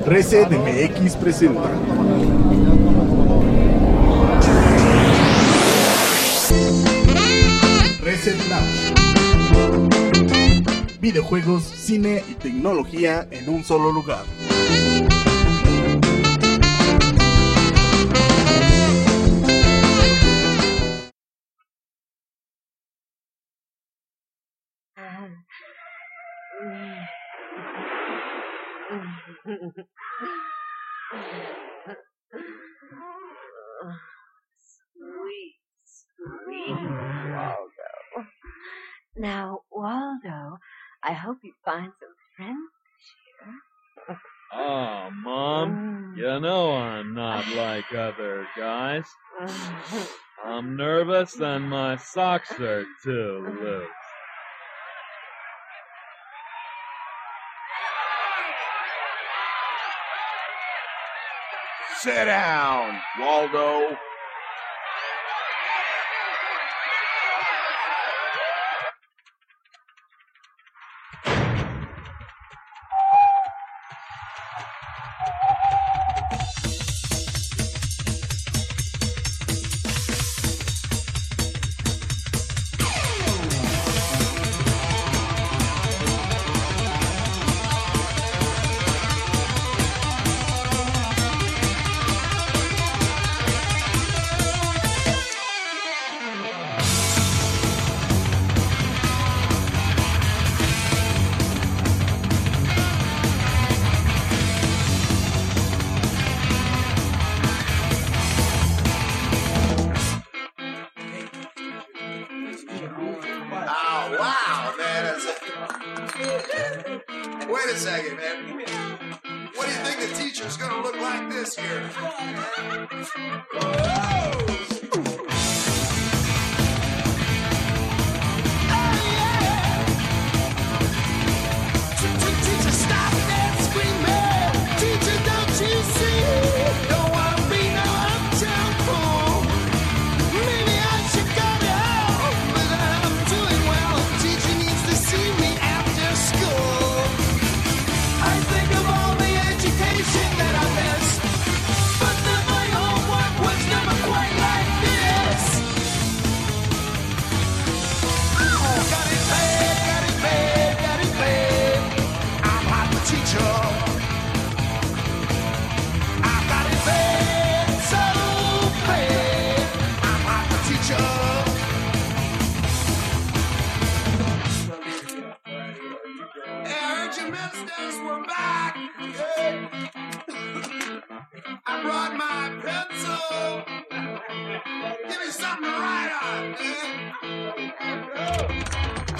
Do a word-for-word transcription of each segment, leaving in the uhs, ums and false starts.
Reset M X presenta Reset Lounge. Videojuegos, cine y tecnología en un solo lugar. Sweet, sweet Waldo. Now, Waldo, I hope you find some friends this year. Oh, Mom, you know I'm not like other guys. I'm nervous and my socks are too loose. Sit down, Waldo. Wait a second, man. What do you think the teacher's gonna look like this year? Teacher, stop that screaming. Teacher, don't you see? Don't wanna be no uptown fool. Maybe I should go to hell, but I'm doing well. Teacher needs to see me after school. I think of all the education that I missed, but then my homework was never quite like this. Oh, got it bad, got it bad, got it bad. I'm not the teacher. I got it bad, so bad. I'm not the teacher. Hey, I heard you misters were back. Yeah. I brought my pencil. Give me something to write on, man.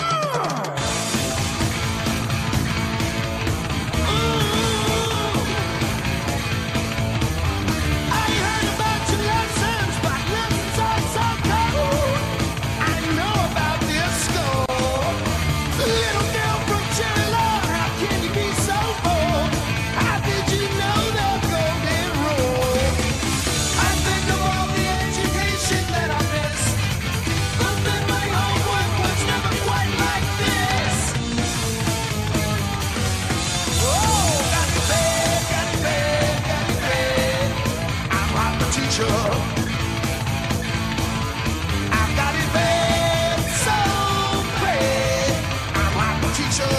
I heard about your lessons, but lessons are so cold. I know about this school. Little girl from Cherry Lawn, how can you be so bold? How did you know the golden rule? I think of all the education that I missed, but then my homework was never quite like this. Oh, got it bad, got it bad, got it bad. I'm not the teacher. I got it bad, so bad. I'm not the teacher.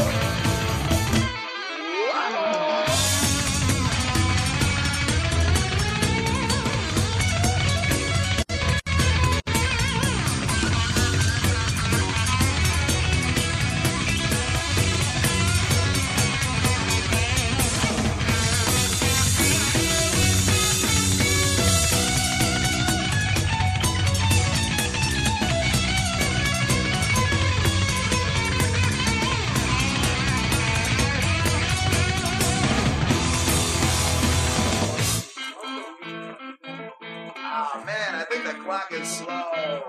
Oh man, I think the clock is slow.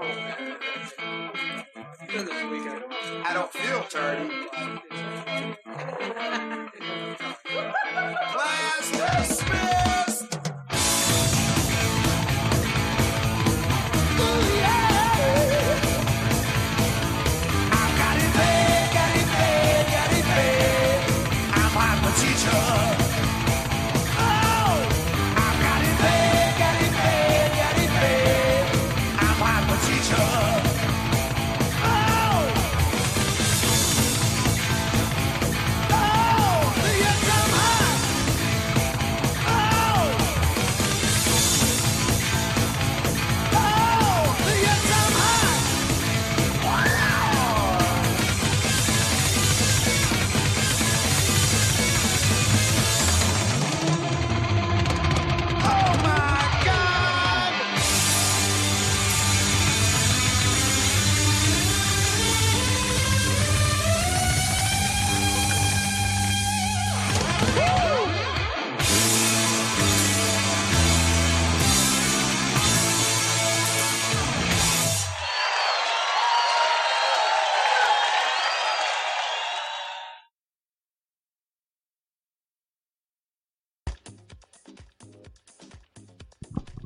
I don't feel dirty. Class dismissed. Ooh, yeah. I got it bad, got it bad, got it bad. I'm not the teacher.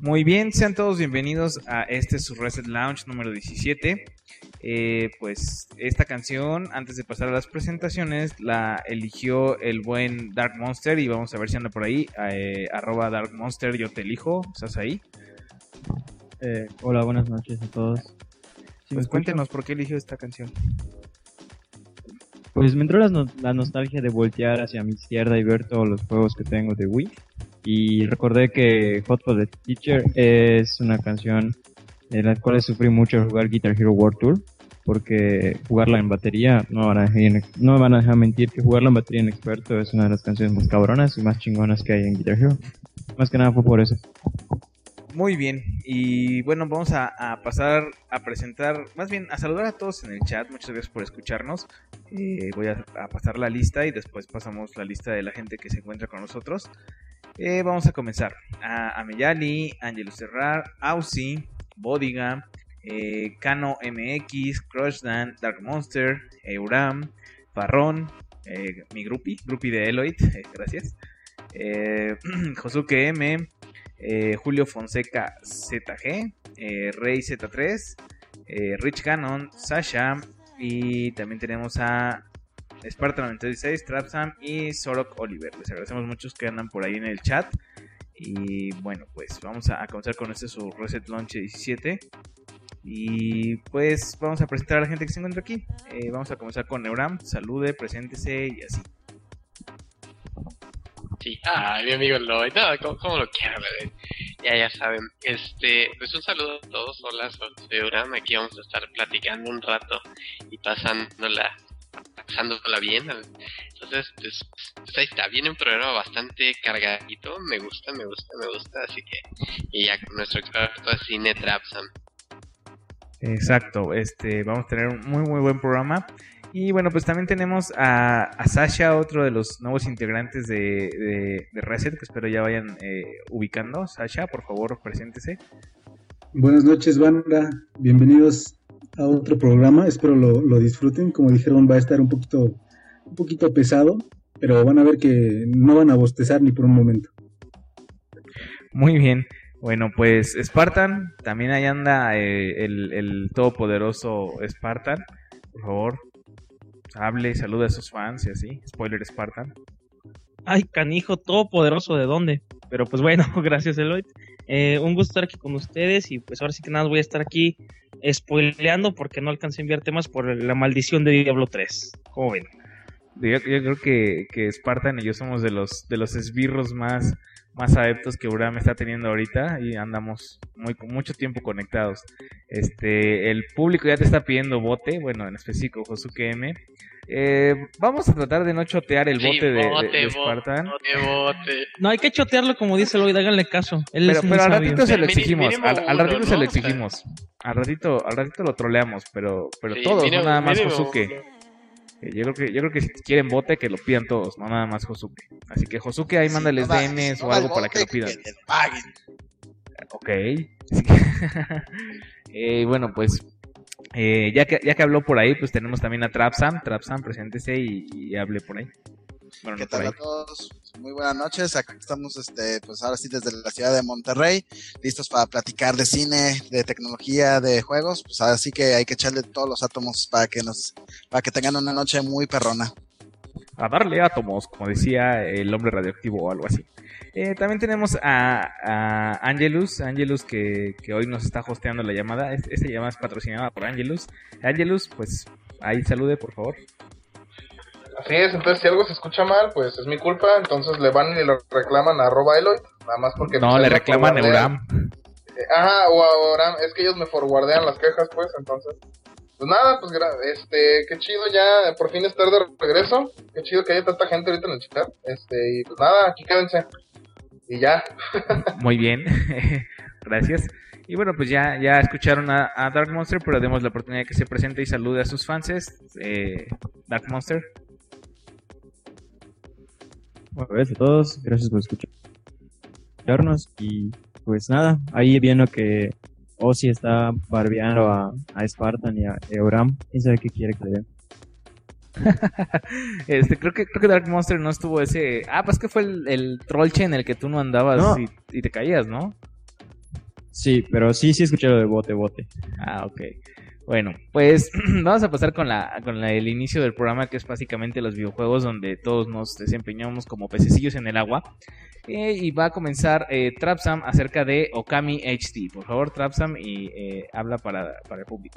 Muy bien, sean todos bienvenidos a este su Reset Lounge número diecisiete. Eh, pues esta canción, antes de pasar a las presentaciones, la eligió el buen Dark Monster y vamos a ver si anda por ahí. Eh, arroba Dark Monster, yo te elijo. ¿Estás ahí? Eh, hola, buenas noches a todos. ¿Sí Pues cuéntenos por qué eligió esta canción. Pues me entró la, no- la nostalgia de voltear hacia mi izquierda y ver todos los juegos que tengo de Wii. Y recordé que Hot for the Teacher es una canción en la cual sufrí mucho al jugar Guitar Hero World Tour. Porque jugarla en batería, no van, a dejar, no me van a dejar mentir que jugarla en batería en experto es una de las canciones más cabronas y más chingonas que hay en Guitar Hero. Más que nada fue por eso. Muy bien, y bueno, vamos a, a pasar a presentar, más bien a saludar a todos en el chat. Muchas gracias por escucharnos. Eh, voy a, a pasar la lista y después pasamos la lista de la gente que se encuentra con nosotros. Eh, vamos a comenzar. A, a Meyali, Angelo Serrar, Ausi, Bodiga, eh, Kano M X, Crushdan, Dark Monster, Euram, Farrón, eh, mi grupi, grupi de Eloid, eh, gracias. Eh, Josuke M, eh, Julio Fonseca Z G, eh, Rey Z tres, eh, Rich Cannon, Sasha, y también tenemos a Spartan noventa y seis, Trapsam y Sorok Oliver. Les agradecemos mucho que andan por ahí en el chat. Y bueno, pues vamos a, a comenzar con este su Reset Launch diecisiete. Y pues vamos a presentar a la gente que se encuentra aquí. Eh, vamos a comenzar con Euram. Salude, preséntese y así. Sí, ah, mi amigo Lloyd, no, ¿cómo, cómo lo quiero, bebé? Ya, ya saben, este, pues un saludo a todos, hola, soy Euram, aquí vamos a estar platicando un rato y pasándola, pasándola bien, entonces, pues, pues ahí está, viene un programa bastante cargadito, me gusta, me gusta, me gusta, así que, y ya con nuestro experto de cine, Trapsam. Exacto, este, vamos a tener un muy muy buen programa. Y bueno, pues también tenemos a, a Sasha, otro de los nuevos integrantes de, de, de Reset, que espero ya vayan eh, ubicando. Sasha, por favor, preséntese. Buenas noches, banda. Bienvenidos a otro programa. Espero lo, lo disfruten. Como dijeron, va a estar un poquito, un poquito pesado, pero van a ver que no van a bostezar ni por un momento. Muy bien. Bueno, pues Spartan, también ahí anda eh, el, el todopoderoso Spartan. Por favor, hable, saluda a sus fans y así. Spoiler Spartan. Ay, canijo, todopoderoso, ¿de dónde? Pero pues bueno, gracias Eloy. Eh, un gusto estar aquí con ustedes y pues ahora sí que nada, voy a estar aquí spoileando porque no alcancé a enviar temas por la maldición de Diablo tres. ¿Cómo ven? Yo, yo creo que, que Spartan y yo somos de los de los esbirros más, más adeptos que Uram está teniendo ahorita y andamos muy con mucho tiempo conectados. Este, el público ya te está pidiendo bote, bueno, en específico Josuke M. Eh, vamos a tratar de no chotear el Sí, bote de, bote, de, de bote, Spartan. bote, bote. No, hay que chotearlo como dice Lloyd, háganle caso. Él Pero, es muy pero al sabio. ratito se lo Mini- exigimos, mínimo al, al uno, ratito se ¿no? lo O sea, exigimos. Al ratito, al ratito lo troleamos, pero, pero Sí, todos, mínimo- no nada más mínimo Josuke. uno. Eh, Yo creo que yo creo que si quieren bote que lo pidan todos, no nada más Josuke. Así que Josuke ahí mándales no da- D Ms no o da algo el para que lo bote, pidan. que les paguen. Ok. eh, bueno, pues eh, ya que ya que habló por ahí, pues tenemos también a Trapsam. Trapsam, preséntese y, y hable por ahí. Bueno, ¿Qué no por tal ahí. a todos? Muy buenas noches. Acá estamos, este, pues ahora sí desde la ciudad de Monterrey, listos para platicar de cine, de tecnología, de juegos. Pues ahora sí que hay que echarle todos los átomos para que nos, para que tengan una noche muy perrona. A darle átomos, como decía el hombre radioactivo o algo así. Eh, también tenemos a, a Angelus, Angelus que, que hoy nos está hosteando la llamada. Este- Esta llamada es patrocinada por Angelus. Angelus, pues ahí salude, por favor. Así es, entonces si algo se escucha mal, pues es mi culpa, entonces le van y le reclaman a arroba Eloy, nada más porque... No, pues, le él me reclaman forwardea- Euram. Eh, Ajá, o a Euram, es que ellos me forwardean las quejas, pues, entonces... Pues nada, pues gra- este, qué chido ya, por fin estar de regreso, qué chido que haya tanta gente ahorita en el chat, este, y pues nada, aquí quédense, y ya. Muy bien, gracias. Y bueno, pues ya, ya escucharon a, a Dark Monster, pero demos la oportunidad de que se presente y salude a sus fans. Eh, Dark Monster. Bueno, gracias a todos, gracias por escucharnos y pues nada, ahí viendo que Ozzy está barbeando a, a Spartan y a Euram, quién sabe qué quiere que le den. este, creo que creo que Dark Monster no estuvo ese... Ah, pues que fue el, el trollche en el que tú no andabas No. Y, y te caías, ¿no? Sí, pero sí, sí escuché lo de bote, bote. Ah, ok. Bueno, pues vamos a pasar con la con la, el inicio del programa, que es básicamente los videojuegos donde todos nos desempeñamos como pececillos en el agua. Eh, y va a comenzar eh, Trapsam acerca de Okami H D. Por favor, Trapsam, y eh, habla para, para el público.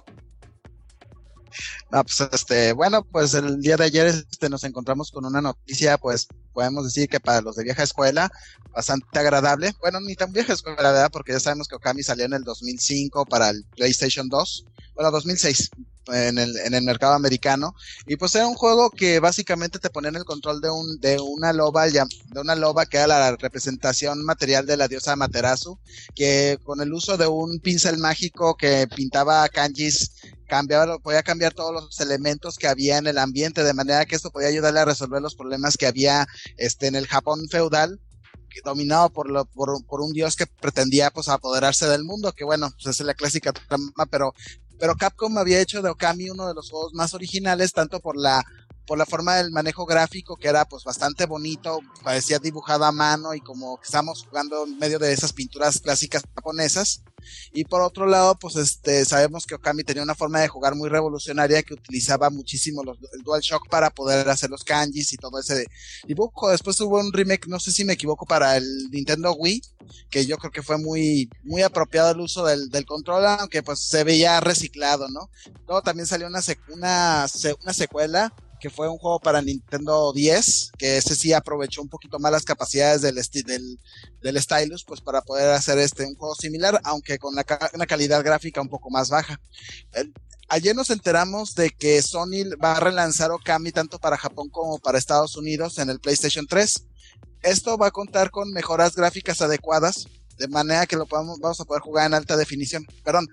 Ah, pues este, bueno, pues el día de ayer este, nos encontramos con una noticia, pues podemos decir que para los de vieja escuela, bastante agradable. Bueno, ni tan vieja escuela, ¿verdad? Porque ya sabemos que Okami salió en el dos mil cinco para el PlayStation dos, bueno, dos mil seis en el, en el mercado americano, y pues era un juego que básicamente te ponía en el control de un de una loba, de una loba que era la representación material de la diosa Amaterasu, que con el uso de un pincel mágico que pintaba kanjis, cambiaba, podía cambiar todos los elementos que había en el ambiente, de manera que esto podía ayudarle a resolver los problemas que había este en el Japón feudal, dominado por, lo, por, por un dios que pretendía pues apoderarse del mundo, que bueno, pues es la clásica trama, pero pero Capcom había hecho de Okami uno de los juegos más originales, tanto por la por la forma del manejo gráfico, que era pues bastante bonito, parecía dibujado a mano y como que estamos jugando en medio de esas pinturas clásicas japonesas. Y por otro lado, pues este sabemos que Okami tenía una forma de jugar muy revolucionaria, que utilizaba muchísimo los, el DualShock para poder hacer los kanjis y todo ese dibujo. Después hubo un remake, no sé si me equivoco, para el Nintendo Wii, que yo creo que fue muy muy apropiado el uso del, del control, aunque pues se veía reciclado, ¿no? Luego también salió una, sec- una, una secuela, que fue un juego para Nintendo diez, que ese sí aprovechó un poquito más las capacidades del, esti- del, del stylus, pues para poder hacer este un juego similar, aunque con la ca- una calidad gráfica un poco más baja. El, ayer nos enteramos de que Sony va a relanzar Okami tanto para Japón como para Estados Unidos en el PlayStation tres. Esto va a contar con mejoras gráficas adecuadas, de manera que lo podamos, vamos a poder jugar en alta definición. Perdón,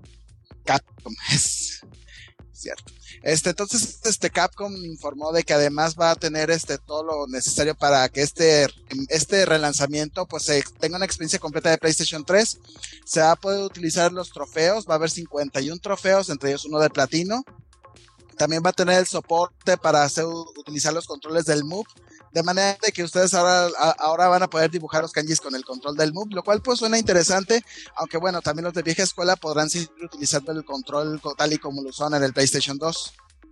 Capcom, es cierto. Este, entonces, este Capcom informó de que además va a tener este todo lo necesario para que este, este relanzamiento pues se tenga una experiencia completa de PlayStation tres. Se va a poder utilizar los trofeos, va a haber cincuenta y uno trofeos, entre ellos uno de platino. También va a tener el soporte para hacer, utilizar los controles del Move, de manera de que ustedes ahora, a, ahora van a poder dibujar los kanjis con el control del Move, lo cual pues suena interesante, aunque bueno, también los de vieja escuela podrán seguir utilizando el control tal y como lo usaron en el PlayStation dos.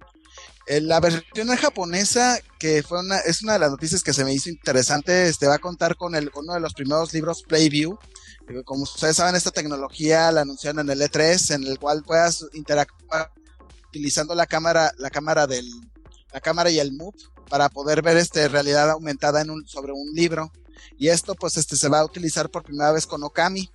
En la versión japonesa, que fue una, es una de las noticias que se me hizo interesante, este va a contar con el, uno de los primeros libros Playview. Como ustedes saben, esta tecnología la anunciaron en el E tres, en el cual puedas interactuar utilizando la cámara, la cámara del, la cámara y el Move para poder ver este realidad aumentada en un, sobre un libro. Y esto pues este se va a utilizar por primera vez con Okami.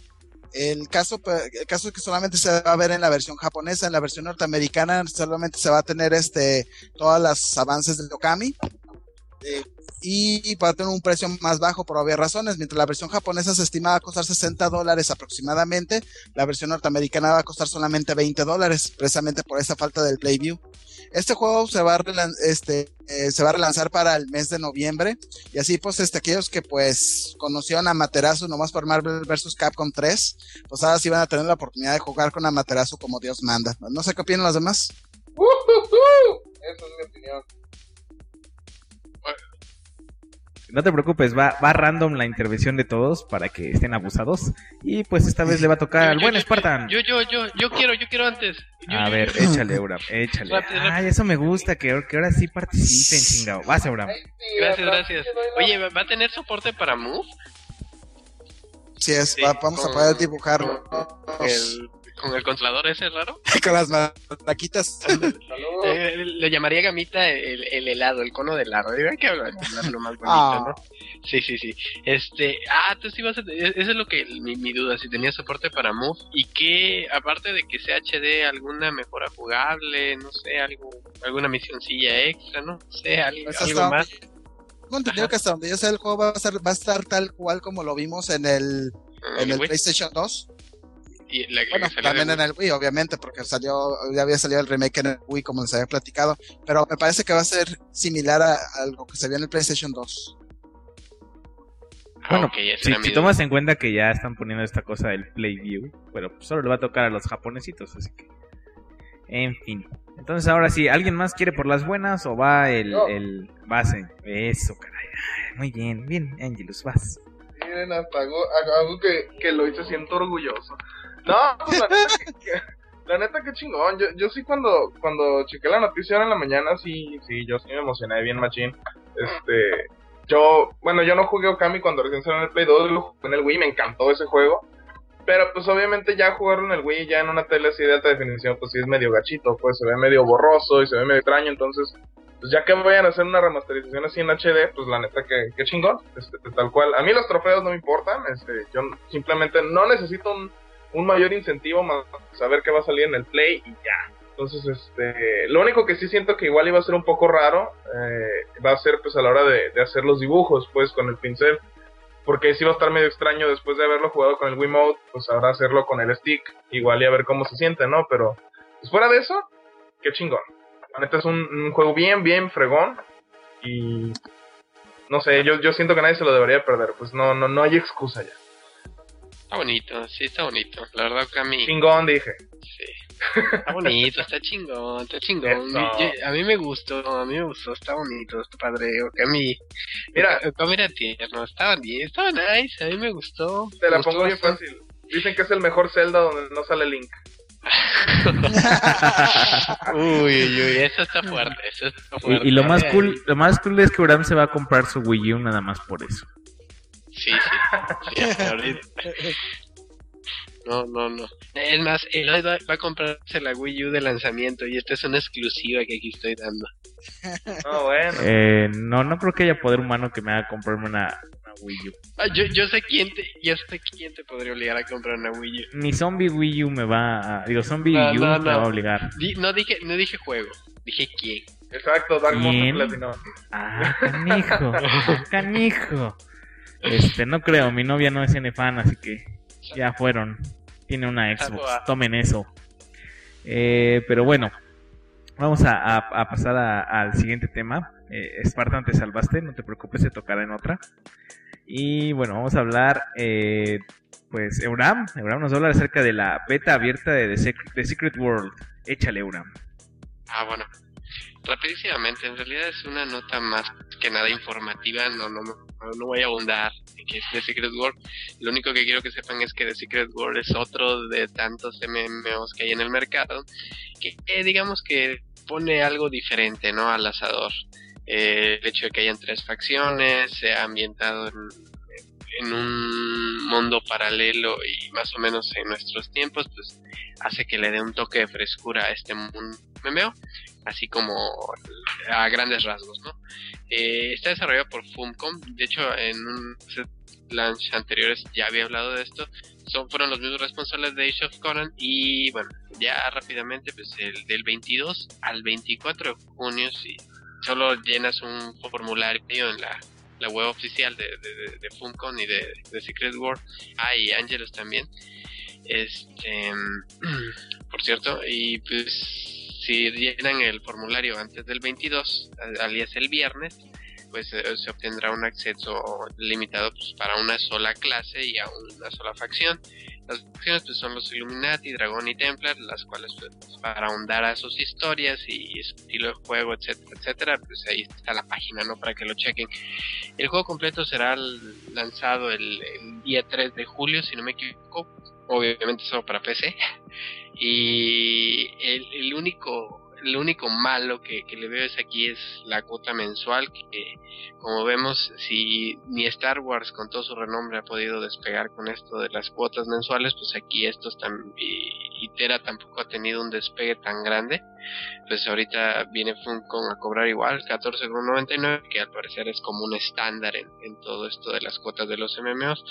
El caso, el caso es que solamente se va a ver en la versión japonesa. En la versión norteamericana solamente se va a tener este todos los avances de Okami, eh, y va a tener un precio más bajo por obvias razones. Mientras la versión japonesa se estima va a costar sesenta dólares aproximadamente, la versión norteamericana va a costar solamente veinte dólares, precisamente por esa falta del Playview. Este juego se va a relan- este eh, se va a relanzar para el mes de noviembre, y así pues este aquellos que pues conocieron a Amaterasu nomás por Marvel versus. Capcom tres, pues ahora sí van a tener la oportunidad de jugar con Amaterasu como Dios manda. No sé qué opinan los demás. Uh-huh. Esa es mi opinión. No te preocupes, va, va random la intervención de todos para que estén abusados. Y pues esta vez le va a tocar al buen Spartan. Yo, yo, yo, yo quiero, yo quiero antes. Yo, a yo, ver, yo. échale, Euram, échale. Rápido, rápido. Ay, eso me gusta, que, que ahora sí participen, chingado. Vas, Euram. Gracias, gracias. Oye, ¿va a tener soporte para Move? Sí, es, Sí, va, vamos con, a poder dibujarlo. El, ¿Con el controlador ese raro? Con las maquinitas. eh, le llamaría Gamita el, el helado, el cono de helado. Hay que hablar lo más bonito, Ah. ¿no? Sí, sí, sí. Este, ah, tú sí vas a, esa es lo que, mi, mi duda, si tenía soporte para Move y que, aparte de que sea H D, alguna mejora jugable, no sé, algo, alguna misioncilla extra, no sé, algo, Pues algo hasta más. donde- Tengo entendido que hasta donde yo sé el juego va a, ser, va a estar tal cual como lo vimos en el, en el Wii. PlayStation dos. Y la, Bueno, que salió también de en el Wii, obviamente, porque salió, ya había salido el remake en el Wii, como les había platicado. Pero me parece que va a ser similar a, a lo que se vio en el PlayStation dos. Bueno, Ah, ok, esa si, era mi si duda. tomas en cuenta que ya están poniendo esta cosa del Playview, pero pues solo le va a tocar a los japonesitos, así que... En fin. Entonces ahora sí, ¿alguien más quiere por las buenas o va el, Yo. el base? Eso, caray. Ay, muy bien, bien, Angelus, vas. Sí, miren, hasta algo, algo que, que lo hice, siento orgulloso. No, pues la neta que, que, la neta que chingón. Yo, yo sí cuando, cuando chequé la noticia ahora en la mañana, sí, sí, yo sí me emocioné bien machín. Este, yo, bueno, yo no jugué Okami cuando recién salió en el Play dos, lo jugué en el Wii, me encantó ese juego. Pero pues obviamente ya jugarlo en el Wii, ya en una tele así de alta definición, pues sí es medio gachito, pues se ve medio borroso y se ve medio extraño, entonces... Pues ya que vayan a hacer una remasterización así en H D, pues la neta que, que chingón, este, tal cual. A mí los trofeos no me importan, este, yo simplemente no necesito un, un mayor incentivo más saber que va a salir en el Play y ya. Entonces, este, lo único que sí siento que igual iba a ser un poco raro, eh, va a ser pues a la hora de, de hacer los dibujos, pues con el pincel. Porque sí va a estar medio extraño después de haberlo jugado con el Wiimote, pues ahora hacerlo con el stick, igual y a ver cómo se siente, ¿no? Pero, pues fuera de eso, qué chingón. La neta es un, un juego bien, bien fregón. Y no sé, yo, yo siento que nadie se lo debería perder. Pues no, no, no hay excusa ya. Está bonito, sí, está bonito. La verdad que a mí... Chingón, dije. Sí. Está bonito, está chingón, está chingón. Yo, a mí me gustó, a mí me gustó, está bonito, está padre. A mí... Mira, mira tierno, estaba bien, estaba nice, a mí me gustó. Te la me pongo bien bastante. fácil. Dicen que es el mejor Zelda donde no sale Link. Uy, uy, uy, eso está fuerte, eso está fuerte. Y, y lo más cool, lo más cool es que Abraham se va a comprar su Wii U nada más por eso. Sí, sí, sí, ahorita. No, no, no. Es más, Eloy va, va a comprarse la Wii U de lanzamiento y esta es una exclusiva que aquí estoy dando. Oh, bueno. Eh, no, no creo que haya poder humano que me haga comprarme una, una Wii U. Ah, yo, yo sé quién te, yo sé quién te podría obligar a comprar una Wii U. Ni Zombie Wii U me va a... Digo, Zombie No, U no, me no. va a obligar. Di, no dije, no dije juego, dije quién. Exacto, Dark ¿Quién? Mountain Platinum. Ah, canijo, canijo. Este, no creo, mi novia no es N fan, así que ya fueron. Tiene una Xbox, tomen eso. Eh, pero bueno, vamos a, a, a pasar a, al siguiente tema. Eh, Spartan, te salvaste, no te preocupes, se tocará en otra. Y bueno, vamos a hablar, eh, pues, Euram. Euram nos va a hablar acerca de la beta abierta de The Secret, The Secret World. Échale, Euram. Ah, bueno. Rapidísimamente, en realidad es una nota más que nada informativa, no no no voy a abundar en que es The Secret World. Lo único que quiero que sepan es que The Secret World es otro de tantos M M Os que hay en el mercado, que eh, digamos que pone algo diferente, ¿no?, al asador. Eh, el hecho de que hayan tres facciones, sea ambientado en, en un mundo paralelo y más o menos en nuestros tiempos, pues hace que le dé un toque de frescura a este mundo M M O, así como a grandes rasgos, ¿no? Eh, está desarrollado por Funcom, de hecho en un set launch anteriores ya había hablado de esto. Son, fueron los mismos responsables de Age of Conan y bueno, ya rápidamente, pues el del veintidós al veinticuatro de junio, si solo llenas un formulario en la, la web oficial de, de, de Funcom y de, de Secret World, ah, y Angelus también, este, por cierto, y pues si llenan el formulario antes del veintidós, alias el viernes, pues eh, se obtendrá un acceso limitado, pues, para una sola clase y a una sola facción. Las facciones, pues, son los Illuminati, Dragón y Templar, las cuales, pues, para ahondar a sus historias y su estilo de juego, etcétera, etcétera, pues ahí está la página, ¿no?, para que lo chequen. El juego completo será lanzado el, el día tres de julio, si no me equivoco, obviamente solo para P C. Y el, el único lo único malo que, que le veo es aquí es la cuota mensual, que como vemos, si ni Star Wars con todo su renombre ha podido despegar con esto de las cuotas mensuales, pues aquí estos tam, y, y Tera tampoco ha tenido un despegue tan grande. Pues ahorita viene Funcom a cobrar igual catorce con noventa y nueve, que al parecer es como un estándar en, en todo esto de las cuotas de los M M Os.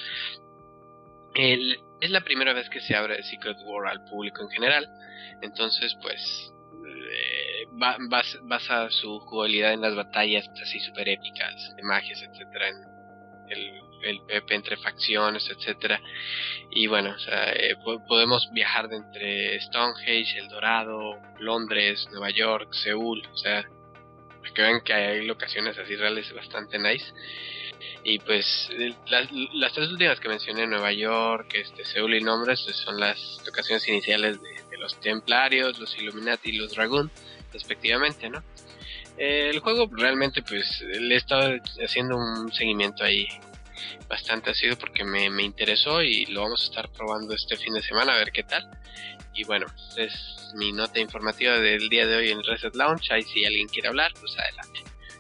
El, es la primera vez que se abre Secret World al público en general, entonces pues eh, va, basa, basa su jugabilidad en las batallas así super épicas de magias, etcétera, en el, el PvP entre facciones, etcétera. Y bueno, o sea, eh, po- podemos viajar de entre Stonehenge, El Dorado, Londres, Nueva York, Seúl, o sea, que vean que hay locaciones así reales bastante nice. Y pues las, las tres últimas que mencioné, Nueva York, este, Seúl y Londres, pues son las locaciones iniciales de, de los Templarios, los Illuminati y los Dragoon, respectivamente, ¿no? Eh, el juego realmente, pues le he estado haciendo un seguimiento ahí bastante asiduo porque me, me interesó y lo vamos a estar probando este fin de semana a ver qué tal. Y bueno, es mi nota informativa del día de hoy en Reset Lounge. Ahí si alguien quiere hablar, pues adelante.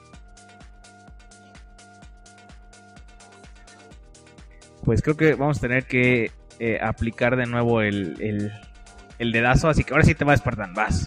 Pues creo que vamos a tener que eh, aplicar de nuevo el, el, el dedazo, así que ahora sí te vas, Spartan, vas.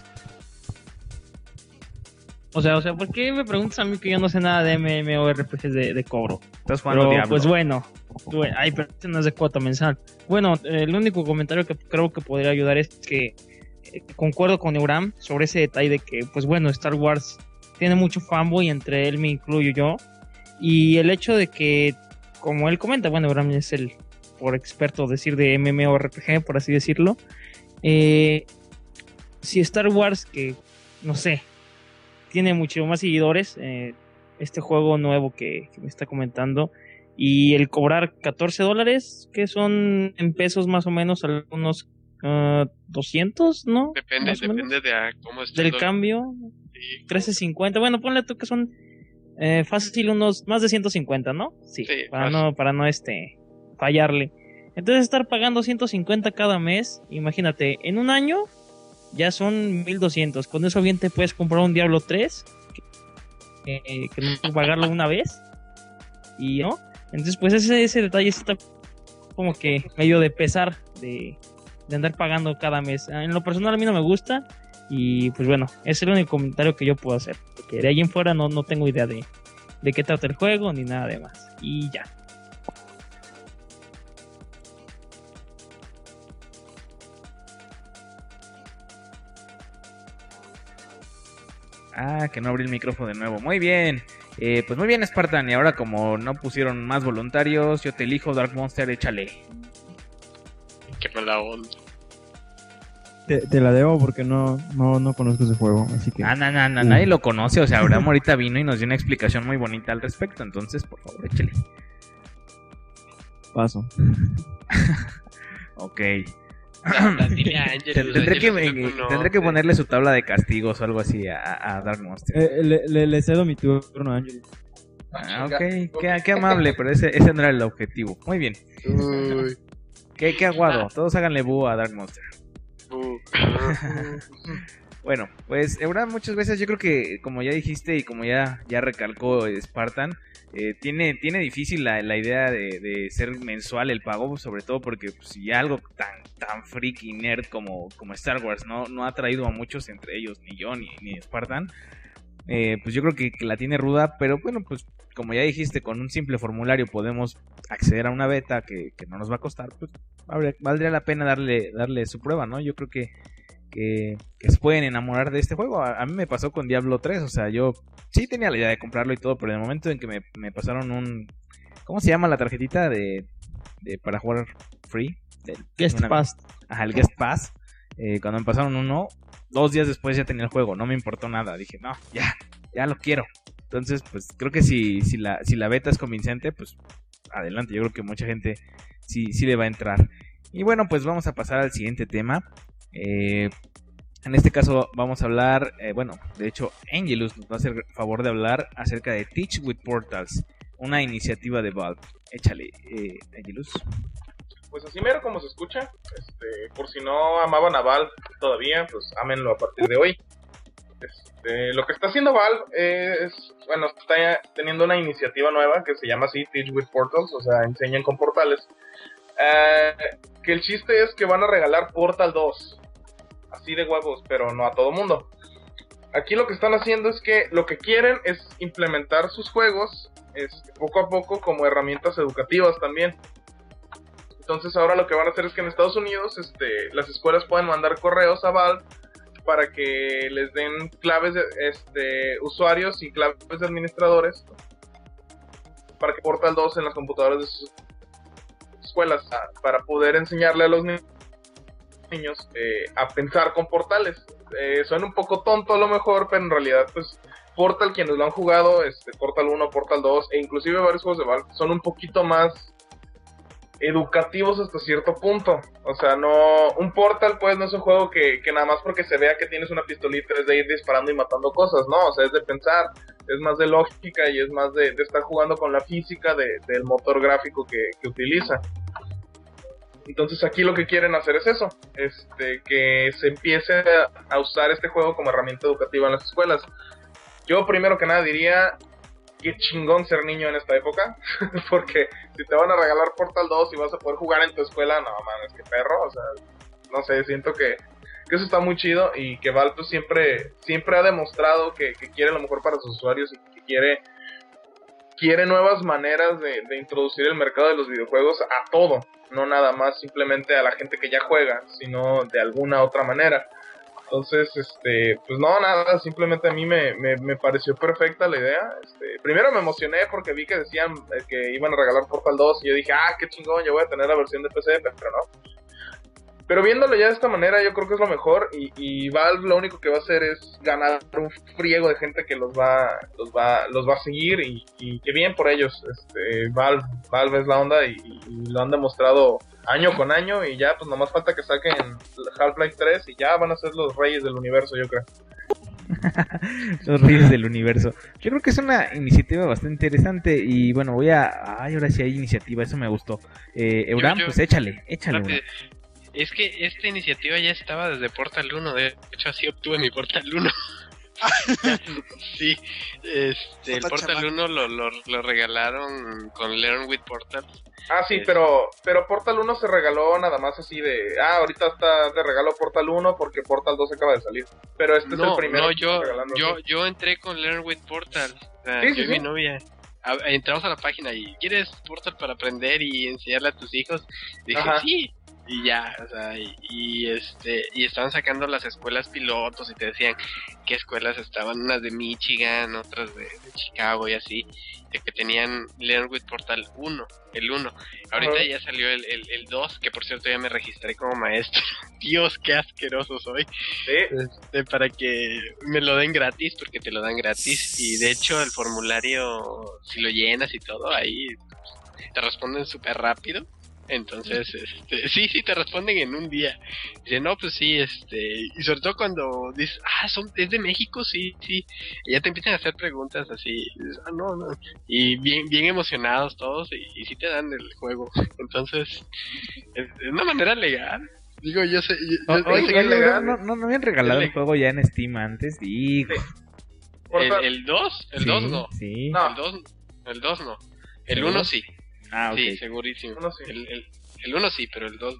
O sea, o sea, ¿por qué me preguntas a mí que yo no sé nada de M M O R P Gs de, de cobro? Estás jugando pero, Diablo. Pues bueno, bueno, ay, pero este no es de cuota mensual. Bueno, eh, el único comentario que creo que podría ayudar es que eh, concuerdo con Euram sobre ese detalle de que, pues bueno, Star Wars tiene mucho fanboy, entre él me incluyo yo. Y el hecho de que, como él comenta, bueno, Euram es el por experto decir de M M O R P G, por así decirlo. Eh, si Star Wars, que no sé, tiene mucho más seguidores, eh, este juego nuevo que, que me está comentando, y el cobrar catorce dólares, que son en pesos más o menos algunos uh, doscientos, ¿no? Depende, Más o menos. depende de a cómo esté Del el cambio, sí. trece cincuenta, bueno, ponle tú que son eh, fácil unos más de ciento cincuenta, ¿no? Sí, Sí, para fácil. no para no este fallarle. Entonces estar pagando ciento cincuenta cada mes, imagínate, en un año ya son mil doscientos. Con eso bien te puedes comprar un Diablo tres, que, que, que no puedes pagarlo una vez. Y no, entonces pues ese, ese detalle está como que medio de pesar de, de andar pagando cada mes. En lo personal a mí no me gusta. Y pues bueno, ese es el único comentario que yo puedo hacer, porque de ahí en fuera no, no tengo idea de, de qué trata el juego ni nada de más. Y ya. Ah, que no abrí el micrófono de nuevo. Muy bien. Eh, pues muy bien, Spartan. Y ahora como no pusieron más voluntarios, yo te elijo, Dark Monster, échale. Qué mala onda. Te, te la debo porque no, no, no conozco ese juego, así que... Ah, no, no, no, Uh. nadie lo conoce. O sea, Abraham ahorita vino y nos dio una explicación muy bonita al respecto. Entonces, por favor, échale. Paso. Ok. Dile a Angelus, Ten- Tendré que, Angelus, eh, no, tendré que no. ponerle su tabla de castigos o algo así a, a Dark Monster. Eh, le, le, le cedo mi turno a Ángel. Ah, ok, qué, qué amable, pero ese, ese no era el objetivo. Muy bien. Uy. Qué, qué aguado. Todos háganle boo a Dark Monster. Uh. Bueno, pues Euram, muchas veces yo creo que como ya dijiste y como ya, ya recalcó Spartan, eh, tiene, tiene difícil la, la idea de, de ser mensual el pago, sobre todo porque pues, si algo tan, tan freak y nerd como, como Star Wars no, no ha traído a muchos, entre ellos ni yo ni, ni Spartan, eh, pues yo creo que, que la tiene ruda, pero bueno, pues como ya dijiste, con un simple formulario podemos acceder a una beta que, que no nos va a costar, pues habría- valdría la pena darle, darle su prueba, ¿no? Yo creo que Que, que se pueden enamorar de este juego. A, a mí me pasó con Diablo tres, o sea, yo sí tenía la idea de comprarlo y todo, pero en el momento en que me, me pasaron un... ¿Cómo se llama la tarjetita de, de para jugar free? Del- Guest una- Pass. Ajá, el Guest Pass. Eh, cuando me pasaron uno, dos días después ya tenía el juego, no me importó nada. Dije, no, ya, ya lo quiero. Entonces, pues creo que si, si, la, si la beta es convincente, pues adelante. Yo creo que mucha gente sí, sí le va a entrar. Y bueno, pues vamos a pasar al siguiente tema. Eh, en este caso vamos a hablar, eh, bueno, de hecho Angelus nos va a hacer el favor de hablar acerca de Teach with Portals, una iniciativa de Valve. Échale, eh, Angelus. Pues así mero como se escucha, este, por si no amaban a Valve todavía, pues ámenlo a partir de hoy. Este, lo que está haciendo Valve es, bueno, está teniendo una iniciativa nueva que se llama así, Teach with Portals, o sea, enseñan con portales. Eh, que el chiste es que van a regalar Portal dos, así de huevos, pero no a todo mundo. Aquí lo que están haciendo es que lo que quieren es implementar sus juegos este, poco a poco como herramientas educativas también. Entonces ahora lo que van a hacer es que en Estados Unidos este, las escuelas pueden mandar correos a Valve para que les den claves de este, usuarios y claves de administradores para que Portal dos en las computadoras de sus escuelas, para poder enseñarle a los ni- niños eh, a pensar con portales. Eh, suena un poco tonto a lo mejor, pero en realidad pues Portal, quienes lo han jugado, este, Portal uno, Portal dos e inclusive varios juegos de Valve son un poquito más educativos hasta cierto punto. O sea, no, un Portal pues no es un juego que, que nada más porque se vea que tienes una pistolita es de ir disparando y matando cosas, no, o sea, es de pensar, es más de lógica y es más de, de estar jugando con la física de, del motor gráfico que, que utiliza. Entonces aquí lo que quieren hacer es eso, este, que se empiece a, a usar este juego como herramienta educativa en las escuelas. Yo primero que nada diría, qué chingón ser niño en esta época, porque si te van a regalar Portal dos y vas a poder jugar en tu escuela, no mames, qué perro, o sea, no sé, siento que, que eso está muy chido y que Valve pues, siempre, siempre ha demostrado que, que quiere lo mejor para sus usuarios y que quiere, quiere nuevas maneras de, de introducir el mercado de los videojuegos a todo. No nada más simplemente a la gente que ya juega, sino de alguna otra manera. Entonces, este, pues no, nada, simplemente a mí me, me, me pareció perfecta la idea. Este, primero me emocioné porque vi que decían eh, que iban a regalar Portal dos y yo dije, ah, qué chingón, yo voy a tener la versión de P C, pero no. Pero viéndolo ya de esta manera, yo creo que es lo mejor y, y Valve lo único que va a hacer es ganar un friego de gente que los va, los va, los va a seguir y, y qué bien por ellos. Este, Valve, Valve es la onda y, y lo han demostrado año con año y ya pues nomás falta que saquen Half-Life tres y ya van a ser los reyes del universo, yo creo. Los reyes del universo. Yo creo que es una iniciativa bastante interesante y bueno, voy a... Ay, ahora sí hay iniciativa, eso me gustó. Eh, Euram, yo, yo, pues échale, échale. Rápido. Es que esta iniciativa ya estaba desde Portal uno, de hecho así obtuve mi Portal uno. Sí, este, el Portal uno lo, lo, lo regalaron con Learn with Portal. Ah, sí, es... pero pero Portal uno se regaló nada más así de... Ah, ahorita está de regalo Portal uno porque Portal dos acaba de salir. Pero este no, es el primero. No, yo, yo, yo entré con Learn with Portal. O sea, sí, yo sí, y mi sí. novia... A, entramos a la página y ¿quieres Portal para aprender y enseñarle a tus hijos? Dije, ajá. Sí. Y ya, o sea, y, y este y estaban sacando las escuelas pilotos y te decían qué escuelas estaban, unas de Michigan, otras de, de Chicago y así, de que tenían Learn with Portal uno, el uno. Ahorita uh-huh. ya salió el, el, el dos, que por cierto ya me registré como maestro. Dios, qué asqueroso soy. ¿Sí? Este, para que me lo den gratis, porque te lo dan gratis. Y de hecho el formulario, si lo llenas y todo, ahí te responden súper rápido. Entonces, este, sí, sí, te responden en un día. Dicen, no, pues sí, este, y sobre todo cuando dices, ah, son, es de México, sí, sí, y ya te empiezan a hacer preguntas así, y dices, ah, no, no, y bien, bien emocionados todos, y, y sí te dan el juego. Entonces, es, es una manera legal. Digo, yo sé, yo, oh, yo oye, sé que es legal. No, no, no habían regalado el juego ya en Steam antes, digo. Sí. ¿El dos? El dos sí, no. Sí. No. El dos, el dos no. El uno sí. Ah, okay. Sí, segurísimo. Uno sí. El, el, el uno sí, pero el dos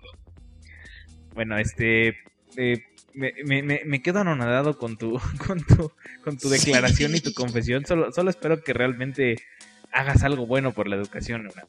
no. Bueno, este... Eh, me, me, me quedo anonadado con tu con tu, con tu declaración sí. y tu confesión. Solo, solo espero que realmente hagas algo bueno por la educación, ¿no?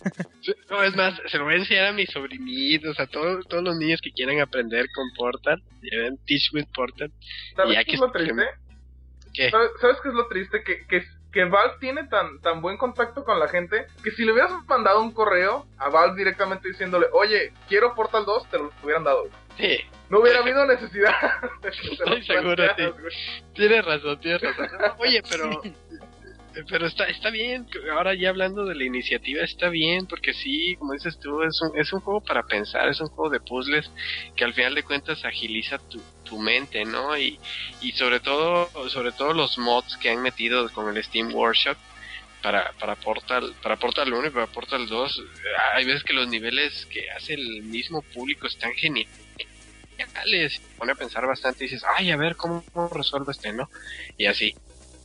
No, es más, se lo voy a enseñar a mis sobrinitos, a todos, todos los niños que quieran aprender con Portal. Lleven Teach with Portal. ¿Sabes qué es lo triste? ¿Qué? ¿Sabes, ¿Sabes qué es lo triste? Que... que que Valve tiene tan tan buen contacto con la gente que si le hubieras mandado un correo a Valve directamente diciéndole, oye, quiero Portal dos, te lo hubieran dado. Sí. No hubiera habido necesidad. Estoy seguro, sí. Tienes razón, tienes razón. Oye, pero... Pero está está bien, ahora ya hablando de la iniciativa está bien, porque sí, como dices tú, es un, es un juego para pensar, es un juego de puzzles que al final de cuentas agiliza tu, tu mente, ¿no? Y, y sobre todo sobre todo los mods que han metido con el Steam Workshop para, para Portal para Portal uno y para Portal dos, hay veces que los niveles que hace el mismo público están geniales. Te pone a pensar bastante y dices, ay, a ver, ¿cómo, cómo resuelvo este, no? Y así.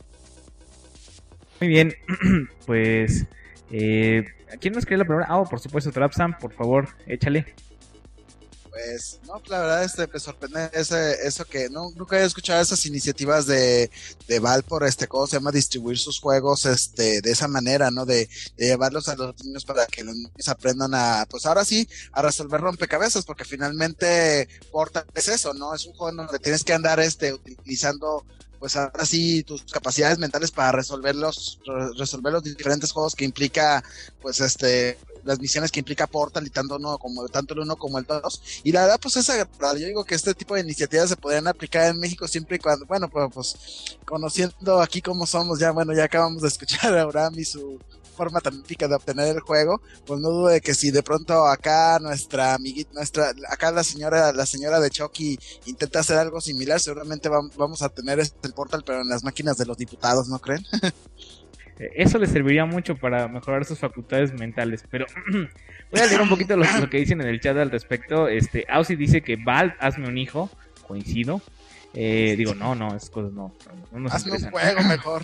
Muy bien, pues, eh, ¿quién nos cree la primera? Ah, oh, por supuesto, Trapsam, por favor, échale. Pues, no, la verdad, este, me sorprende ese, eso que no, nunca había escuchado esas iniciativas de, de Valve por este, ¿cómo se llama? Distribuir sus juegos, este, de esa manera, ¿no? De, de llevarlos a los niños para que los niños aprendan a, pues ahora sí, a resolver rompecabezas, porque finalmente Portal es eso, ¿no? Es un juego donde tienes que andar, este, utilizando, pues ahora sí, tus capacidades mentales para resolver los, resolver los diferentes juegos que implica, pues este, las misiones que implica Portal y tanto uno como, tanto el uno como el dos, y la verdad pues es agradable. Yo digo que este tipo de iniciativas se podrían aplicar en México siempre y cuando, bueno, pues, pues conociendo aquí cómo somos, ya bueno, ya acabamos de escuchar a Abraham y su, forma tan típica de obtener el juego, pues no dudo de que si de pronto acá nuestra amiguita, nuestra, acá la señora, la señora de Chucky intenta hacer algo similar, seguramente vam- vamos a tener este, el Portal, pero en las máquinas de los diputados, ¿no creen? Eso les serviría mucho para mejorar sus facultades mentales. Pero voy a leer un poquito lo, lo que dicen en el chat al respecto. Este, Aussie dice que Valve, hazme un hijo. Coincido. Eh, digo, no, no, esas cosas no. no nos Hazme un interesan. juego mejor.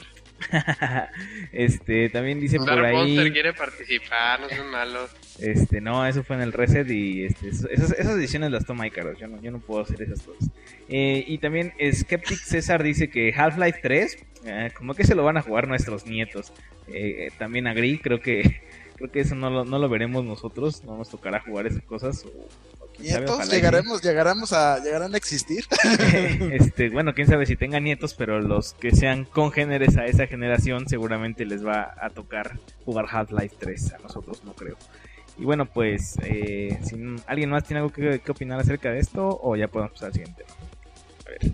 Este, también dice por Dark ahí. Monster quiere participar, no son malos. Este, no, eso fue en el reset y este, esas, esas decisiones las toma Icarus. Yo no, yo no puedo hacer esas cosas. Eh, y también Skeptic César dice que Half-Life tres, eh, como que se lo van a jugar nuestros nietos. Eh, también agree, creo que creo que eso no lo, no lo veremos nosotros, no nos tocará jugar esas cosas. O, o quién sabe, Nietos, ojalá y llegaremos, llegaremos a, llegarán a existir. este, bueno, quién sabe si tengan nietos, pero los que sean congéneres a esa generación seguramente les va a tocar jugar Half-Life tres, a nosotros no creo. Y bueno, pues, eh, si alguien más tiene algo que, que opinar acerca de esto, o ya podemos pasar al siguiente. A ver.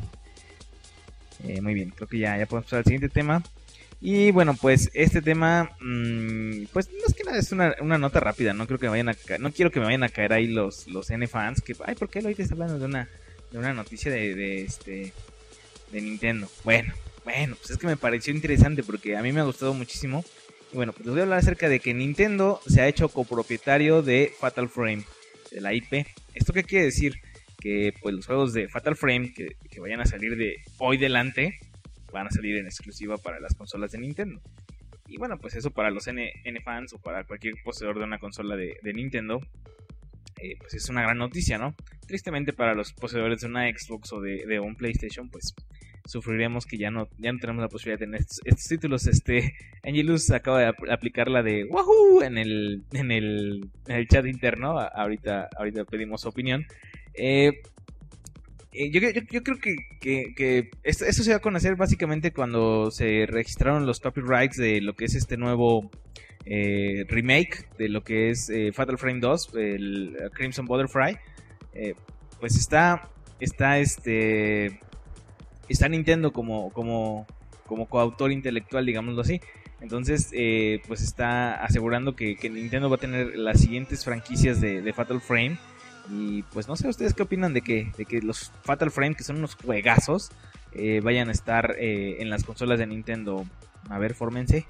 Eh, muy bien, creo que ya, ya podemos pasar al siguiente tema. Y bueno, pues este tema, mmm, pues más que nada es una, una nota rápida, no creo que me vayan a ca- no quiero que me vayan a caer ahí los, los N fans, que, ay, ¿por qué hoy te está hablando de una, de una noticia de, de este, de Nintendo? Bueno, bueno, pues es que me pareció interesante porque a mí me ha gustado muchísimo. Y bueno, pues les voy a hablar acerca de que Nintendo se ha hecho copropietario de Fatal Frame, de la I P. ¿Esto qué quiere decir? Que pues los juegos de Fatal Frame que, que vayan a salir de hoy delante van a salir en exclusiva para las consolas de Nintendo. Y bueno, pues eso para los N, N fans o para cualquier poseedor de una consola de, de Nintendo, eh, pues es una gran noticia, ¿no? Tristemente para los poseedores de una Xbox o de, de un PlayStation, pues sufriremos que ya no, ya no tenemos la posibilidad de tener estos, estos títulos. Este, Angelus acaba de ap- aplicar la de Wahoo en el, en el, en el chat interno. A- ahorita, ahorita pedimos su opinión. Eh, eh, yo, yo, yo creo que, que, que esto, esto se va a conocer básicamente cuando se registraron los copyrights de lo que es este nuevo eh, remake de lo que es eh, Fatal Frame dos, el Crimson Butterfly. Eh, pues está, está este... está Nintendo como, como, como coautor intelectual, digámoslo así. Entonces, eh, pues está asegurando que, que Nintendo va a tener las siguientes franquicias de, de Fatal Frame. Y pues no sé, ¿ustedes qué opinan de que, de que los Fatal Frame, que son unos juegazos, eh, vayan a estar eh, en las consolas de Nintendo? A ver, fórmense.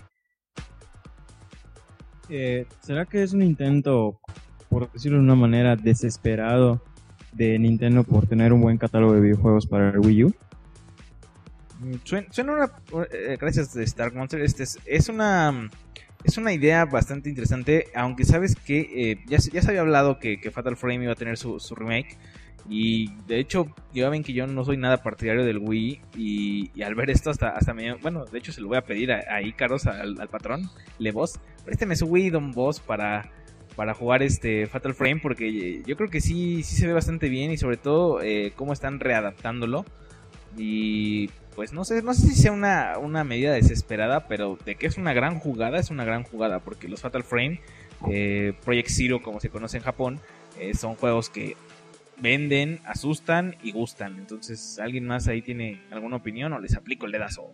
Eh, ¿Será que es un intento, por decirlo de una manera, desesperado de Nintendo por tener un buen catálogo de videojuegos para el Wii U? Suena, suena una... Eh, gracias, Stark Monster. Este es, es una... Es una idea bastante interesante, aunque sabes que eh, ya, ya se había hablado que, que Fatal Frame iba a tener su, su remake. Y de hecho, ya ven que yo no soy nada partidario del Wii. Y, y al ver esto hasta, hasta me... Bueno, de hecho se lo voy a pedir a, a Icaros, al, al patrón, Le Boss. Présteme su Wii, Don Boss, para... para jugar este Fatal Frame, porque yo creo que sí, sí se ve bastante bien. Y sobre todo eh, cómo están readaptándolo. Y pues no sé, no sé si sea una, una medida desesperada, pero de que es una gran jugada, es una gran jugada, porque los Fatal Frame, eh, Project Zero como se conoce en Japón, eh, son juegos que venden, asustan y gustan. Entonces, ¿alguien más ahí tiene alguna opinión o les aplico el dedazo?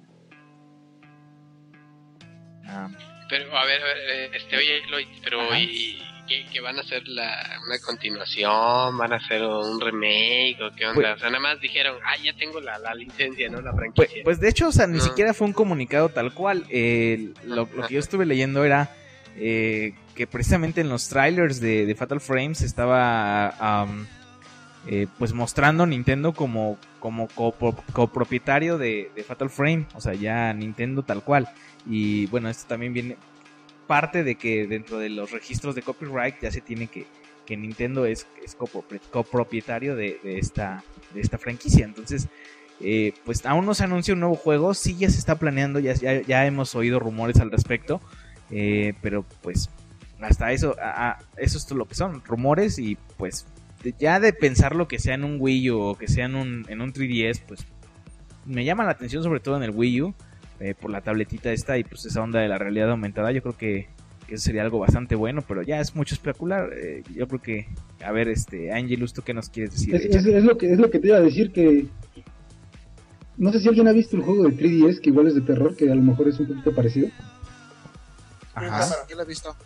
Ah. Pero, a ver, a ver, este, oye, Lloyd, pero Ajá. ¿y qué, qué van a hacer la, una continuación? ¿Van a hacer un remake o qué onda? Pues- o sea, nada más dijeron, ah, ya tengo la, la licencia, ¿no? La Pues, franquicia. pues de hecho, o sea, ni No. siquiera fue un comunicado tal cual. Eh, lo, lo que yo estuve leyendo era eh, que precisamente en los trailers de, de Fatal Frame se estaba um, eh, pues mostrando Nintendo como, como copro- copropietario de, de Fatal Frame. O sea, ya Nintendo tal cual. Y bueno, esto también viene parte de que dentro de los registros de copyright ya se tiene que, que Nintendo es, es copropri- copropietario de, de, esta, de esta franquicia. Entonces, eh, pues aún no se anuncia un nuevo juego. Sí, ya se está planeando, ya, ya, ya hemos oído rumores al respecto. Eh, pero pues hasta eso, a, a, eso es todo lo que son, rumores. Y pues de, ya de pensar lo que sea en un Wii U o que sea en un, en un tres D S, pues me llama la atención sobre todo en el Wii U. Eh, por la tabletita esta y pues esa onda de la realidad aumentada, yo creo que, que eso sería algo bastante bueno, pero ya es mucho especular. Eh, yo creo que, a ver, este, Angelus, ¿tú qué nos quieres decir? Es, es, es lo que es lo que te iba a decir, que no sé si alguien ha visto el juego de tres D S, que igual es de terror, que a lo mejor es un poquito parecido. Ajá. Yo lo he visto.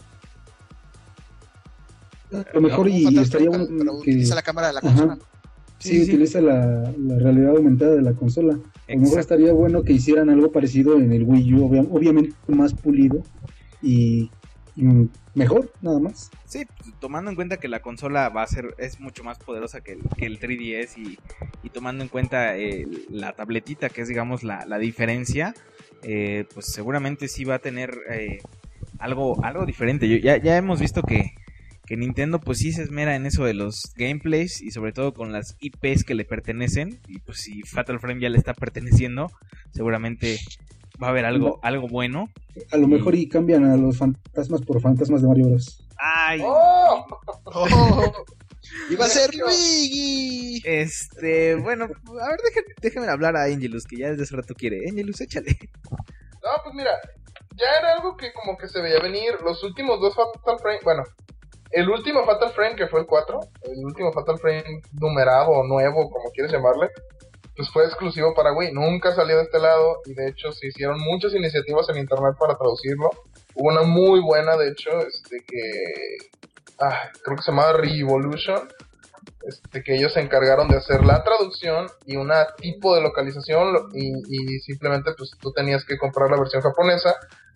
A lo mejor y Fatal estaría Frame, bueno pero que... utiliza la cámara de la Ajá. consola, ¿no? Sí, Sí, sí. utiliza la, la realidad aumentada de la consola. A lo mejor Exacto. estaría bueno que hicieran algo parecido en el Wii U, obvia- obviamente más pulido y, y mejor, nada más. Sí, pues, tomando en cuenta que la consola va a ser es mucho más poderosa que el, que el tres D S y, y tomando en cuenta eh, la tabletita que es digamos la, la diferencia, eh, pues seguramente sí va a tener eh, algo algo diferente. Yo, ya, ya hemos visto que, que Nintendo pues sí se esmera en eso de los gameplays y sobre todo con las I Pes que le pertenecen y pues si Fatal Frame ya le está perteneciendo seguramente va a haber algo algo bueno. A lo mejor y cambian a los fantasmas por fantasmas de Mario Bros. ¡Ay! ¡Oh! Oh, ¡iba a ser Luigi! Este, bueno, a ver, déjame, déjame hablar a Angelus, que ya desde hace rato quiere. Angelus, échale. No, pues mira, ya era algo que como que se veía venir. Los últimos dos Fatal Frame, bueno, el último Fatal Frame que fue el cuatro, el último Fatal Frame numerado o nuevo, como quieres llamarle, pues fue exclusivo para Wii, nunca salió de este lado y de hecho se hicieron muchas iniciativas en internet para traducirlo. Hubo una muy buena, de hecho, este que ah, creo que se llamaba Revolution, este que ellos se encargaron de hacer la traducción y una tipo de localización y, y simplemente pues tú tenías que comprar la versión japonesa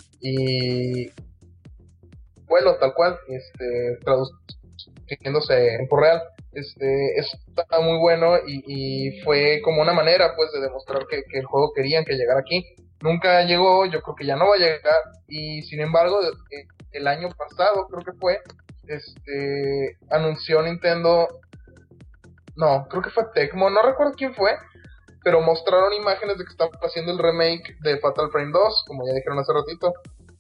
y bueno, tal cual, este traduciéndose en tiempo real. Este, está muy bueno y, y fue como una manera pues de demostrar que, que el juego querían que llegara aquí. Nunca llegó, yo creo que ya no va a llegar y sin embargo el año pasado creo que fue, este, anunció Nintendo, no, creo que fue Tecmo, no recuerdo quién fue, pero mostraron imágenes de que estaban haciendo el remake de Fatal Frame dos, como ya dijeron hace ratito.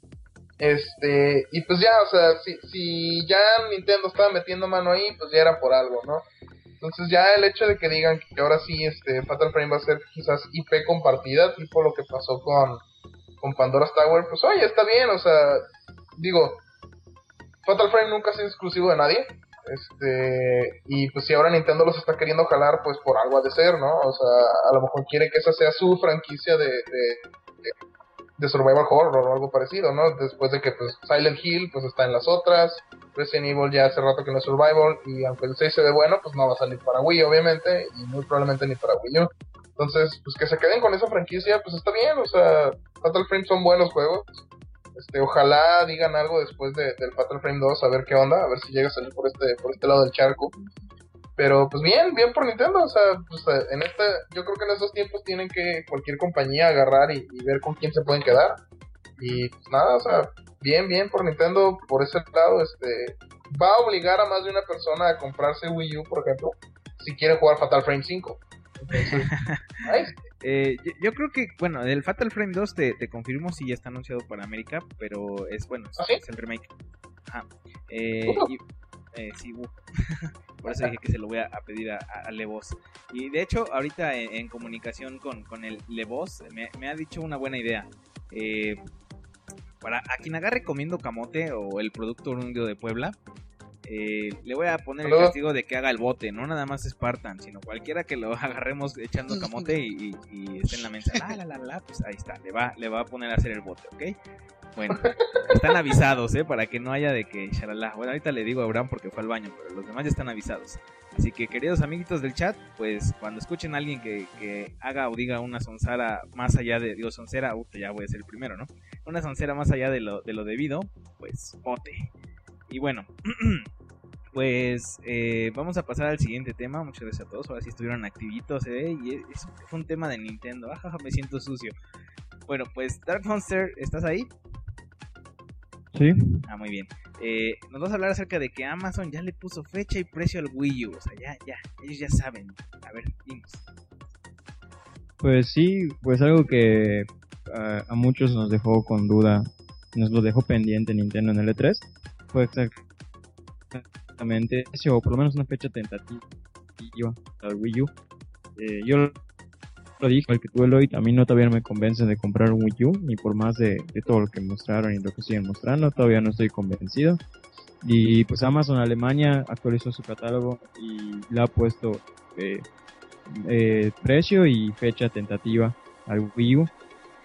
Este, y pues ya, o sea, si, si ya Nintendo estaba metiendo mano ahí, pues ya era por algo, ¿no? Entonces ya el hecho de que digan que ahora sí, este, Fatal Frame va a ser quizás I P compartida, tipo lo que pasó con, con Pandora's Tower, pues oye, está bien, o sea, digo, Fatal Frame nunca ha sido exclusivo de nadie, este, y pues si ahora Nintendo los está queriendo jalar, pues por algo ha de ser, ¿no? O sea, a lo mejor quiere que esa sea su franquicia de, de, de de survival horror o algo parecido, ¿no? Después de que pues Silent Hill pues está en las otras, Resident Evil ya hace rato que no es survival y aunque el seis se ve bueno, pues no va a salir para Wii obviamente y muy probablemente ni para Wii U. Entonces, pues que se queden con esa franquicia, pues está bien, o sea, Fatal Frame son buenos juegos. Este, ojalá digan algo después de, del Fatal Frame dos, a ver qué onda, a ver si llega a salir por este por este lado del charco. Pero pues bien, bien por Nintendo, o sea, pues en este, yo creo que en estos tiempos tienen que cualquier compañía agarrar y, y ver con quién se pueden quedar. Y pues nada, o sea, bien, bien por Nintendo, por ese lado, este, va a obligar a más de una persona a comprarse Wii U, por ejemplo, si quiere jugar Fatal Frame cinco. Entonces, ahí. Eh, yo, yo creo que, bueno, el Fatal Frame dos te, te confirmo si ya está anunciado para América, pero es bueno, es, ¿Ah, sí? es el remake. Ajá. Eh, Uh. y, eh, sí, uh. Por eso dije que se lo voy a, a pedir a, a, a Levos. Y de hecho, ahorita en, en comunicación con, con el Levos, me, me ha dicho una buena idea. Eh, para a quien agarre comiendo camote o el producto oriundo de Puebla, eh, le voy a poner el castigo de que haga el bote, no nada más Spartan, sino cualquiera que lo agarremos echando camote y, y, y esté en la mesa, la, la, la, la, pues ahí está, le va, le va a poner a hacer el bote, ¿ok? Bueno, están avisados, ¿eh? Para que no haya de que shalala. Bueno, ahorita le digo a Abraham porque fue al baño, pero los demás ya están avisados. Así que, queridos amiguitos del chat, pues cuando escuchen a alguien que, que haga o diga una soncera más allá de, digo, soncera, uh, ya voy a ser el primero, ¿no? Una soncera más allá de lo, de lo debido, pues bote. Y bueno, pues eh, vamos a pasar al siguiente tema. Muchas gracias a todos, ahora sí estuvieron activitos, ¿eh? Y es, es, fue un tema de Nintendo, ajaja, me siento sucio. Bueno, pues Dark Monster, ¿estás ahí? Sí. Ah, muy bien. Eh, nos vas a hablar acerca de que Amazon ya le puso fecha y precio al Wii U. O sea, ya, ya, ellos ya saben. A ver, dinos. Pues sí, pues algo que uh, a muchos nos dejó con duda, nos lo dejó pendiente Nintendo en el E tres, fue exactamente eso, o por lo menos una fecha tentativa al Wii U. Eh, yo lo dije, el que tuve hoy, a mí no todavía no me convence de comprar un Wii U, ni por más de, de todo lo que mostraron y lo que siguen mostrando, todavía no estoy convencido. Y pues Amazon Alemania actualizó su catálogo y le ha puesto eh, eh, precio y fecha tentativa al Wii U.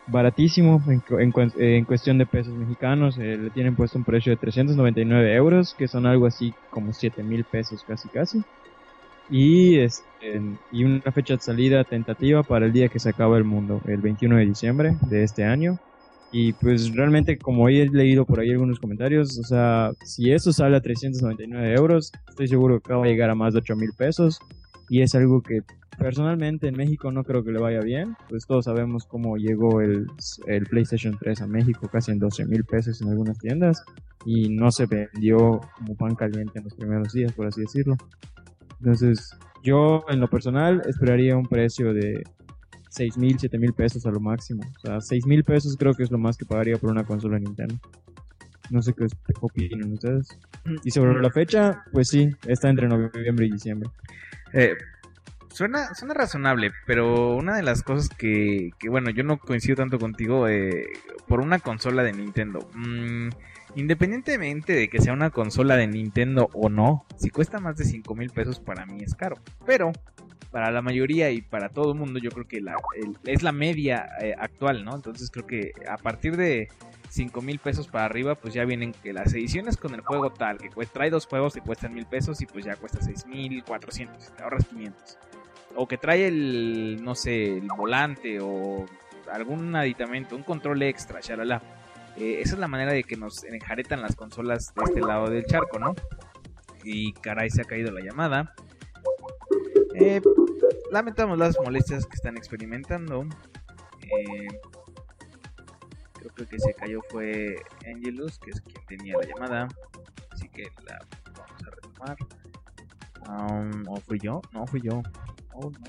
baratísimo en, cu- en, cu- en cuestión de pesos mexicanos. Eh, le tienen puesto un precio de trescientos noventa y nueve euros, que son algo así como siete mil pesos casi casi. Y, este, y una fecha de salida tentativa para el día que se acaba el mundo, el veintiuno de diciembre de este año. Y pues realmente, como he leído por ahí algunos comentarios, o sea, si eso sale a trescientos noventa y nueve euros, estoy seguro que va a llegar a más de ocho mil pesos. Y es algo que personalmente en México no creo que le vaya bien. Pues todos sabemos cómo llegó el, el PlayStation tres a México, casi en doce mil pesos en algunas tiendas. Y no se vendió como pan caliente en los primeros días, por así decirlo. Entonces, yo en lo personal esperaría un precio de seis mil, siete mil pesos a lo máximo. O sea, seis mil pesos creo que es lo más que pagaría por una consola Nintendo. No sé qué opinan ustedes. Y sobre la fecha, pues sí, está entre noviembre y diciembre. Eh, suena, suena razonable, pero una de las cosas que, que bueno, yo no coincido tanto contigo eh, por una consola de Nintendo. Mm, independientemente de que sea una consola de Nintendo o no, si cuesta más de cinco mil pesos para mí es caro. Pero para la mayoría y para todo el mundo yo creo que la, el, es la media eh, actual, ¿no? Entonces creo que a partir de cinco mil pesos para arriba pues ya vienen que las ediciones con el juego tal, que cuesta, trae dos juegos que cuestan mil pesos y pues ya cuesta seis mil cuatrocientos, te ahorras quinientos. O que trae el, no sé, el volante o algún aditamento, un control extra, shalala. Eh, esa es la manera de que nos enjaretan las consolas de este lado del charco, ¿no? Y caray, se ha caído la llamada. Eh, lamentamos las molestias que están experimentando. Eh, creo que el que se cayó fue Angelus, que es quien tenía la llamada. Así que la vamos a retomar. Um, ¿O fui yo? No, fui yo. Oh, no.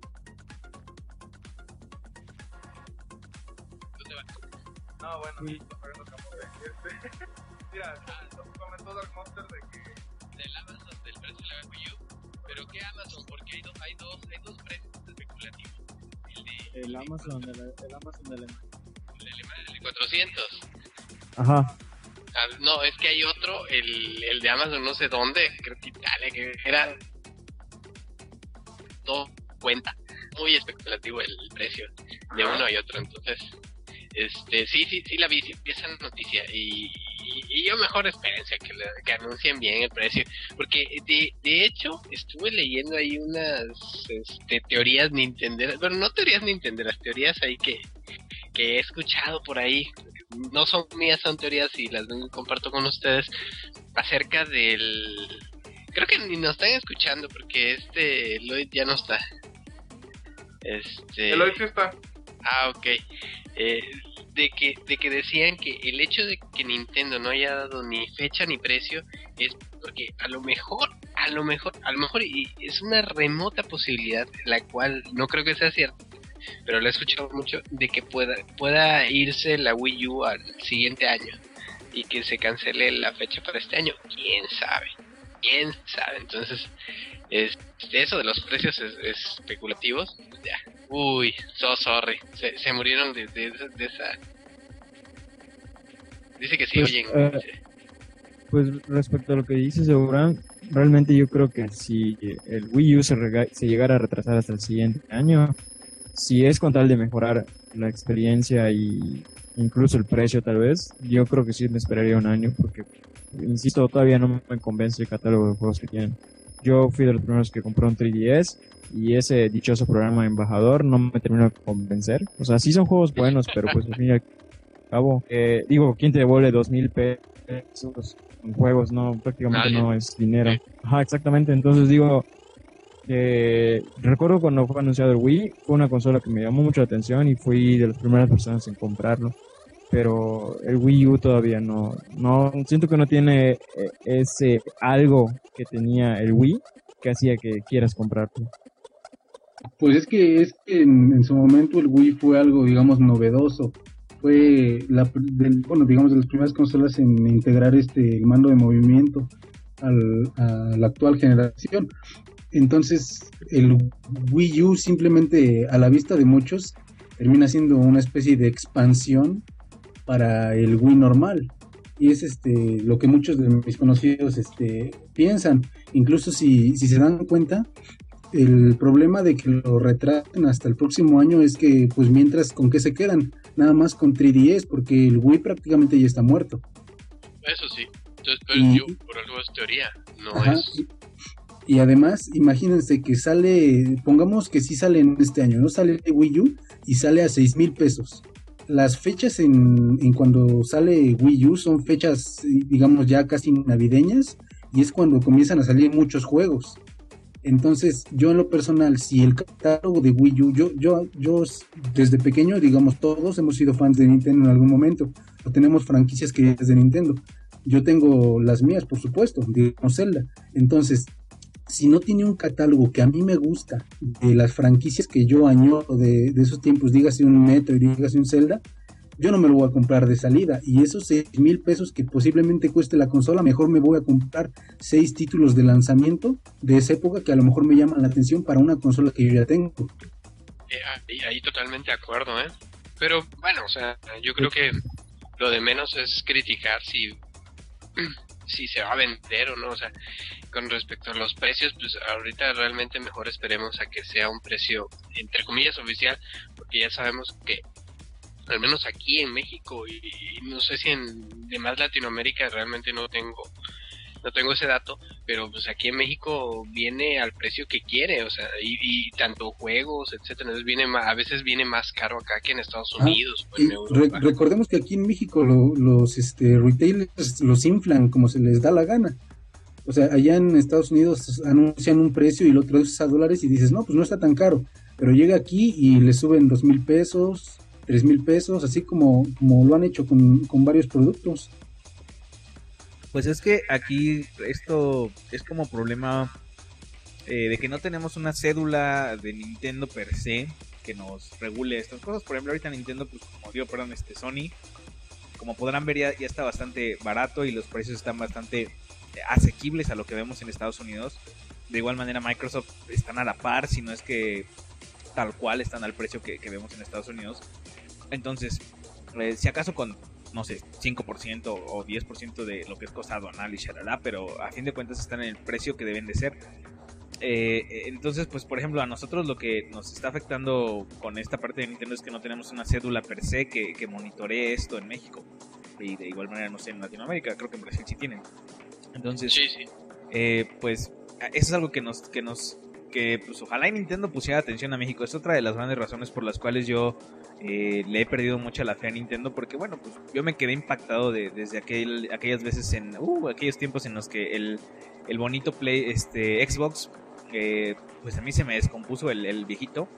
No, bueno, listo, pero no estamos de este. Mira, comentó Dark Monster de que. Del Amazon, del precio de la Wii U. ¿Pero qué Amazon? Porque hay dos, hay dos, hay dos precios especulativos. El de. El Amazon de la, el Amazon de la... El de cuatrocientos. Ajá. Ah, no, es que hay otro, el, el de Amazon no sé dónde, creo que Italia, que era todo cuenta, muy especulativo el precio de uno y otro, entonces, este, sí, sí, sí la vi, sí vi esa noticia y, y, y yo mejor espérense que, le, que anuncien bien el precio, porque de, de hecho estuve leyendo ahí unas este, teorías nintenderas, bueno, no teorías nintenderas, teorías ahí que, que he escuchado por ahí. No son mías, son teorías y las comparto con ustedes acerca del... Creo que ni nos están escuchando porque este Lloyd ya no está. Este... Lloyd sí está. Ah, ok. Eh, de que de que decían que el hecho de que Nintendo no haya dado ni fecha ni precio es porque a lo mejor, a lo mejor, a lo mejor y es una remota posibilidad, la cual no creo que sea cierta, pero lo he escuchado mucho, de que pueda pueda irse la Wii U al siguiente año y que se cancele la fecha para este año. ¿Quién sabe? ¿Quién sabe? Entonces, es, eso de los precios es, es especulativos, ya. Uy, so sorry. Se, se murieron de, de, de esa... Dice que sí, Pues, oyen. eh, pues respecto a lo que dices, Abraham, realmente yo creo que si el Wii U se, rega- se llegara a retrasar hasta el siguiente año, si es con tal de mejorar la experiencia y incluso el precio tal vez, yo creo que sí me esperaría un año porque, insisto, todavía no me convence el catálogo de juegos que tienen. Yo fui de los primeros que compró un tres D S y ese dichoso programa embajador no me terminó de convencer. O sea, sí son juegos buenos, pero pues al fin y al cabo, eh, digo, ¿quién te devuelve dos mil pesos en juegos? No, prácticamente Nadie. no es dinero. Ajá, exactamente. Entonces digo, eh, recuerdo cuando fue anunciado el Wii, fue una consola que me llamó mucho la atención y fui de las primeras personas en comprarlo. Pero el Wii U todavía no, no, siento que no tiene eh, ese algo que tenía el Wii que hacía que quieras comprarlo. Pues es que es que en, en su momento el Wii fue algo, digamos, novedoso. Fue la, del, bueno, digamos, de las primeras consolas en integrar este mando de movimiento al, a la actual generación. Entonces, el Wii U simplemente, a la vista de muchos, termina siendo una especie de expansión para el Wii normal. Y es este lo que muchos de mis conocidos este piensan. Incluso si, si se dan cuenta, el problema de que lo retrasen hasta el próximo año es que, pues mientras, ¿con qué se quedan? nada más con tres D S, porque el Wii prácticamente ya está muerto. Eso sí. Entonces, pero Y- digo, por algo es teoría, no Ajá, es... y, y además, imagínense que sale, pongamos que sí sale en este año, ¿no? Sale el Wii U y sale a seis mil pesos. Las fechas en, en cuando sale Wii U son fechas, digamos, ya casi navideñas, y es cuando comienzan a salir muchos juegos. Entonces, yo en lo personal, si el catálogo de Wii U, yo, yo, yo desde pequeño, digamos, todos hemos sido fans de Nintendo en algún momento, o tenemos franquicias que es de Nintendo. Yo tengo las mías, por supuesto, digamos Zelda. Entonces, si no tiene un catálogo que a mí me gusta, de las franquicias que yo añoro de, de esos tiempos, dígase un Metroid, dígase un Zelda, yo no me lo voy a comprar de salida. Y esos seis mil pesos que posiblemente cueste la consola, mejor me voy a comprar seis títulos de lanzamiento de esa época que a lo mejor me llaman la atención para una consola que yo ya tengo. Eh, ahí, ahí totalmente de acuerdo, ¿eh? Pero bueno, o sea, yo creo que lo de menos es criticar si, si se va a vender o no. O sea, con respecto a los precios, pues ahorita realmente mejor esperemos a que sea un precio, entre comillas, oficial, porque ya sabemos que, al menos aquí en México, y, y no sé si en demás Latinoamérica realmente no tengo no tengo ese dato, pero pues aquí en México viene al precio que quiere, o sea, y, y tanto juegos, etcétera, entonces viene ma- a veces viene más caro acá que en Estados Ah, Unidos o y en re- Europa. recordemos que aquí en México lo- los este, retailers los inflan como se les da la gana. O sea, allá en Estados Unidos anuncian un precio y lo traduces a dólares y dices, no, pues no está tan caro. Pero llega aquí y le suben dos mil pesos, tres mil pesos, así como, como lo han hecho con, con varios productos. Pues es que aquí esto es como problema eh, de que no tenemos una cédula de Nintendo per se que nos regule estas cosas. Por ejemplo, ahorita Nintendo, pues como dio, perdón, este Sony, como podrán ver, ya, ya está bastante barato y los precios están bastante asequibles a lo que vemos en Estados Unidos. De igual manera Microsoft están a la par, si no es que tal cual están al precio que, que vemos en Estados Unidos. Entonces, eh, si acaso con, no sé, cinco por ciento o diez por ciento de lo que es costa aduanal y shalala, pero a fin de cuentas están en el precio que deben de ser. Eh, entonces, pues por ejemplo, a nosotros lo que nos está afectando con esta parte de Nintendo es que no tenemos una cédula per se que, que monitoree esto en México. Y de igual manera, no sé, en Latinoamérica, creo que en Brasil sí tienen. Entonces, Sí, sí. eh, pues eso es algo que nos, que nos, que pues ojalá y Nintendo pusiera atención a México. Es otra de las grandes razones por las cuales yo eh, le he perdido mucha la fe a Nintendo, porque bueno, pues yo me quedé impactado de, desde aquel, aquellas veces en, uh, aquellos tiempos en los que el, el bonito Play, este, Xbox, que pues a mí se me descompuso el, el viejito.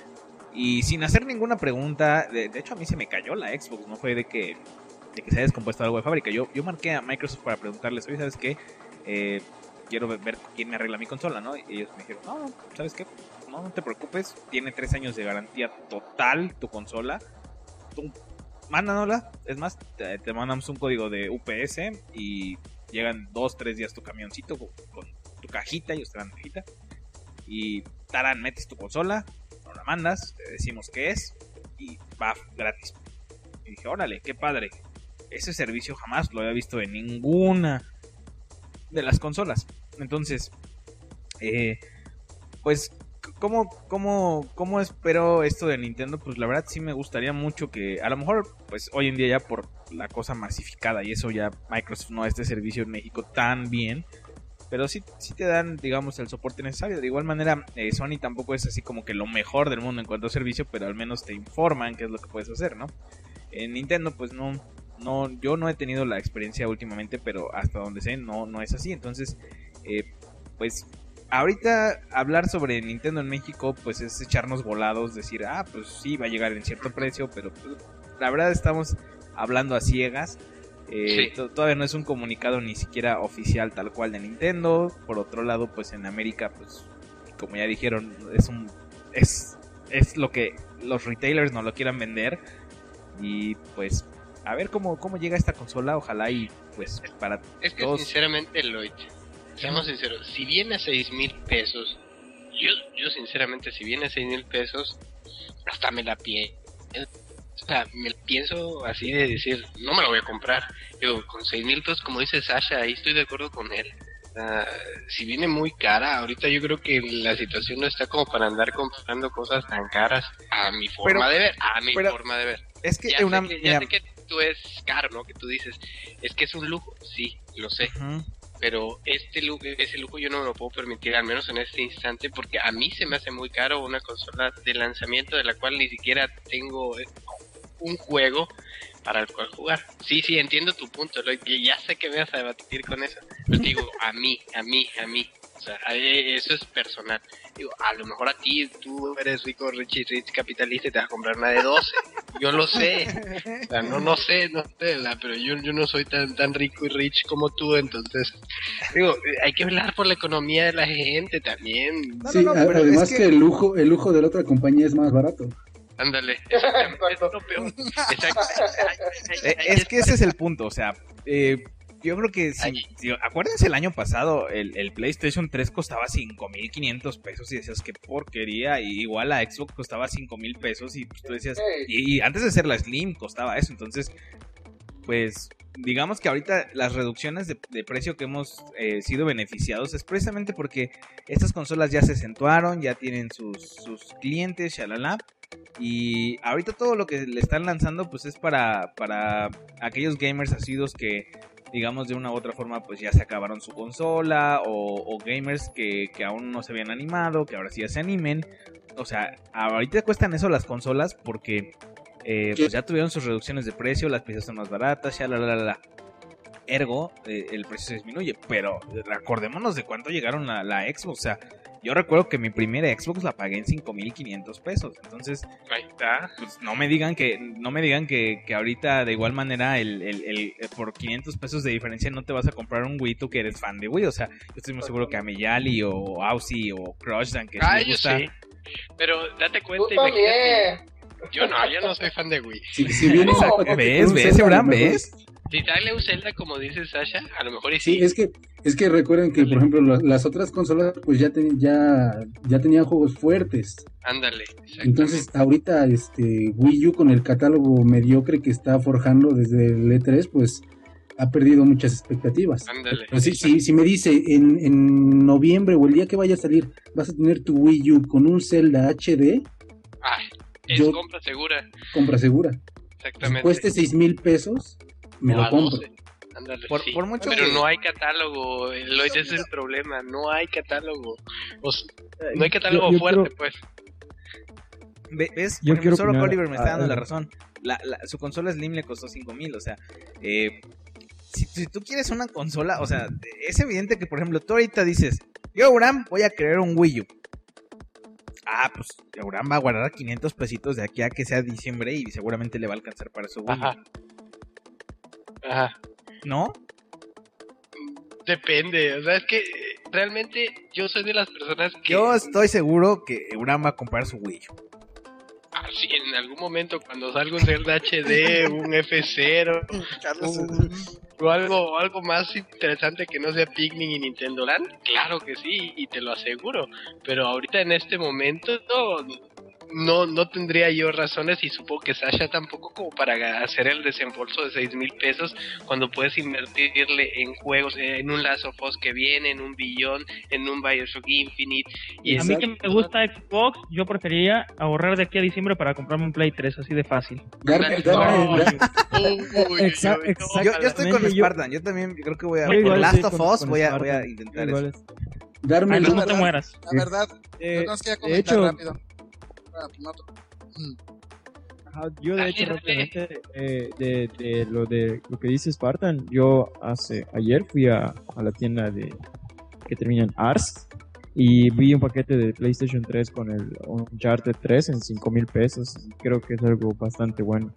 Y sin hacer ninguna pregunta, de, de hecho a mí se me cayó la Xbox, no fue de que, de que se haya descompuesto algo de fábrica. Yo, yo marqué a Microsoft para preguntarles, oye, ¿sabes qué? Eh, quiero ver quién me arregla mi consola, ¿no? Y ellos me dijeron, no, ¿sabes qué? No, no te preocupes, tiene tres años de garantía total tu consola. Tú, mándanosla, es más, te, te mandamos un código de U P S y llegan dos, tres días tu camioncito con, con tu cajita, ellos te dan tu cajita. Y tarán, metes tu consola, nos la mandas, te decimos qué es y va gratis. Y dije, órale, qué padre. Ese servicio jamás lo había visto en ninguna de las consolas. Entonces, eh, pues, ¿cómo, cómo, ¿cómo espero esto de Nintendo? Pues la verdad sí me gustaría mucho que, a lo mejor, pues hoy en día ya por la cosa masificada y eso ya Microsoft no da este servicio en México tan bien, pero sí, sí te dan, digamos, el soporte necesario. De igual manera, eh, Sony tampoco es así como que lo mejor del mundo en cuanto a servicio, pero al menos te informan qué es lo que puedes hacer, ¿no? En Nintendo, pues no, no, yo no he tenido la experiencia últimamente, pero hasta donde sé, no, no es así. Entonces, eh, pues ahorita hablar sobre Nintendo en México, pues es echarnos volados, decir, ah, pues sí, va a llegar en cierto precio, pero pues, la verdad estamos hablando a ciegas. Eh, Sí. to- todavía no es un comunicado ni siquiera oficial tal cual de Nintendo. Por otro lado, pues en América, pues como ya dijeron, es un es es lo que los retailers no lo quieran vender. Y pues a ver cómo cómo llega esta consola, ojalá y pues para Es que todos. sinceramente, Lloyd, seamos sinceros, si viene a seis mil pesos, yo, yo sinceramente, si viene a seis mil pesos, hasta me la pie. O sea, me pienso así de decir, no me lo voy a comprar. Digo, con seis mil pesos, como dice Sasha, ahí estoy de acuerdo con él. Uh, si viene muy cara, ahorita yo creo que la situación no está como para andar comprando cosas tan caras, a mi forma Pero- de ver, a mi pero- forma de ver. Es que ya, una, sé que, mira, ya sé que tú es caro, ¿no? Que tú dices, es que es un lujo. Sí, lo sé. uh-huh. Pero este lujo, ese lujo yo no me lo puedo permitir, al menos en este instante, porque a mí se me hace muy caro una consola de lanzamiento de la cual ni siquiera tengo un juego para el cual jugar. Sí, sí, entiendo tu punto, Lloyd, y ya sé que me vas a debatir con eso, pero te digo, a mí, a mí, a mí, o sea, eso es personal. Digo, a lo mejor a ti, tú eres rico, rich, rich, capitalista y te vas a comprar una de doce. Yo lo sé. O sea, no, no sé, no sé, la, pero yo, yo no soy tan, tan rico y rich como tú, entonces, digo, hay que velar por la economía de la gente también. Sí, no, no, no, además es que... que el lujo, el lujo de la otra compañía es más barato. Ándale, es lo peor. Exacto. Es que ese es el punto, o sea, eh, yo creo que si, si, acuérdense el año pasado el, el PlayStation tres costaba cinco mil quinientos pesos y decías qué porquería, y igual la Xbox costaba cinco mil pesos y pues tú decías, y, y antes de ser la Slim costaba eso, entonces pues digamos que ahorita las reducciones de, de precio que hemos eh, sido beneficiados es precisamente porque estas consolas ya se acentuaron, ya tienen sus, sus clientes, shalala. Y ahorita todo lo que le están lanzando pues es para, para aquellos gamers asiduos que digamos de una u otra forma pues ya se acabaron su consola, o, o gamers que, que aún no se habían animado, que ahora sí ya se animen. O sea, ahorita cuestan eso las consolas porque eh, pues ya tuvieron sus reducciones de precio, las piezas son más baratas, ya la la la la. Ergo, eh, el precio se disminuye, pero acordémonos de cuánto llegaron a la Xbox, o sea, yo recuerdo que mi primera Xbox la pagué en cinco mil quinientos pesos, entonces ahí está. Pues no me digan que no me digan que, que ahorita de igual manera el, el, el, el por quinientos pesos de diferencia no te vas a comprar un Wii, tú que eres fan de Wii, o sea, yo estoy muy seguro que a Miyali o Aussie o Crushdan que ah, sí les gusta. Sí. Pero date cuenta, tú también. Yo no, yo no soy fan de Wii. Si, si bien no, ¿ves? ¿Ves, Abraham? ¿Ves? Si sale un Zelda, como dice Sasha, a lo mejor y sí. sí. Es que, es que recuerden que, por ejemplo, las, las otras consolas pues ya, ten, ya, ya tenían juegos fuertes. Ándale. Entonces, ahorita este Wii U con el catálogo mediocre que está forjando desde el E tres, pues ha perdido muchas expectativas. Ándale. Pero sí, sí, si me dice en, en noviembre o el día que vaya a salir, vas a tener tu Wii U con un Zelda H D. Ay, es yo, compra segura. Compra segura. Exactamente. Si cueste seis mil pesos, me lo compro. Ándale, por, sí. por mucho pero que... no hay catálogo, Lloyd, ese es el problema, no hay catálogo, o sea, no hay catálogo yo, yo fuerte, quiero... pues. ¿Ves? Yo por ejemplo, solo Oliver me está dando a, la razón. La, la, su consola Slim le costó cinco mil, o sea, eh, si, si tú quieres una consola, o sea, es evidente que, por ejemplo, tú ahorita dices, yo, Abraham, voy a querer un Wii U. Ah, pues Abraham va a guardar quinientos pesitos de aquí a que sea diciembre y seguramente le va a alcanzar para su Wii U. Ajá. Ajá. ¿No? Depende, o sea, es que realmente yo soy de las personas que... Yo estoy seguro que Abraham va a comprar su Wii U. Ah, sí, en algún momento cuando salga un Zelda H D, un F cero, un, o algo, algo más interesante que no sea Pikmin y Nintendo Land, claro que sí, y te lo aseguro, pero ahorita en este momento no, no, no tendría yo razones, y supongo que Sasha tampoco, como para hacer el desembolso de seis mil pesos cuando puedes invertirle en juegos, en un Last of Us que viene, en un Beyond, en un Bioshock Infinite. Y a mí que me gusta Xbox, yo preferiría ahorrar de aquí a diciembre para comprarme un Play tres, así de fácil. Garme, garme, yo, yo estoy con Spartan, yo también creo que voy a... Por Last of Us voy a, voy a intentar eso. Darme, Ay, no, no te verdad, mueras. La verdad, eh, yo no quería comentar hecho, rápido. Ah, no, Ajá, yo de hecho rápidamente eh, de, de lo de lo que dice Spartan, yo hace ayer fui a, a la tienda de que termina en Ars y vi un paquete de PlayStation tres con el Uncharted tres en cinco mil pesos. Creo que es algo bastante bueno.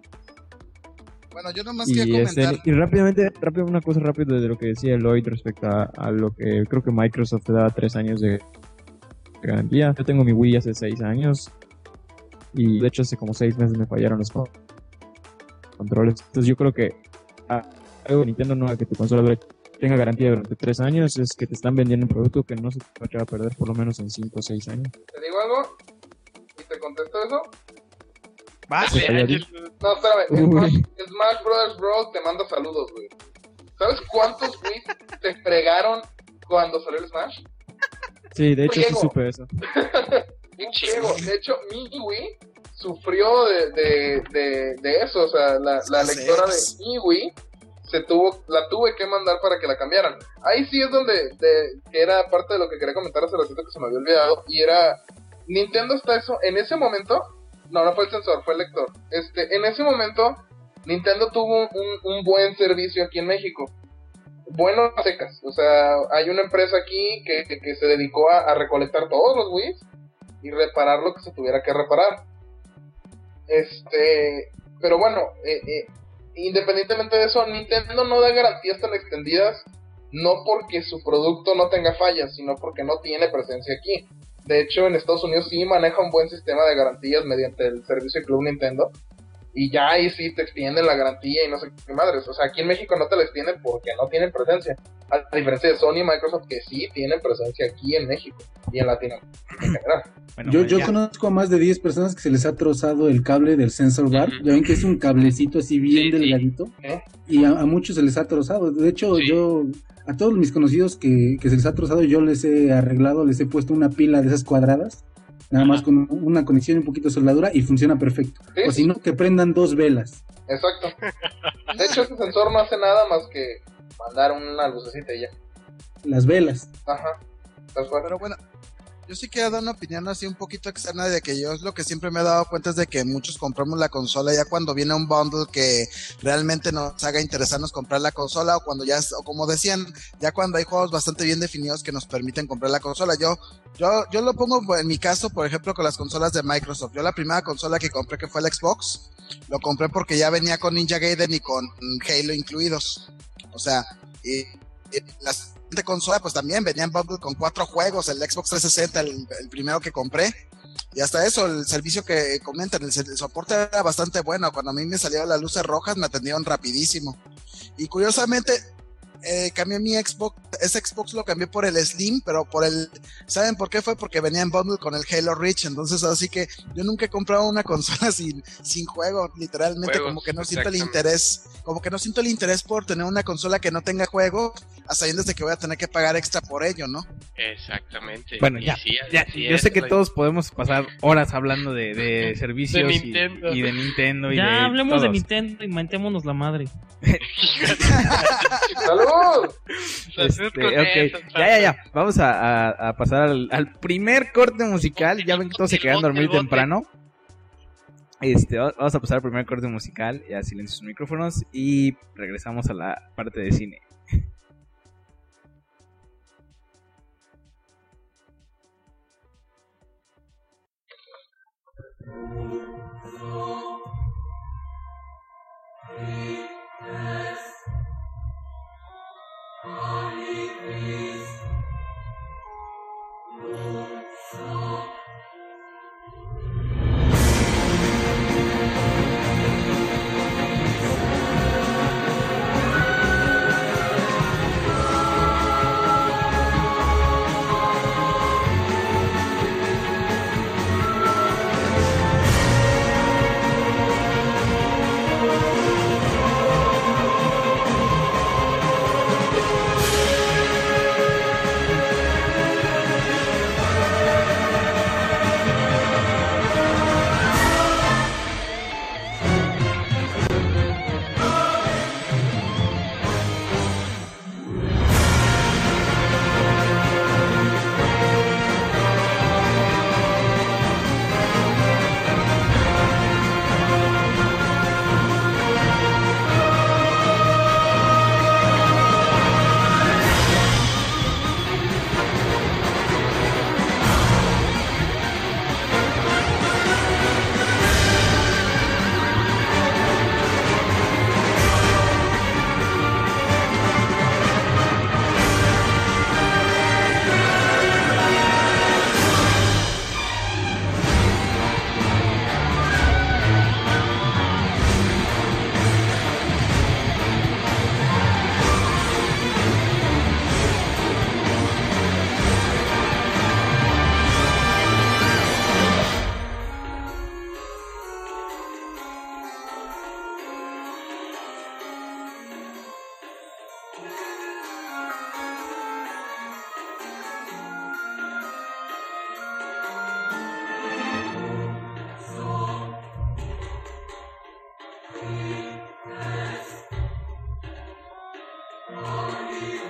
Bueno, yo nomás y, quería comentar. Este, y rápidamente, rápido, una cosa rápida de lo que decía Lloyd respecto a, a lo que creo que Microsoft da tres años de garantía. Yo tengo mi Wii hace seis años y de hecho hace como seis meses me fallaron los controles. Entonces yo creo que ah, algo de Nintendo no es que tu consola tenga garantía durante tres años, es que te están vendiendo un producto que no se te va a echar a perder por lo menos en cinco o seis años. ¿Te digo algo? ¿Y te contesto eso? ¿Vas? No, espérame. Smash, Smash Brothers Bros. Te manda saludos, güey. ¿Sabes cuántos Wii te fregaron cuando salió el Smash? Sí, de hecho sí supe eso. Un ciego. De hecho, mi Wii sufrió de, de, de, de eso, o sea, la, la lectora de iWii se tuvo, la tuve que mandar para que la cambiaran. Ahí sí es donde, de, que era parte de lo que quería comentar hace ratito que se me había olvidado, y era, Nintendo está eso, en ese momento, no, no fue el sensor, fue el lector, este, en ese momento, Nintendo tuvo un, un buen servicio aquí en México, bueno a secas, o sea, hay una empresa aquí que, que, que se dedicó a, a recolectar todos los Wii's y reparar lo que se tuviera que reparar. Este, pero bueno, eh, eh, independientemente de eso, Nintendo no da garantías tan extendidas, no porque su producto no tenga fallas, sino porque no tiene presencia aquí. De hecho, en Estados Unidos sí maneja un buen sistema de garantías mediante el servicio Club Nintendo, y ya ahí sí te extienden la garantía y no sé qué madres. O sea, aquí en México no te la extienden porque no tienen presencia, a diferencia de Sony y Microsoft, que sí tienen presencia aquí en México y en Latinoamérica en general. Bueno, yo yo conozco a más de diez personas que se les ha trozado el cable del sensor bar. Uh-huh. Ya ven que es un cablecito así bien sí, delgadito. ¿Eh? Y a, a muchos se les ha trozado. De hecho, sí. yo a todos mis conocidos que, que se les ha trozado, yo les he arreglado, les he puesto una pila de esas cuadradas, nada más con una conexión y un poquito de soldadura, y funciona perfecto. ¿Sí? O si no, que prendan dos velas. Exacto. De hecho, este sensor no hace nada más que mandar una lucecita y ya. Las velas. Ajá. Pero bueno, yo sí quiero dar una opinión así un poquito externa de que yo es lo que siempre me he dado cuenta es de que muchos compramos la consola ya cuando viene un bundle que realmente nos haga interesarnos comprar la consola, o cuando ya, o como decían, ya cuando hay juegos bastante bien definidos que nos permiten comprar la consola. Yo yo yo lo pongo en mi caso, por ejemplo, con las consolas de Microsoft. Yo la primera consola que compré, que fue el Xbox, lo compré porque ya venía con Ninja Gaiden y con Halo incluidos. O sea, y, y las de consola pues también venían bundle con cuatro juegos, el Xbox trescientos sesenta, el, el primero que compré, y hasta eso, el servicio que comentan, el, el soporte era bastante bueno. Cuando a mí me salieron las luces rojas me atendieron rapidísimo, y curiosamente eh, cambié mi Xbox, ese Xbox lo cambié por el Slim, pero por el, ¿saben por qué fue? Porque venía en bundle con el Halo Reach. Entonces así que yo nunca he comprado una consola sin, sin juego, literalmente. Juegos, como que no siento el interés, como que no siento el interés por tener una consola que no tenga juego, a sabiendas de que voy a tener que pagar extra por ello, ¿no? Exactamente. Bueno, ya, sí, ya yo sé que lo... todos podemos pasar horas hablando de, de servicios de y, y de Nintendo y ya de hablemos todos. de Nintendo y mentémonos la madre. ¡Salud! Este, okay. Ya, ya, ya. Vamos a, a, a pasar al, al primer corte musical. Ya ven que todos se quedan a dormir temprano. Este, vamos a pasar al primer corte musical. Ya silencio sus micrófonos y regresamos a la parte de cine.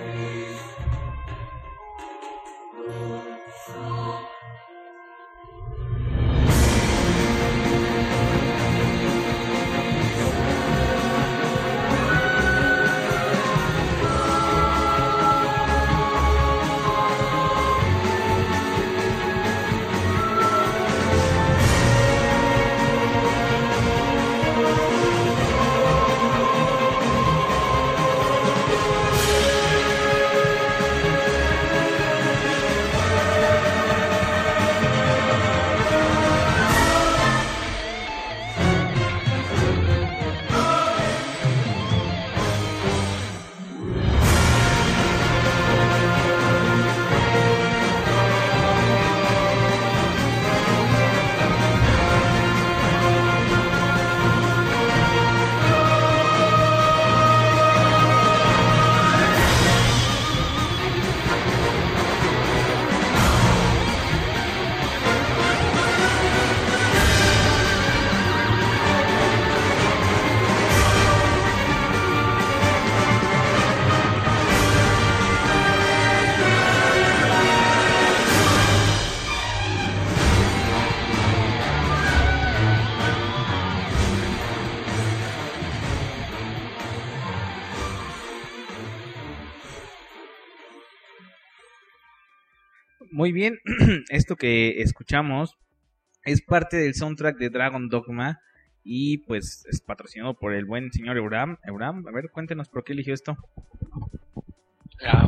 Muy bien, esto que escuchamos es parte del soundtrack de Dragon Dogma y pues es patrocinado por el buen señor Euram. Euram, a ver, cuéntenos por qué eligió esto. Ah,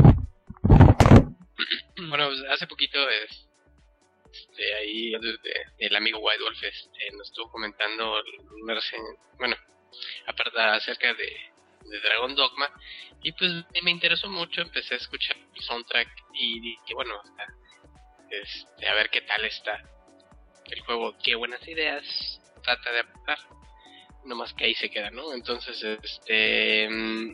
bueno, pues hace poquito es, este, ahí de, el amigo White Wolf este, nos estuvo comentando una reseña, bueno, aparte acerca de, de Dragon Dogma, y pues me interesó mucho, empecé a escuchar el soundtrack y dije, bueno, este, a ver qué tal está el juego, qué buenas ideas trata de aportar, nomás que ahí se queda, ¿no? Entonces, este...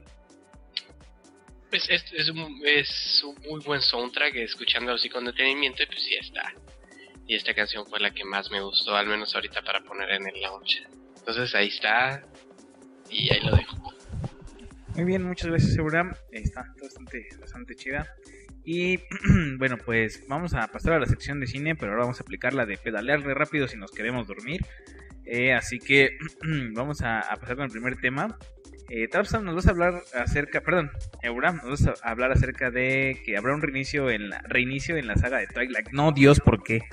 pues es, es, un, es un muy buen soundtrack, escuchándolo así con detenimiento, y pues ya está. Y esta canción fue la que más me gustó, al menos ahorita para poner en el launch. Entonces ahí está, y ahí lo dejo. Muy bien, muchas gracias, Euram. Está bastante, bastante chida. Y bueno, pues vamos a pasar a la sección de cine, pero ahora vamos a aplicar la de pedalearle rápido si nos queremos dormir. Eh, así que vamos a, a pasar con el primer tema. Eh, Trapsam, nos vas a hablar acerca, perdón, Euram, nos vas a hablar acerca de que habrá un reinicio en la, reinicio en la saga de Twilight. No, Dios, ¿por qué?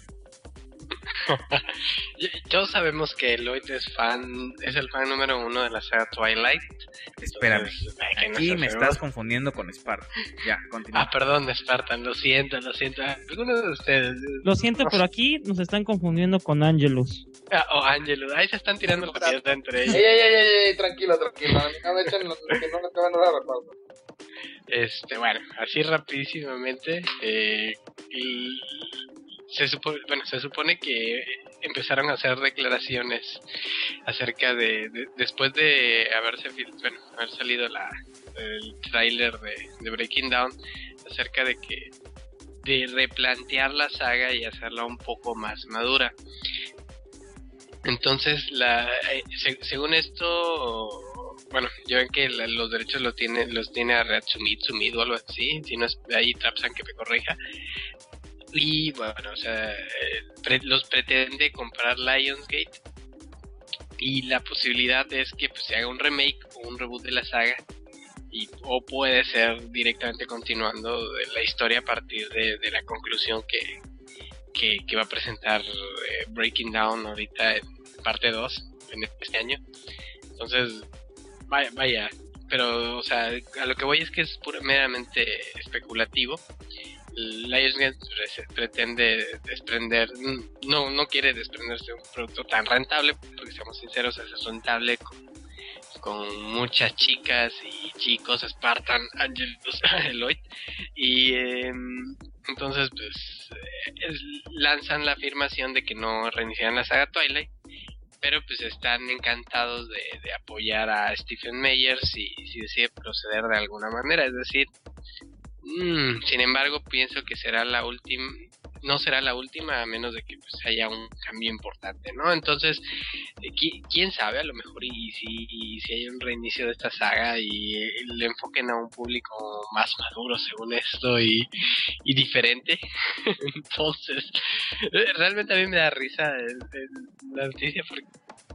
Todos sabemos que Lloyd es fan, es el fan número uno de la saga Twilight. Espérame, Entonces, aquí no me sé, estás confundiendo con Spartan. Ya, continúa. Ah, perdón, Spartan, lo siento, lo siento. Algunos de ustedes. Lo siento, pero aquí nos están confundiendo con Angelus. Ah, o oh, Angelus, ahí se están tirando la piedra entre ellos. Ey, ey, ey, ey, ey, tranquilo, tranquilo. No me echen los que no me acaban de dar recuerdo. Este, bueno, así rapidísimamente. Eh, y se supone, bueno, se supone que empezaron a hacer declaraciones acerca de, de después de haberse bueno, haber salido la el tráiler de, de Breaking Down, acerca de que de replantear la saga y hacerla un poco más madura. Entonces, la eh, se, según esto, bueno, ya ven que la, los derechos lo tiene, los tiene a Reatsumid Sumid o algo así, si no es ahí Trapsan que me corrija. Y bueno, o sea, pre, los pretende comprar Lionsgate, y la posibilidad es que pues, se haga un remake o un reboot de la saga, y o puede ser directamente continuando de la historia a partir de, de la conclusión que, que, que va a presentar eh, Breaking Down ahorita en parte dos en este año. Entonces, vaya, vaya, pero o sea, a lo que voy es que es pura, meramente especulativo. Lionsgate pretende desprender, no no quiere desprenderse de un producto tan rentable, porque seamos sinceros, es rentable con, con muchas chicas y chicos, Spartan, Angelus, Lloyd, y eh, entonces pues eh, lanzan la afirmación de que no reiniciarán la saga Twilight, pero pues están encantados de, de apoyar a Stephen Meyer si, si decide proceder de alguna manera, es decir, Mm, sin embargo, pienso que será la última, no será la última a menos de que pues, haya un cambio importante, ¿no? Entonces, ¿qui- quién sabe, a lo mejor y si, y si hay un reinicio de esta saga y eh, le enfoquen a un público más maduro según esto y, y diferente. Entonces, eh, realmente a mí me da risa el, el- la noticia porque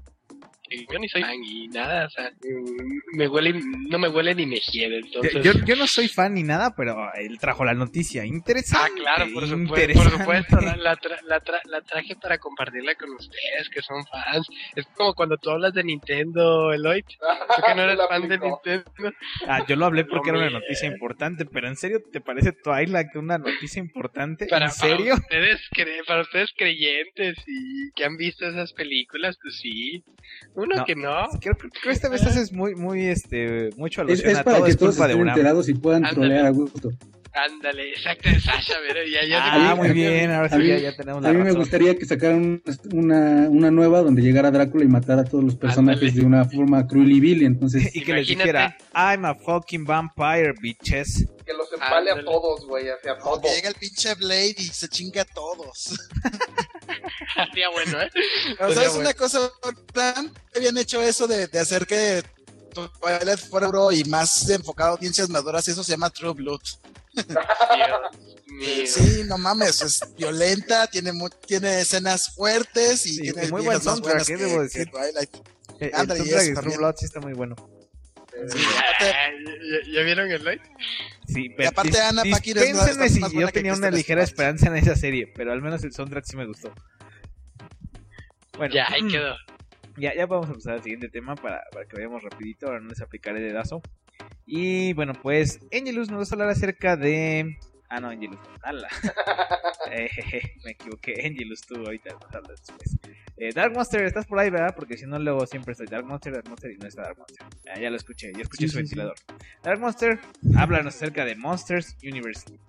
yo ni soy fan y nada, o sea, me huele, no me huele ni me hiede, entonces... Yo, yo, yo no soy fan ni nada, pero él trajo la noticia. Interesante. Ah, claro, por supuesto, por interesante. supuesto la, la, tra- la, tra- la traje para compartirla con ustedes que son fans. Es como cuando tú hablas de Nintendo, Eloy, tú que no eres fan de Nintendo. Ah, yo lo hablé porque No, era una mi- noticia importante, pero ¿en serio te parece Twilight una noticia importante? Para, ¿En serio? Para ustedes, cre- para ustedes creyentes y que han visto esas películas, pues sí. Uno No, que no. Creo, creo que esta vez haces muy, muy, este, mucho Es, alusión es a para todo, que es todos culpa de estén Uram. enterados y puedan Ándale. trolear a gusto. Ándale, exacto, Sasha, pero ya, ya. Ah, sé- muy bien, ahora A sí mí, ya, ya tenemos la a mí me razón. gustaría que sacaran una, una nueva donde llegara Drácula y matara a todos los personajes Ándale. de una forma cruel y vil. Entonces, Y que les Imagínate. dijera, I'm a fucking vampire, bitches. Que los empale a Ándale. todos, güey, hacia No, todo. que llega el pinche Blade y se chinga a todos. Sería bueno, ¿eh? O sea, Sería es bueno. una cosa, plan, habían hecho eso de, de hacer que Twilight fuera bro y más enfocado a audiencias maduras, y eso se llama True Blood. Dios mío. Sí, no mames, es violenta, tiene mu- tiene escenas fuertes y Sí, tiene y muy buen viejas más soundtrack, buenas ¿eh? que, Debo que decir. Twilight. Eh, El Ándale, y soundtrack eso de True también. Blood sí está muy bueno. Sí, aparte- Ah, ¿Ya, ya vieron el light? Sí, Y aparte Anna Paquin es más- dispénsenme está si más yo buena que tenía una Kristen ligera Stewart. esperanza en esa serie, pero al menos el soundtrack sí me gustó. Bueno, Ya, ahí quedó. Ya, ya vamos a pasar al siguiente tema para, para que vayamos rapidito, ahora no les aplicaré dedazo. Y bueno, pues Angelus nos va a hablar acerca de... Ah, no, Angelus, ala. eh, jeje, me equivoqué, Angelus tú ahorita nos hablas después. Eh, Dark Monster, estás por ahí, ¿verdad? Porque si no luego siempre estoy Dark Monster, Dark Monster y no está Dark Monster. Ah, ya lo escuché, ya escuché Sí, su sí, ventilador. Dark Monster, háblanos acerca de Monsters University.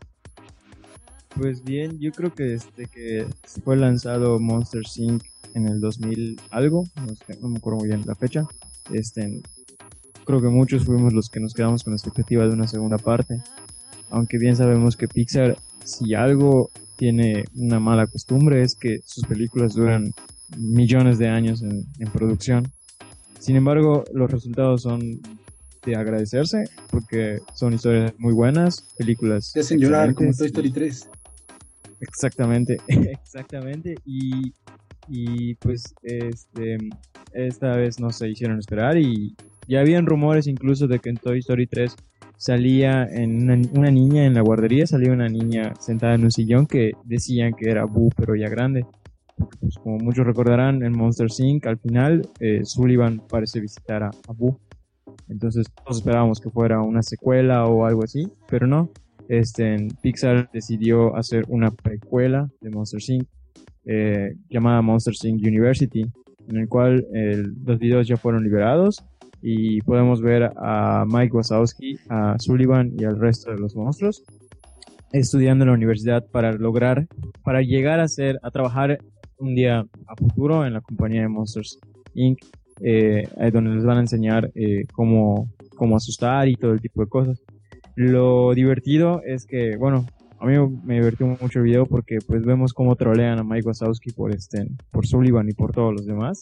Pues bien, yo creo que desde que fue lanzado Monster inc en el dos mil algo, no, sé, no me acuerdo muy bien la fecha, este, creo que muchos fuimos los que nos quedamos con la expectativa de una segunda parte, aunque bien sabemos que Pixar, si algo tiene una mala costumbre, es que sus películas duran millones de años en, en producción. Sin embargo, los resultados son de agradecerse, porque son historias muy buenas, películas te hacen llorar como excelentes Toy y- Story tres. Exactamente, exactamente. Y, y pues este esta vez no se hicieron esperar y ya habían rumores incluso de que en Toy Story tres salía en una, una niña en la guardería, salía una niña sentada en un sillón que decían que era Boo pero ya grande. Pues como muchos recordarán, en Monster inc al final eh, Sullivan parece visitar a, a Boo. Entonces todos esperábamos que fuera una secuela o algo así, pero no. Este, en Pixar decidió hacer una precuela de Monster inc eh, llamada Monster inc University, en el cual eh, los videos ya fueron liberados y podemos ver a Mike Wazowski, a Sullivan y al resto de los monstruos estudiando en la universidad para lograr, para llegar a ser, a trabajar un día a futuro en la compañía de Monsters inc, eh, donde les van a enseñar eh, cómo, cómo asustar y todo el tipo de cosas. Lo divertido es que, bueno, a mí me divirtió mucho el video porque pues vemos cómo trolean a Mike Wazowski por este, por Sullivan y por todos los demás.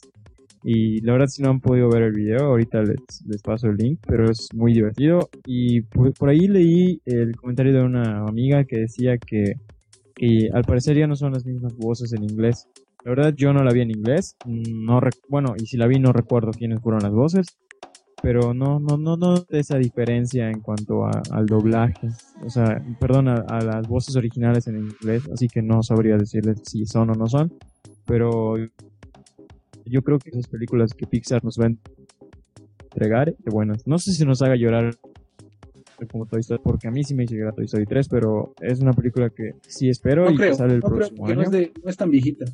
Y la verdad si no han podido ver el video, ahorita les, les paso el link, pero es muy divertido. Y pues, por ahí leí el comentario de una amiga que decía que, que al parecer ya no son las mismas voces en inglés. La verdad yo no la vi en inglés, no rec- bueno, y si la vi no recuerdo quiénes fueron las voces. Pero no, no, no noté esa diferencia en cuanto a, al doblaje, o sea, perdón, a, a las voces originales en inglés, así que no sabría decirles si son o no son, pero yo creo que esas películas que Pixar nos va a entregar, de buenas, no sé si nos haga llorar como Toy Story, porque a mí sí me hizo llorar Toy Story tres, pero es una película que sí espero No y creo, que sale el no creo, próximo porque año. no es, de- no es tan viejita.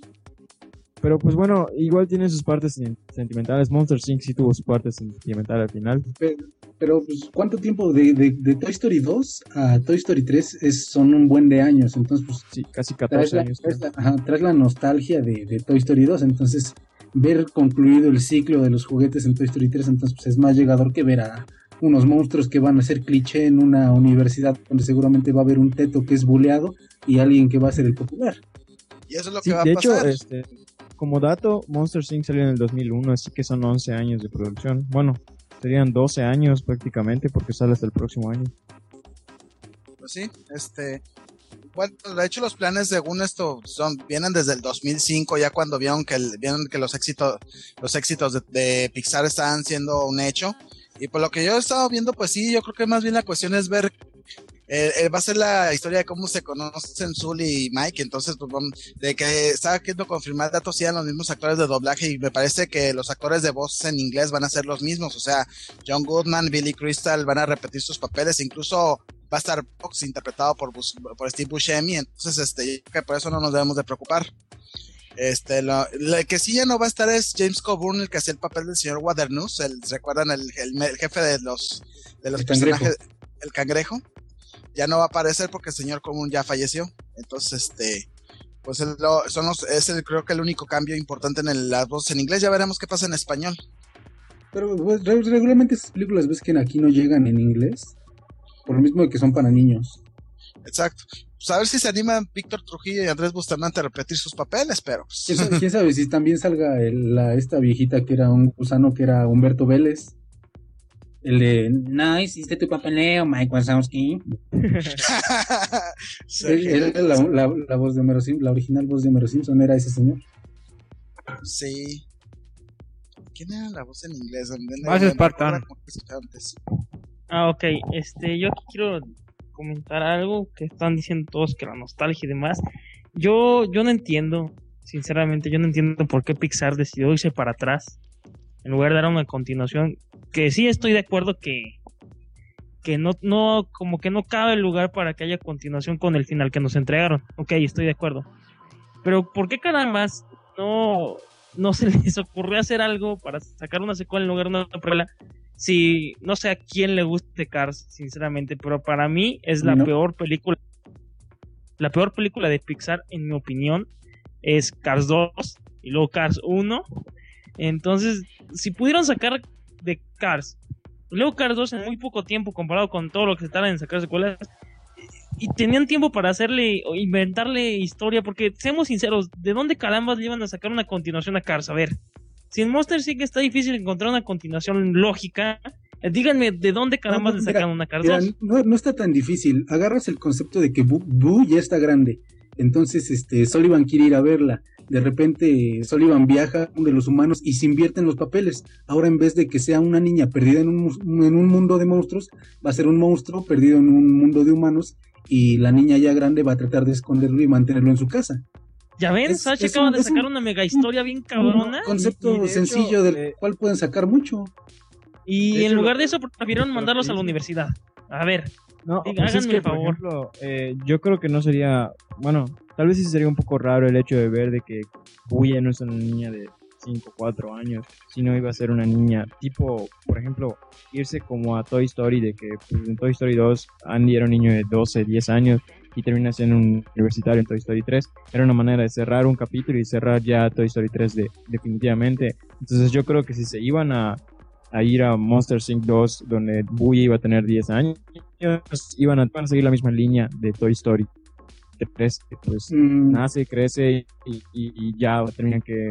Pero pues bueno, igual tiene sus partes sen- sentimentales. Monster inc sí tuvo su parte sentimental al final. Pero, pero, pues, ¿cuánto tiempo de, de, de Toy Story dos a Toy Story tres es, son un buen de años? Entonces, pues, sí, casi traes catorce la, años. traes la- ajá, traes la nostalgia de, de Toy Story dos. Entonces, ver concluido el ciclo de los juguetes en Toy Story tres, entonces, pues, es más llegador que ver a, unos monstruos que van a ser cliché en una universidad donde seguramente va a haber un teto que es buleado y alguien que va a ser el popular. Y eso es lo Sí, que va de a hecho, pasar. este, como dato, Monster incorporated salió en el dos mil uno, así que son once años de producción. Bueno, serían doce años prácticamente porque sale hasta el próximo año. Pues sí, este... Bueno, de hecho los planes según esto son vienen desde el dos mil cinco, ya cuando vieron que el, vieron que los éxitos los éxitos de, de Pixar estaban siendo un hecho. Y por lo que yo he estado viendo, pues sí, yo creo que más bien la cuestión es ver eh, eh, va a ser la historia de cómo se conocen Sully y Mike. Entonces, pues vamos, de que estaba queriendo confirmar datos, sean los mismos actores de doblaje, y me parece que los actores de voz en inglés van a ser los mismos. O sea, John Goodman, Billy Crystal van a repetir sus papeles, incluso va a estar Box interpretado por, Bus, por Steve Buscemi. Entonces, este, que por eso no nos debemos de preocupar. Este, lo, lo que sí ya no va a estar es James Coburn, el que hacía el papel del señor Waternoose, el, ¿recuerdan? El, el, el jefe de los, de los el personajes, cangrejo. el cangrejo. Ya no va a aparecer porque el señor Coburn ya falleció. Entonces, este, pues el, lo, son los, es el, creo que el único cambio importante en el, las voces en inglés. Ya veremos qué pasa en español. Pero pues, regularmente esas películas ves que aquí no llegan en inglés, por lo mismo de que son para niños. Exacto. Pues a ver si se animan Víctor Trujillo y Andrés Bustamante a repetir sus papeles, pero pues... ¿Quién sabe, quién sabe si también salga el, la, esta viejita que era un gusano, que era Humberto Vélez? El de, no hiciste tu papeleo, Mike Wazowski. Sí, Él era la, la, la voz de Homero Simpson, la original voz de Homero Simpson era ese señor. Sí. ¿Quién era la voz en inglés? Más Spartan. Ah, ok. Este, yo aquí quiero comentar algo que están diciendo todos, que la nostalgia y demás. Yo, yo no entiendo, sinceramente, yo no entiendo por qué Pixar decidió irse para atrás en lugar de dar una continuación. Que sí estoy de acuerdo que que no, no, como que no cabe el lugar para que haya continuación con el final que nos entregaron. Ok, estoy de acuerdo. Pero ¿por qué carambas no, no se les ocurrió hacer algo para sacar una secuela en lugar de una precuela? Si, no sé a quién le guste Cars, sinceramente, pero para mí es la ¿No? peor película. La peor película de Pixar, en mi opinión, es Cars dos y luego Cars uno. Entonces, si pudieron sacar de Cars y luego Cars dos en muy poco tiempo comparado con todo lo que se tardan en sacar secuelas, y tenían tiempo para hacerle o inventarle historia, porque seamos sinceros, ¿de dónde carambas le iban a sacar una continuación a Cars? A ver, si en Monster sí que está difícil encontrar una continuación lógica, eh, díganme de dónde carambas No, le mira, sacan una Cars mira, dos. no, no está tan difícil. Agarras el concepto de que Boo, Boo ya está grande. Entonces, este, Sullivan quiere ir a verla. De repente, Sullivan viaja de los humanos y se invierten los papeles. Ahora, en vez de que sea una niña perdida en un, en un mundo de monstruos, va a ser un monstruo perdido en un mundo de humanos. Y la niña ya grande va a tratar de esconderlo y mantenerlo en su casa. Ya ven, Es- Sacha es acaba un- de es sacar un- una mega historia bien cabrona. Un concepto Y- y de sencillo hecho, del eh, cual pueden sacar mucho. Y de en hecho, lugar lo- de eso prefirieron lo mandarlos que a la dicen- universidad. A ver, No, Diga, pues es háganme que, el por favor. ejemplo, eh, yo creo que no sería, bueno, tal vez sí sería un poco raro el hecho de ver de que Boo ya no es una niña de cinco o cuatro años, sino iba a ser una niña tipo, por ejemplo, irse como a Toy Story, de que pues, en Toy Story dos Andy era un niño de doce, diez años y termina siendo un universitario en Toy Story tres. Era una manera de cerrar un capítulo y cerrar ya Toy Story tres de, definitivamente. Entonces yo creo que si se iban a a ir a Monster incorporated dos, donde Boo iba a tener diez años, iban a, iban a seguir la misma línea de Toy Story tres, que pues Mm, nace, crece y, y, y ya terminan que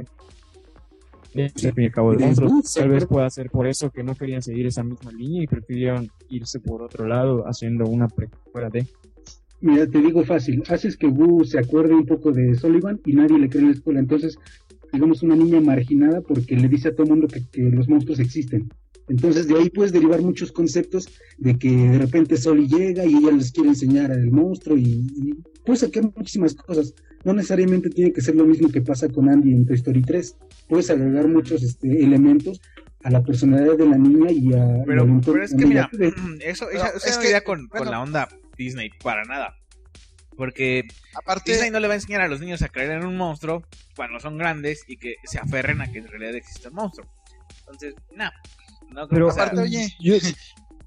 Sí. al fin y al cabo de De monstruos. Boo, Tal vez sí. pueda ser por eso que no querían seguir esa misma línea y prefirieron irse por otro lado haciendo una precuela de... Mira, te digo fácil, haces que Boo se acuerde un poco de Sullivan y nadie le cree en la escuela. Entonces, digamos, una niña marginada porque le dice a todo el mundo que, que los monstruos existen. Entonces, de ahí puedes derivar muchos conceptos de que de repente Sully llega y ella les quiere enseñar al monstruo y, y puedes sacar muchísimas cosas. No necesariamente tiene que ser lo mismo que pasa con Andy en Toy Story tres. Puedes agregar muchos este, elementos a la personalidad de la niña y a... y Pero, al entorno pero es que mira, de- eso, Pero esa, esa es no que, iría con, bueno. con la onda Disney, para nada. Porque Aparte, Disney no le va a enseñar a los niños a creer en un monstruo cuando son grandes y que se aferren a que en realidad existe un monstruo. Entonces, no, no creo Pero que sea- aparte, oye, yo,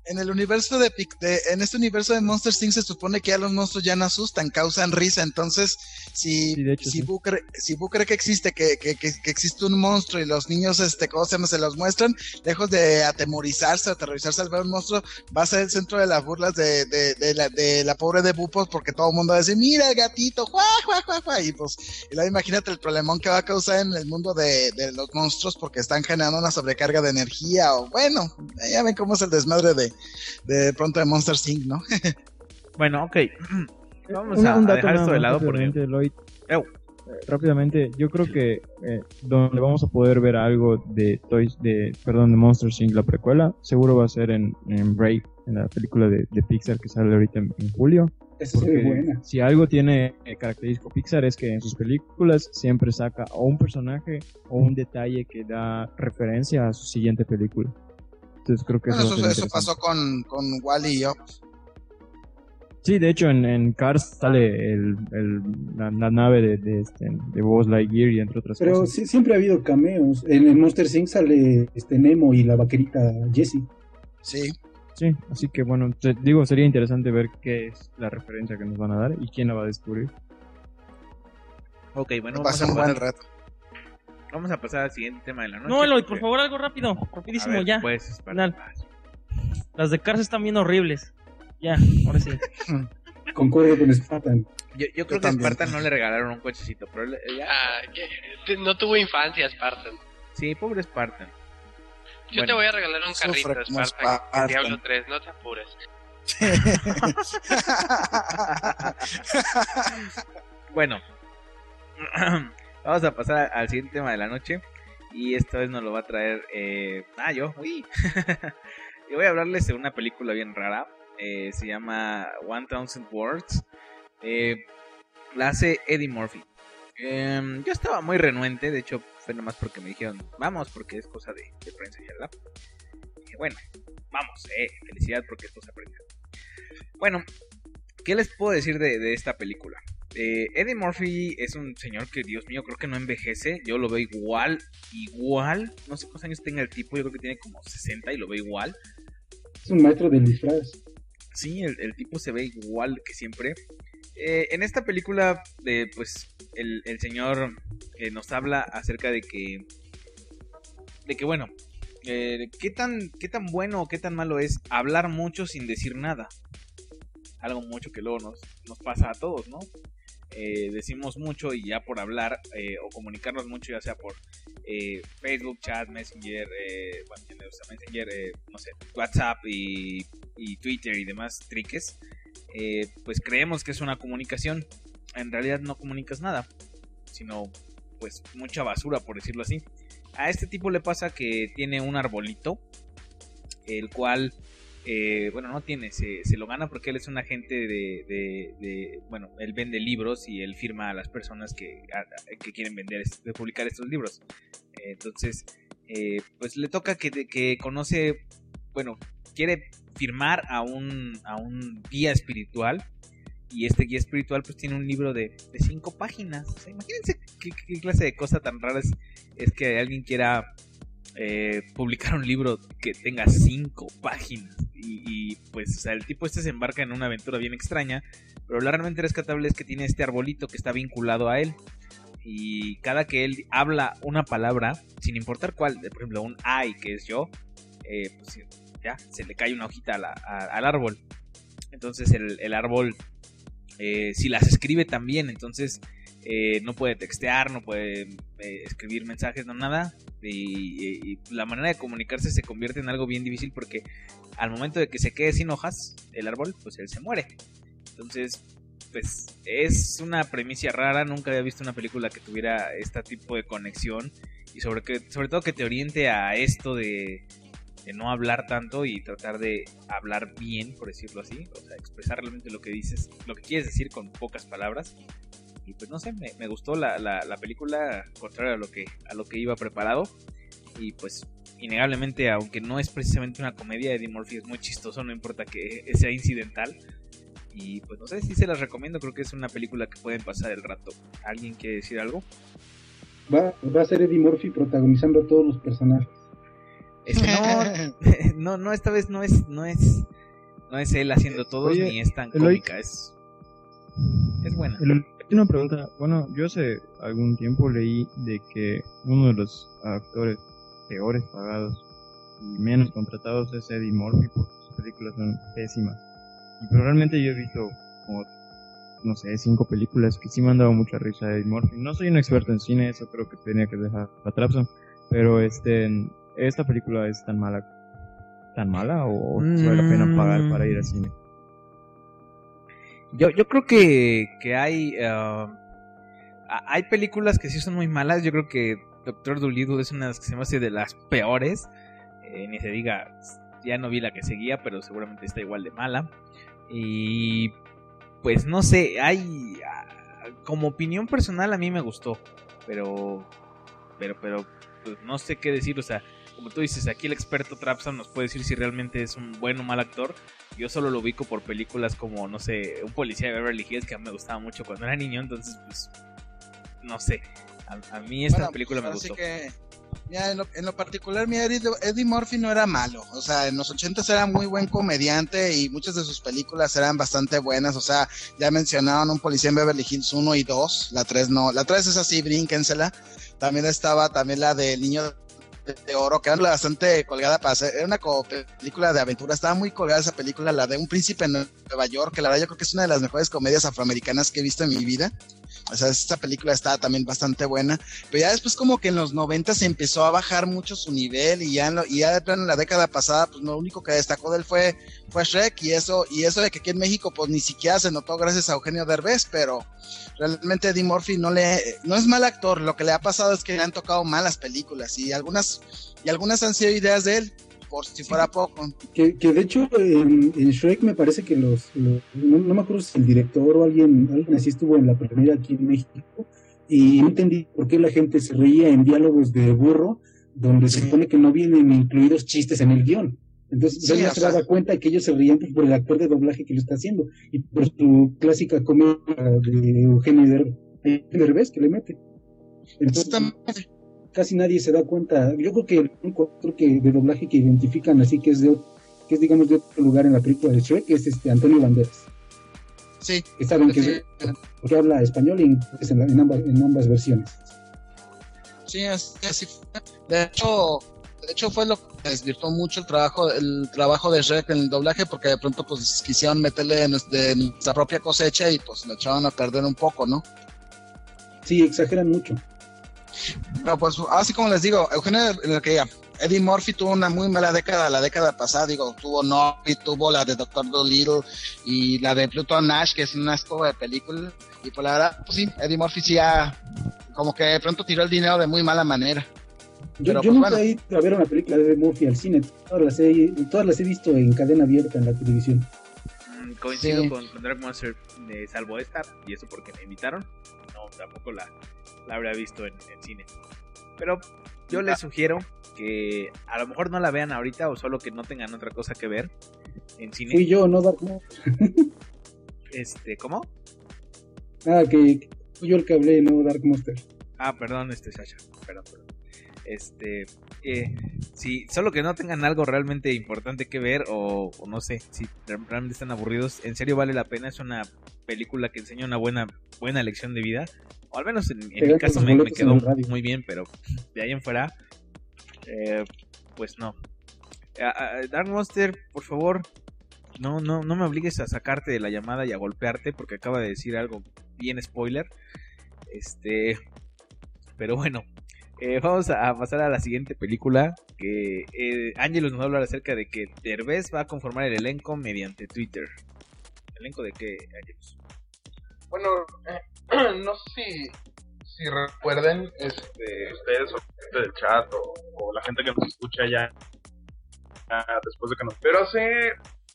En el universo de, de en este universo de Monster incorporated se supone que ya los monstruos ya no asustan, causan risa. Entonces, si Sí, de hecho, si sí. Boo cree, si Boo cree que existe que, que, que, que existe un monstruo y los niños este ¿cómo se llama? Se los muestran, lejos de atemorizarse o aterrorizarse al ver un monstruo, va a ser el centro de las burlas de, de, de la de la pobre de Boo, pues, porque todo el mundo va a decir, mira el gatito, juá, juá, juá, juá, y pues, y luego imagínate el problemón que va a causar en el mundo de, de los monstruos porque están generando una sobrecarga de energía, o bueno, ya ven cómo es el desmadre de de pronto de Monster incorporated, ¿no? Bueno, ok. Vamos Una- a, un a dato dejar nada esto de más lado porque... rápidamente, Lloyd. Ew. Eh, rápidamente, yo creo que eh, donde vamos a poder ver algo de Toys, de, perdón, de Monster incorporated, la precuela, seguro va a ser en, en Brave, en la película de, de Pixar que sale ahorita en, en julio. Esa se ve buena. Si algo tiene eh, característico Pixar es que en sus películas siempre saca o un personaje o un detalle que da referencia a su siguiente película. Entonces creo que Bueno, eso, va a eso, ser eso interesante. pasó con, con Wall-E y Up. Sí, de hecho en, en Cars sale el, el, la, la nave de, de, este, de Buzz Lightyear y entre otras Pero cosas. sí, siempre ha habido cameos. En el Monster incorporated sale este Nemo y la vaquerita Jessie. Sí. Sí, así que bueno, te digo, sería interesante ver qué es la referencia que nos van a dar y quién la va a descubrir. Ok, bueno, Va a vamos ser a, un buen pasar, reto. vamos a pasar al siguiente tema de la noche. No, Eloy, por porque- favor, algo rápido, rapidísimo, A ver, ya. pues, es para- Final. Las de Cars están bien horribles. Ya, ahora sí. Concuerdo con Spartan. Yo, yo creo que a Spartan no le regalaron un cochecito, pero le- ya... Ah, que- te- no tuvo infancia, Spartan. Sí, pobre Spartan. Yo Bueno, te voy a regalar un sufre carrito, como Spartan, en Spartan. Diablo tres, no te apures. Bueno, vamos a pasar al siguiente tema de la noche. Y esta vez nos lo va a traer. Eh... Ah, yo, uy. Yo voy a hablarles de una película bien rara. Eh, se llama One Thousand Words. Eh, la hace Eddie Murphy. Eh, yo estaba muy renuente. De hecho, fue nomás porque me dijeron, vamos, porque es cosa de, de prensa y la. Dije, bueno, vamos, eh, felicidad porque es cosa de prensa. Bueno, ¿qué les puedo decir de, de esta película? Eh, Eddie Murphy es un señor que, Dios mío, creo que no envejece. Yo lo veo igual, igual. No sé cuántos años tenga el tipo, yo creo que tiene como sesenta y lo veo igual. Es un maestro del disfraz. Sí, el, el tipo se ve igual que siempre. Eh, en esta película, eh, pues, el, el señor eh, nos habla acerca de que... De que, bueno, eh, ¿qué tan, qué tan bueno o qué tan malo es hablar mucho sin decir nada? Algo mucho que luego nos, nos pasa a todos, ¿no? Eh, decimos mucho y ya por hablar eh, o comunicarnos mucho, ya sea por eh, Facebook, chat, Messenger, eh, bueno, ¿quién usa Messenger? Eh, no sé, WhatsApp y, y Twitter y demás triques, eh, pues creemos que es una comunicación. En realidad no comunicas nada, sino pues mucha basura, por decirlo así. A este tipo le pasa que tiene un arbolito, el cual... Eh, bueno, no tiene, se, se lo gana porque él es un agente de, de, de, bueno, él vende libros y él firma a las personas que, a, que quieren vender, de publicar estos libros. Eh, entonces, eh, pues le toca que, que conoce, bueno, quiere firmar a un, a un guía espiritual, y este guía espiritual pues tiene un libro de, de cinco páginas. O sea, imagínense qué, qué clase de cosas tan raras es que alguien quiera eh, publicar un libro que tenga cinco páginas. Y, y pues, o sea, el tipo este se embarca en una aventura bien extraña, pero lo realmente rescatable es que tiene este arbolito que está vinculado a él. Y cada que él habla una palabra, sin importar cuál, por ejemplo, un I, que es yo, eh, pues ya, se le cae una hojita a la, a, al árbol. Entonces el, el árbol, eh, si las escribe también, entonces eh, no puede textear, no puede eh, escribir mensajes, no nada. Y, y, y la manera de comunicarse se convierte en algo bien difícil porque al momento de que se quede sin hojas el árbol, pues él se muere. Entonces, pues es una premisa rara. Nunca había visto una película que tuviera este tipo de conexión y sobre, que, sobre todo que te oriente a esto de, de no hablar tanto y tratar de hablar bien, por decirlo así, o sea, expresar realmente lo que dices, lo que quieres decir con pocas palabras. Y pues no sé, me, me gustó la, la, la película, contrario a lo que a lo que iba preparado. Y pues innegablemente, aunque no es precisamente una comedia, Eddie Murphy es muy chistoso, no importa que sea incidental. Y pues no sé, sí se las recomiendo, creo que es una película que pueden pasar el rato. ¿Alguien quiere decir algo? Va, va a ser Eddie Murphy protagonizando a todos los personajes. Este, no, no, no, esta vez no es, no es, no es él haciendo todo, Oye, ni es tan Eloy. cómica, es, es buena. El- Una pregunta, bueno, yo hace algún tiempo leí de que uno de los actores peores pagados y menos contratados es Eddie Murphy porque sus películas son pésimas. Y probablemente yo he visto como, no sé, cinco películas que sí me han dado mucha risa a Eddie Murphy. No soy un experto en cine, eso creo que tenía que dejar a Trapson, pero este, esta película es tan mala, tan mala o mm. vale la pena pagar para ir al cine. Yo, yo creo que, que hay uh, hay películas que sí son muy malas. Yo creo que Doctor Dolittle es una de las que se me hace de las peores. Eh, ni se diga, ya no vi la que seguía, pero seguramente está igual de mala. Y pues no sé, hay uh, como opinión personal a mí me gustó, pero pero pero pues no sé qué decir. O sea, como tú dices, aquí el experto Trapson nos puede decir si realmente es un buen o mal actor. Yo solo lo ubico por películas como, no sé, Un policía de Beverly Hills, que a mí me gustaba mucho cuando era niño. Entonces, pues, no sé. A, a mí esta bueno, película pues, me gustó. Que, mira, en, lo, en lo particular, mira, Eddie, Eddie Murphy no era malo. O sea, en los ochentas era muy buen comediante y muchas de sus películas eran bastante buenas. O sea, ya mencionaron Un policía en Beverly Hills uno y dos. La tres no. La tres es así, brínquensela. También estaba también la del niño de oro, que era bastante colgada para hacer, era una película de aventura, estaba muy colgada esa película, la de Un príncipe en Nueva York, que la verdad yo creo que es una de las mejores comedias afroamericanas que he visto en mi vida. O sea, esta película estaba también bastante buena, pero ya después como que en los noventa se empezó a bajar mucho su nivel y ya en, lo, y ya de plano en la década pasada, pues lo único que destacó de él fue, fue Shrek, y eso, y eso de que aquí en México pues ni siquiera se notó gracias a Eugenio Derbez, pero realmente Eddie Murphy no le, no es mal actor, lo que le ha pasado es que le han tocado malas películas y algunas, y algunas han sido ideas de él, por si fuera poco. Que, que de hecho en, en Shrek me parece que los, los no, no me acuerdo si el director o alguien, alguien así estuvo en la primera aquí en México y no entendí por qué la gente se reía en diálogos de burro donde sí. se supone que no vienen incluidos chistes en el guión. Entonces sí, no se daba cuenta de que ellos se reían por el actor de doblaje que lo está haciendo y por su clásica comedia de Eugenio Derbez que le mete. Entonces casi nadie se da cuenta. Yo creo que el único actor que de doblaje que identifican así que es de que es digamos de otro lugar en la película de Shrek es este Antonio Banderas. Sí. Que saben que, sí. es, porque habla español y inglés en, la, en, ambas, en ambas versiones. Sí, así fue. De hecho, de hecho fue lo que desvirtuó mucho el trabajo, el trabajo de Shrek en el doblaje, porque de pronto pues quisieron meterle de nuestra, de nuestra propia cosecha y pues lo echaron a perder un poco, ¿no? Sí, exageran mucho. Pero pues así como les digo, Eugenio, que Eddie Murphy tuvo una muy mala década, la década pasada, digo, tuvo Novi, tuvo la de Doctor Dolittle y la de Pluto Nash, que es una asco de película, y pues la verdad, pues sí, Eddie Murphy sí ha, como que de pronto tiró el dinero de muy mala manera. Yo, Pero, yo pues, nunca bueno. he ido a ver una película de Eddie Murphy al cine, todas las he, todas las he visto en cadena abierta en la televisión. Mm, coincido Sí. con, con Dark Monster, eh, salvo esta, y eso porque me invitaron. No, tampoco la, la habría visto en, en cine. Pero yo les sugiero que a lo mejor no la vean ahorita o solo que no tengan otra cosa que ver en cine. Fui yo, no Dark Monster. Este, ¿cómo? Ah, que, que fui yo el que hablé, no Dark Monster. Ah, perdón, este Sasha, perdón, perdón. Este, eh, sí, solo que no tengan algo realmente importante que ver o, o no sé, si realmente están aburridos, en serio vale la pena, es una película que enseña una buena buena lección de vida, o al menos en, en mi caso me, me quedó muy bien, pero de ahí en fuera, eh, pues no. Uh, uh, Dark Monster, por favor, no, no, no me obligues a sacarte de la llamada y a golpearte porque acaba de decir algo bien spoiler, este, pero bueno. Eh, vamos a pasar a la siguiente película que eh, Ángelos nos va a hablar acerca de que Derbez va a conformar el elenco mediante Twitter. ¿Elenco de qué, Ángelos? Bueno, eh, no sé si, si recuerden este, ustedes o gente del chat o, o la gente que nos escucha ya, ya después de que nos... Pero hace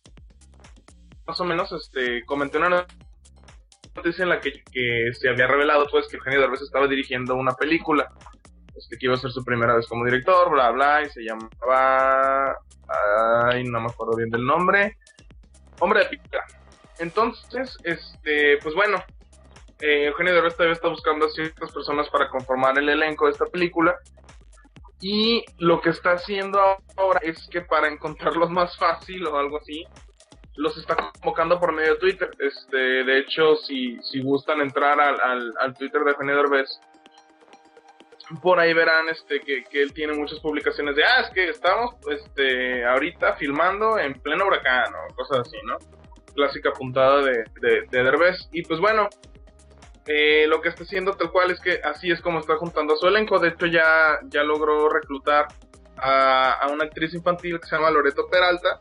más o menos este comenté una noticia en la que, que se había revelado pues que Eugenio Derbez estaba dirigiendo una película. Este, que iba a ser su primera vez como director, bla bla, y se llamaba, ay, no me acuerdo bien del nombre, Hombre de Piedra. Entonces, este, pues bueno, eh, Eugenio Derbez todavía está buscando a ciertas personas para conformar el elenco de esta película. Y lo que está haciendo ahora es que para encontrarlos más fácil o algo así, los está convocando por medio de Twitter. Este, de hecho, si, si gustan entrar al, al, al Twitter de Eugenio Derbez, por ahí verán este que, que él tiene muchas publicaciones de, ah, es que estamos este ahorita filmando en pleno huracán o cosas así, ¿no? Clásica puntada de, de, de Derbez. Y pues bueno, eh, lo que está haciendo tal cual es que así es como está juntando a su elenco. De hecho ya, ya logró reclutar a, a una actriz infantil que se llama Loreto Peralta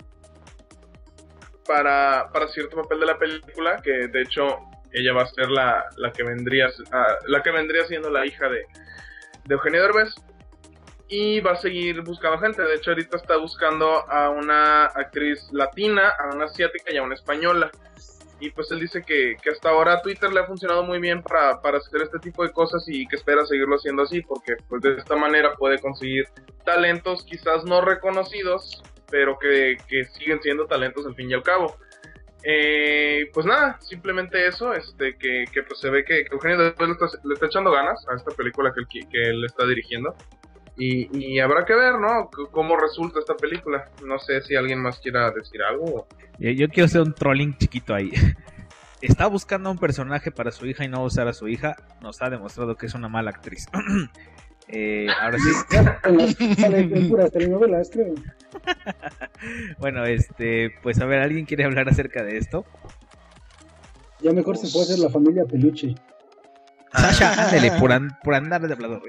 para, para cierto papel de la película, que de hecho ella va a ser la, la que vendría uh, la que vendría siendo la hija de, de Eugenio Derbez, y va a seguir buscando gente. De hecho ahorita está buscando a una actriz latina, a una asiática y a una española. Y pues él dice que, que hasta ahora Twitter le ha funcionado muy bien para, para hacer este tipo de cosas y que espera seguirlo haciendo así, porque pues de esta manera puede conseguir talentos quizás no reconocidos, pero que, que siguen siendo talentos al fin y al cabo. Eh, pues nada, simplemente eso, este que, que pues se ve que, que Eugenio Derbez le está, le está echando ganas a esta película que él, que él está dirigiendo. Y, y habrá que ver, ¿no? C- cómo resulta esta película. No sé si alguien más quiera decir algo. Yo, yo quiero hacer un trolling chiquito ahí. Está buscando a un personaje para su hija y no va a usar a su hija. Nos ha demostrado que es una mala actriz. eh, ahora sí. Sale puras telenovelas, creo. Bueno, este, pues a ver, ¿alguien quiere hablar acerca de esto? Ya mejor se puede hacer la familia Peluche. Sasha, ándele, por, an- por andar de hablador.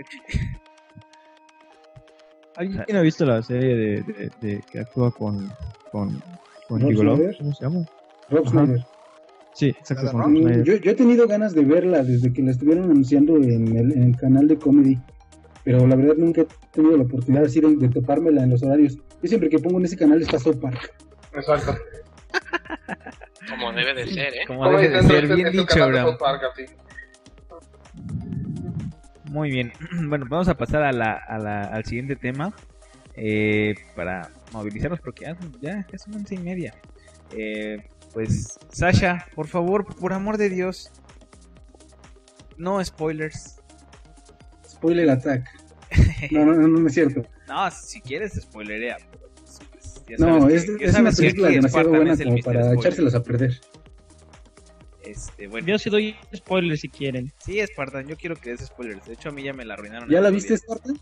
¿Alguien ha visto la serie de, de, de que actúa con con, con Rob Gigolo? Schneider. ¿Cómo se llama? Rob Ajá. Schneider. Sí, exacto. Con Rob Mm, Schneider. Yo, yo he tenido ganas de verla desde que la estuvieron anunciando en el, en el canal de Comedy, pero la verdad nunca he tenido la oportunidad así de, de topármela en los horarios. Yo siempre que pongo en ese canal está South Park. Exacto. Como debe de ser, ¿eh? Como debe de ser, bien dicho, Abraham. Park, así. Muy bien, bueno, vamos a pasar a la, a la, al siguiente tema eh, para movilizarnos porque ya, ya, ya son once y media. Eh, pues, Sasha, por favor, por amor de Dios, no spoilers. Spoiler attack. No, no, no, no es cierto. No, si quieres, spoilerea. Pues, pues, ya No, sabes es, que- ya es una sabes que película aquí demasiado Spartan buena es el como mister para Spoiler. echárselas a perder. Este, bueno. Yo sí doy spoilers si quieren. Sí, Spartan, yo quiero que des spoilers. De hecho, a mí ya me la arruinaron. ¿Ya el la otro viste, día. Spartan?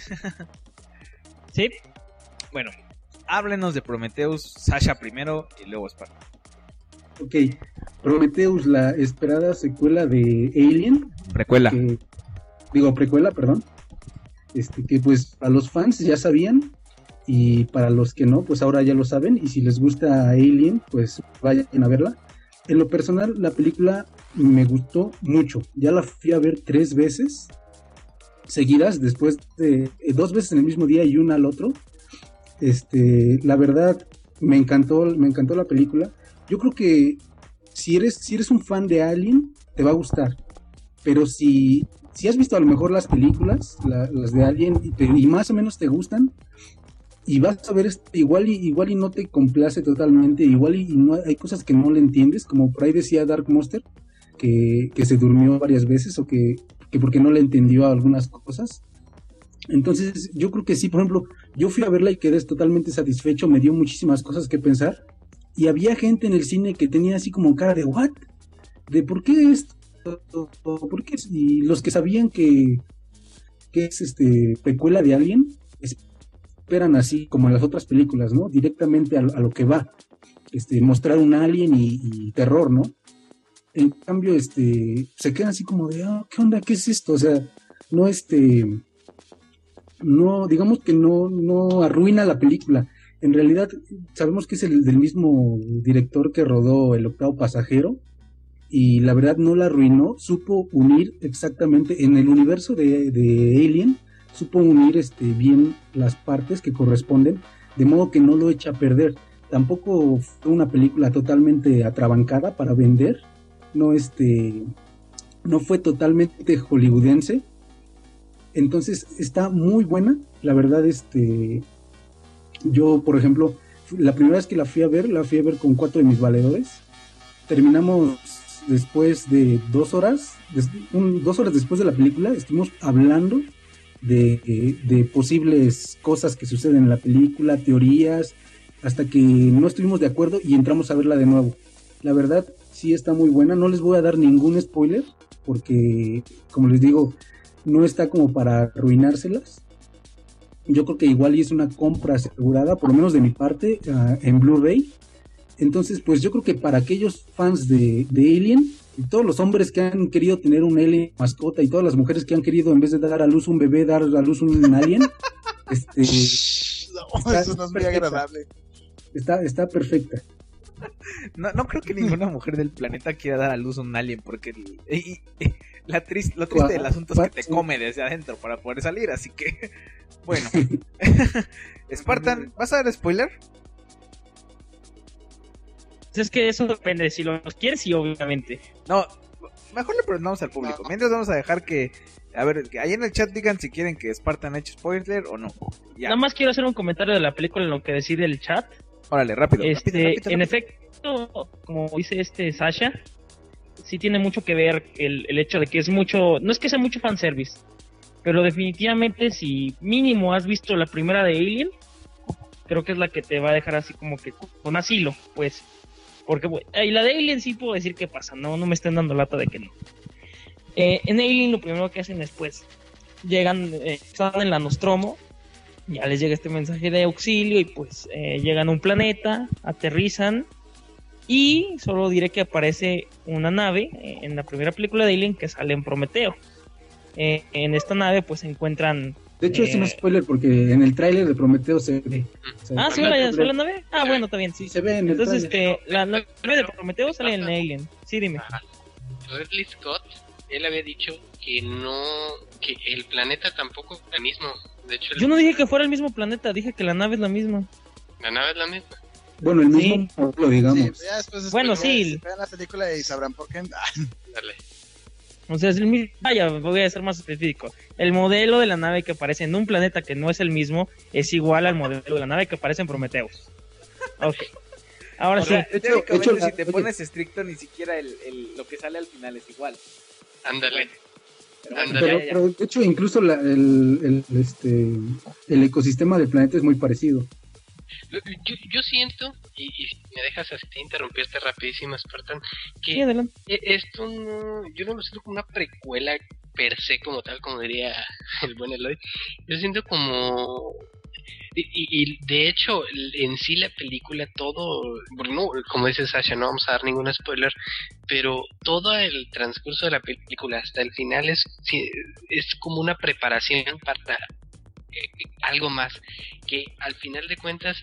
Sí. Bueno, háblenos de Prometheus, Sasha primero y luego Spartan. Ok, Prometheus, la esperada secuela de Alien. Precuela. Que, digo, precuela, perdón. Este, que pues a los fans ya sabían y para los que no, pues ahora ya lo saben. Y si les gusta Alien, pues vayan a verla. En lo personal, la película me gustó mucho. Ya la fui a ver tres veces seguidas, después de eh, dos veces en el mismo día y una al otro. Este, la verdad, me encantó, me encantó la película. Yo creo que si eres, si eres un fan de Alien, te va a gustar. Pero si, si has visto a lo mejor las películas, la- las de Alien, y, te- y más o menos te gustan, y vas a ver este, igual y igual y no te complace totalmente, igual y, y no hay cosas que no le entiendes, como por ahí decía Dark Monster, que, que se durmió varias veces o que, que porque no le entendió algunas cosas. Entonces yo creo que sí, por ejemplo, yo fui a verla y quedé totalmente satisfecho, me dio muchísimas cosas que pensar, y había gente en el cine que tenía así como cara de ¿what? De ¿por qué esto? ¿Por qué? Y los que sabían que, que es este precuela de Alien, esperan así como en las otras películas, ¿no? Directamente a, a lo que va, este, mostrar un alien y, y terror, ¿no? En cambio, este, se quedan así como de, ah, ¿qué onda? ¿Qué es esto? O sea, no, este, no, digamos que no, no arruina la película. En realidad, sabemos que es el del mismo director que rodó El Octavo Pasajero, y la verdad no la arruinó, supo unir exactamente en el universo de, de Alien, supo unir este, bien las partes que corresponden, de modo que no lo echa a perder. Tampoco fue una película totalmente atrabancada para vender, no, este, no fue totalmente hollywoodense, entonces está muy buena, la verdad. Este, yo por ejemplo, la primera vez que la fui a ver, la fui a ver con cuatro de mis valedores, terminamos después de dos horas, des, un, dos horas después de la película, estuvimos hablando de, de posibles cosas que suceden en la película, teorías, hasta que no estuvimos de acuerdo y entramos a verla de nuevo. La verdad, sí está muy buena, no les voy a dar ningún spoiler, porque, como les digo, no está como para arruinárselas. Yo creo que igual y es una compra asegurada, por lo menos de mi parte, uh, en Blu-ray. Entonces, pues yo creo que para aquellos fans de, de Alien, y todos los hombres que han querido tener un alien mascota, y todas las mujeres que han querido, en vez de dar a luz un bebé, dar a luz un alien, este, no, está, eso no es muy agradable. Está, está perfecta. No, no creo que ninguna mujer del planeta quiera dar a luz a un alien, porque y, y, y, la triste, lo triste del asunto es que te come desde adentro para poder salir, así que, bueno. Spartan, ¿vas a dar spoiler? Es que eso depende, si los quieres, sí, obviamente. No, mejor le preguntamos al público. No. Mientras vamos a dejar que, a ver, que ahí en el chat digan si quieren que Spartan haya hecho spoiler o no. Ya. Nada más quiero hacer un comentario de la película en lo que decide el chat. Órale, rápido. Este, rápido, rápido, en rápido. efecto, como dice este Sasha, sí tiene mucho que ver el, el hecho de que es mucho, no es que sea mucho fanservice, pero definitivamente si mínimo has visto la primera de Alien, creo que es la que te va a dejar así como que con asilo, pues. Porque, y la de Alien sí puedo decir qué pasa, no, no me estén dando lata de que no. Eh, en Alien lo primero que hacen es, pues, llegan, eh, están en la Nostromo, ya les llega este mensaje de auxilio y pues eh, llegan a un planeta, aterrizan y solo diré que aparece una nave eh, en la primera película de Alien que sale en Prometeo. Eh, en esta nave pues se encuentran... De hecho, eh, es un spoiler porque en el tráiler de Prometeo se ve. Se ah, ¿sí la, la nave? Ah, bueno, está bien, sí. Se ve en el Entonces, trailer. este, la nave de Prometeo sale en Alien. Sí, dime. Ridley Scott, él había dicho que no, que el planeta tampoco es el mismo. De hecho, el... Yo no dije que fuera el mismo planeta, dije que la nave es la misma. La nave es la misma. Bueno, el mismo, sí. Lo digamos. Sí, ya después bueno, sí. Vean la película y sabrán por qué. Dale. O sea, es el mismo. Vaya, voy a ser más específico. El modelo de la nave que aparece en un planeta que no es el mismo es igual al modelo de la nave que aparece en Prometheus. Ok. Ahora o sí. Sea, teóricamente, hecho, si te pones estricto, ni siquiera el, el, lo que sale al final es igual. Ándale. Pero, pero, pero de hecho, incluso la, el, el, este, el ecosistema del planeta es muy parecido. Yo, yo siento, y, y me dejas así interrumpirte rapidísimo, Spartan, que sí, esto no, yo no lo siento como una precuela per se como tal, como diría el buen Eloy. Yo siento como... Y, y, y de hecho, en sí la película, todo, bueno, como dice Sasha, no vamos a dar ningún spoiler, pero todo el transcurso de la película hasta el final es, es como una preparación para eh, algo más, que al final de cuentas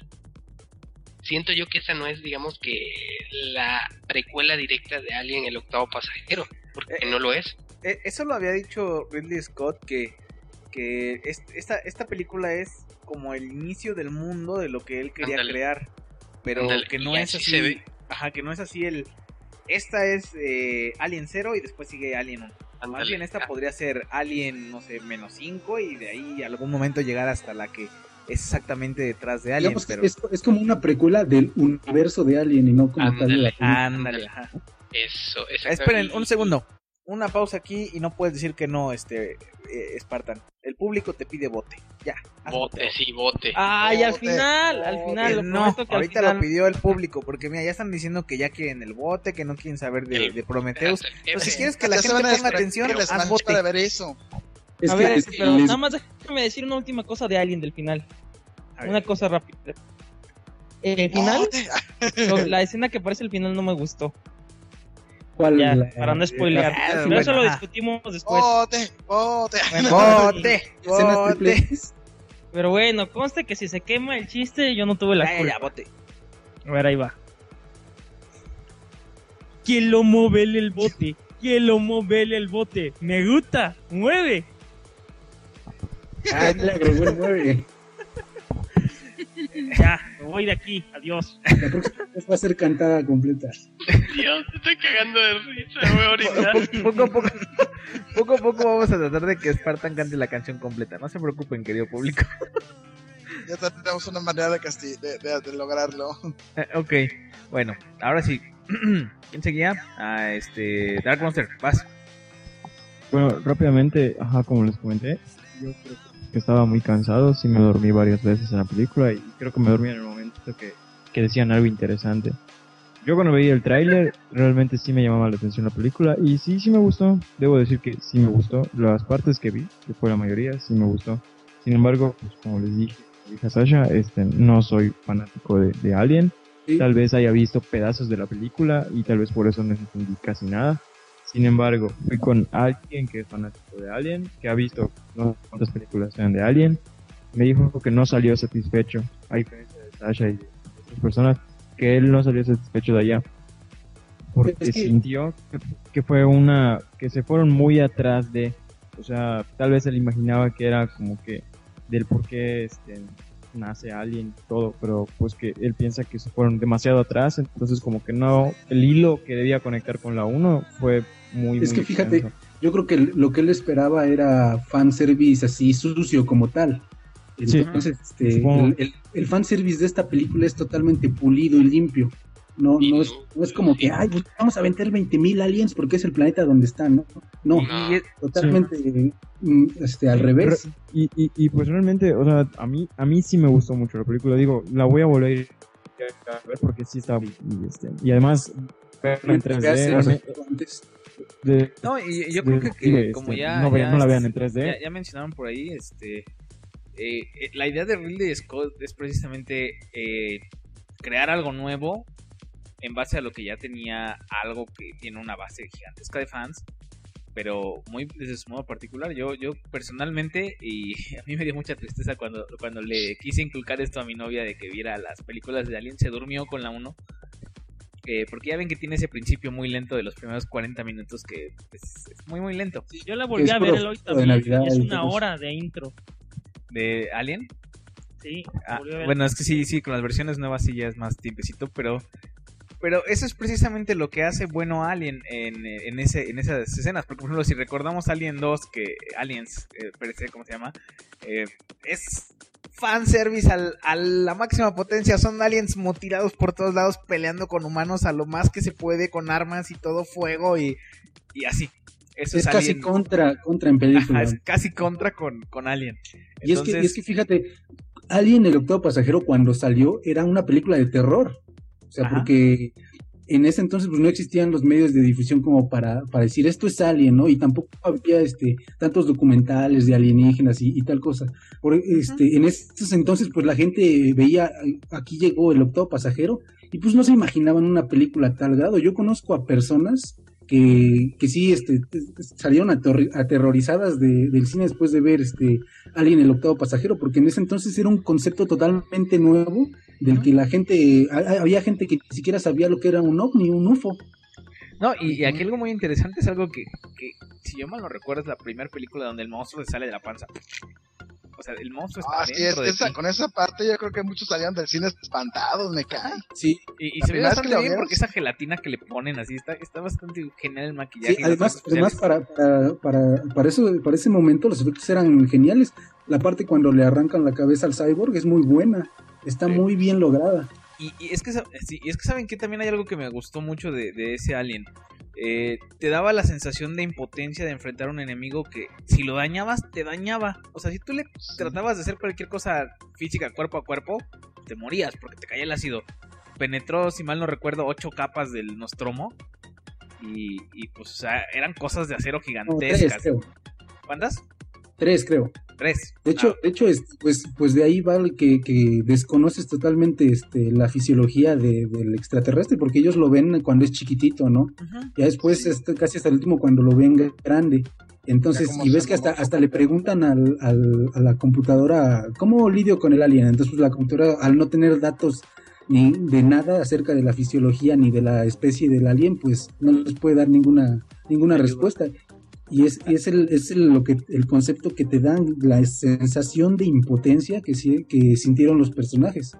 siento yo que esa no es, digamos, que la precuela directa de Alien, el octavo pasajero, porque eh, no lo es. Eh, eso lo había dicho Ridley Scott, que, que esta, esta película es como el inicio del mundo de lo que él quería Andale. crear, pero Andale. que no y es así, se ve. Ajá, que no es así el, esta es eh, Alien cero y después sigue Alien uno. Andale. Más bien esta ah. podría ser Alien, no sé, menos cinco y de ahí algún momento llegar hasta la que es exactamente detrás de Alien. Digamos pero... es, es como una precuela del universo de Alien y no como Andale. tal de la Ándale, ajá. Eso, eso. Esperen un segundo. Una pausa aquí y no puedes decir que no, este eh, Spartan. El público te pide bote. Ya. Bote, sí, bote. Ay, al final, al final. Lo no, que ahorita al final... lo pidió el público, porque mira, ya están diciendo que ya quieren el bote, que no quieren saber de, de Prometheus. Pero si quieres que la gente ponga atención, haz bote. Para ver eso. Es a que, ver, es pero les... nada más déjame decir una última cosa de Alien del final. Una cosa rápida. El final, lo, la escena que aparece al final no me gustó. ¿Cuál? Ya, La, para no spoilear. La, pero bueno, eso lo discutimos después. Bote, bote, bueno, bote, bote. Pero bueno, conste que si se quema el chiste, yo no tuve la ya, culpa. Ya, bote. A ver, ahí va. ¿Quién lo mueve el bote? ¿Quién lo mueve el bote? Me gusta, mueve. Ah, le agregó el mueve. Ya, me voy de aquí, adiós. La próxima vez va a ser cantada completa. Dios, te estoy cagando de risa, güey, ahorita. Poco a poco, poco a poco vamos a tratar de que Spartan cante la canción completa. No se preocupen, querido público. Ya tenemos una manera de, casti- de, de, de lograrlo. Eh, ok, bueno, ahora sí. ¿Quién seguía? Ah, este, Dark Monster, vas. Bueno, rápidamente, ajá, como les comenté, yo creo que estaba muy cansado, sí me dormí varias veces en la película y creo que me dormí en el momento que, que decían algo interesante. Yo cuando veía el tráiler, realmente sí me llamaba la atención la película y sí, sí me gustó. Debo decir que sí me gustó. Las partes que vi, que fue la mayoría, sí me gustó. Sin embargo, pues como les dije, dije a Sasha, este, no soy fanático de, de Alien. Sí. Tal vez haya visto pedazos de la película y tal vez por eso no entendí casi nada. Sin embargo, fui con alguien que es fanático de Alien, que ha visto no sé cuántas películas sean de Alien. Me dijo que no salió satisfecho, a diferencia de Sasha y de otras personas, que él no salió satisfecho de allá. Porque Es que- sintió que, que fue una... que se fueron muy atrás de... O sea, tal vez él imaginaba que era como que del por qué este, nace Alien y todo, pero pues que él piensa que se fueron demasiado atrás, entonces como que no, el hilo que debía conectar con la uno fue muy, Es muy que fíjate, extenso. yo creo que lo que él esperaba era fanservice así sucio como tal. Sí. Entonces, este, Supongo. el, el, el fanservice de esta película es totalmente pulido y limpio. No, no es, no es como que, ay, pues vamos a vender veinte mil aliens porque es el planeta donde están, ¿no? No, No. y es totalmente mm, este, al revés. Y, y, y pues realmente, o sea, a mí, a mí sí me gustó mucho la película, digo, la voy a volver a ver porque sí está, y, este, y además verla en tres D, realmente, de- No, y yo de- creo que, de- como este, ya, no, vean- ya no la es- vean en tres D. ya, ya mencionaron por ahí, este, eh, eh, la idea de Ridley Scott es precisamente eh, crear algo nuevo en base a lo que ya tenía, algo que tiene una base gigantesca de fans, pero muy desde su modo particular. Yo, yo personalmente, y a mí me dio mucha tristeza cuando, cuando le quise inculcar esto a mi novia de que viera las películas de Alien, se durmió con la uno. Eh, porque ya ven que tiene ese principio muy lento de los primeros cuarenta minutos que es, es muy muy lento. Yo la volví Es a ver puro el hoy fruto de también. Navidad y es y una todo eso. hora de intro. ¿De Alien? Sí, Ah, volví a ver. bueno, es que sí, sí, con las versiones nuevas sí ya es más tiempecito, pero pero eso es precisamente lo que hace bueno a Alien en, en, ese, en esas escenas. Porque, por ejemplo, si recordamos Alien dos, que Aliens, eh, parece, ¿cómo se llama? Eh, es fanservice al, a la máxima potencia. Son aliens mutilados por todos lados, peleando con humanos a lo más que se puede, con armas y todo fuego y, y así. Eso Es es, casi Alien. contra, contra en película. Ajá, es casi contra con, con Alien. Y es, que, Entonces, y es que fíjate, Alien el octavo pasajero cuando salió era una película de terror. O sea, Ajá. porque en ese entonces pues no existían los medios de difusión como para, para decir esto es Alien, ¿no? Y tampoco había este tantos documentales de alienígenas y, y tal cosa. Por, este, en estos entonces pues la gente veía, aquí llegó el octavo pasajero y pues no se imaginaban una película a tal grado. Yo conozco a personas que, que sí este, salieron ator- aterrorizadas de, del cine después de ver este Alien el octavo pasajero, porque en ese entonces era un concepto totalmente nuevo del que la gente, a- había gente que ni siquiera sabía lo que era un ovni, un U F O. no, y, y aquí algo muy interesante es algo que, que, si yo mal no recuerdo, es la primera película donde el monstruo se sale de la panza. O sea, el monstruo está Ah, sí, es, dentro de esa, ti. con esa parte yo creo que muchos salieron del cine espantados, me cae. Sí, Y, y La se ve primera vez que bastante lo bien vieron, porque esa gelatina que le ponen así está, está bastante genial el maquillaje. sí, y los además, efectos además especiales. para, para, para, para, eso, para ese momento los efectos eran geniales. La parte cuando le arrancan la cabeza al cyborg es muy buena, está Sí. muy bien lograda. Y, y es que sa- sí, y es que saben que también hay algo que me gustó mucho de, de ese Alien. Eh, te daba la sensación de impotencia de enfrentar a un enemigo que si lo dañabas, te dañaba. O sea, si tú le tratabas de hacer cualquier cosa física cuerpo a cuerpo, te morías porque te caía el ácido. Penetró, si mal no recuerdo, ocho capas del Nostromo. Y, y pues, o sea, eran cosas de acero No, tres, gigantescas. creo. ¿Cuántas? Tres, creo. Tres. De hecho, Ah, de hecho es, pues, pues de ahí va el que, que desconoces totalmente este, la fisiología de, del extraterrestre, porque ellos lo ven cuando es chiquitito, ¿no? ujú. Ya después, Sí. este, casi hasta el último, cuando lo ven grande. Entonces, Ya como y ves se que hasta, como- hasta le preguntan al, al- a la computadora, ¿cómo lidio con el alien? Entonces, pues la computadora, al no tener datos ni de nada acerca de la fisiología ni de la especie del alien, pues no les puede dar ninguna, ninguna Ayuda. respuesta. Y es, y es, el, es el, lo que, el concepto que te dan, la sensación de impotencia que, sí- que sintieron los personajes.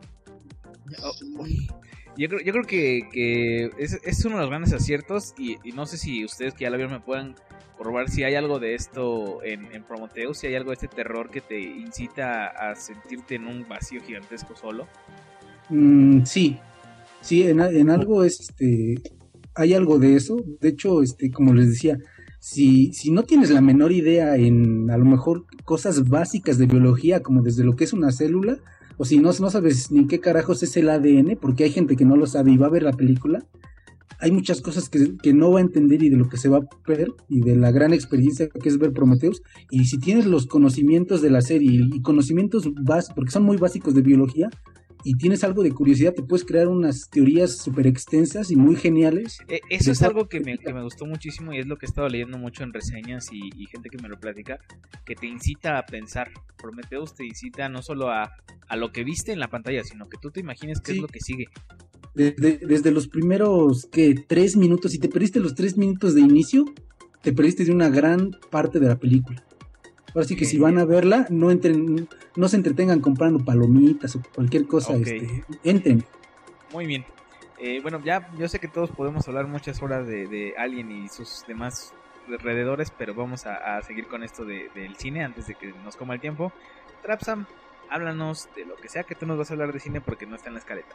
Yo creo, yo creo que, que es, es uno de los grandes aciertos y, y no sé si ustedes que ya la vieron me puedan corroborar si hay algo de esto en, en Prometheus, si hay algo de este terror que te incita a sentirte en un vacío gigantesco solo. Mm, sí, sí, en, a- en algo es, este, hay algo de eso. De hecho, este, como les decía, si, si no tienes la menor idea en a lo mejor cosas básicas de biología, como desde lo que es una célula, o si no, no sabes ni qué carajos es el A D N, porque hay gente que no lo sabe y va a ver la película, hay muchas cosas que, que no va a entender y de lo que se va a ver, y de la gran experiencia que es ver Prometheus. Y si tienes los conocimientos de la serie y conocimientos básicos, porque son muy básicos de biología, y tienes algo de curiosidad, te puedes crear unas teorías súper extensas y muy geniales. Eh, eso es algo que me, que me gustó muchísimo, y es lo que he estado leyendo mucho en reseñas y, y gente que me lo platica, que te incita a pensar. Prometheus te incita no solo a, a lo que viste en la pantalla, sino que tú te imagines qué sí. es lo que sigue. Desde, desde los primeros, ¿qué? Tres minutos, si te perdiste los tres minutos de inicio, te perdiste de una gran parte de la película. Ahora sí que okay. si van a verla, no entren, no se entretengan comprando palomitas o cualquier cosa, okay. este, entren. Muy bien. Eh, bueno, ya yo sé que todos podemos hablar muchas horas de, de Alien y sus demás alrededores, pero vamos a, a seguir con esto de, del cine antes de que nos coma el tiempo. Trapsam, háblanos de lo que sea que tú nos vas a hablar de cine porque no está en la escaleta.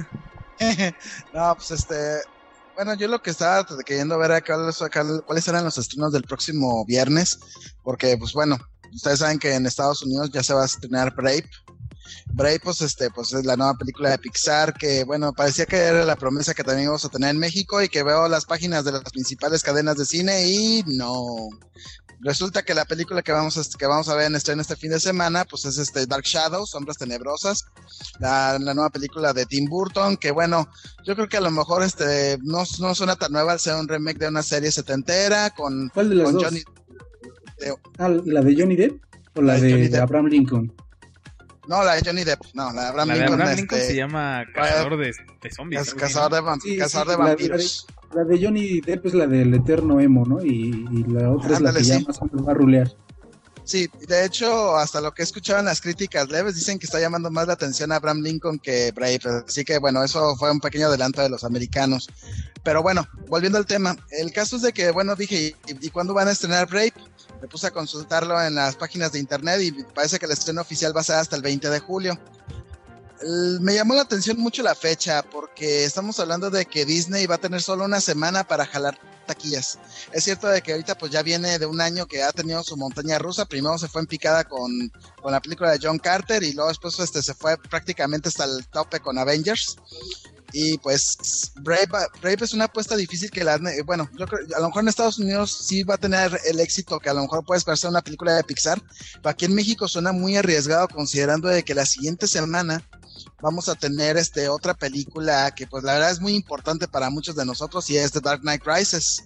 No, pues este... Bueno, yo lo que estaba queriendo ver acá, cuáles eran los estrenos del próximo viernes, porque pues bueno, ustedes saben que en Estados Unidos ya se va a estrenar Brave. Brave, pues este, pues es la nueva película de Pixar que, bueno, parecía que era la promesa que también íbamos a tener en México, y que veo las páginas de las principales cadenas de cine y no. Resulta que la película que vamos a, que vamos a ver en estreno este fin de semana, pues es este Dark Shadows, Sombras Tenebrosas, la, la nueva película de Tim Burton, que bueno, yo creo que a lo mejor este no, no suena tan nueva al ser un remake de una serie setentera con, ¿cuál de las con dos? Johnny de, ah, ¿la de Johnny Depp o la, la de, de, de Abraham Lincoln? No, la de Johnny Depp, no, la de Abraham la Lincoln. La de Abraham este, Lincoln se llama Cazador de, de Zombies. Cazador de, vamp sí, cazador sí, de vampiros. La de, la de Johnny Depp es la del eterno emo, ¿no? Y, y la otra Ándale, es la que sí. ya más o menos va a rulear. Sí, de hecho, hasta lo que he escuchado en las críticas leves, dicen que está llamando más la atención a Abraham Lincoln que Brave. Así que, bueno, eso fue un pequeño adelanto de los americanos. Pero bueno, volviendo al tema, el caso es de que, bueno, dije, ¿y, y cuándo van a estrenar Brave? Me puse a consultarlo en las páginas de internet y parece que el estreno oficial va a ser hasta el veinte de julio. El, me llamó la atención mucho la fecha, porque estamos hablando de que Disney va a tener solo una semana para jalar taquillas. Es cierto de que ahorita pues ya viene de un año que ha tenido su montaña rusa. Primero se fue en picada con, con la película de John Carter, y luego después este, se fue prácticamente hasta el tope con Avengers. Y pues Brave, Brave es una apuesta difícil que la, bueno, yo creo, a lo mejor en Estados Unidos sí va a tener el éxito que a lo mejor puede esperarse una película de Pixar, pero aquí en México suena muy arriesgado, considerando de que la siguiente semana vamos a tener este otra película que pues la verdad es muy importante para muchos de nosotros, y es The Dark Knight Rises.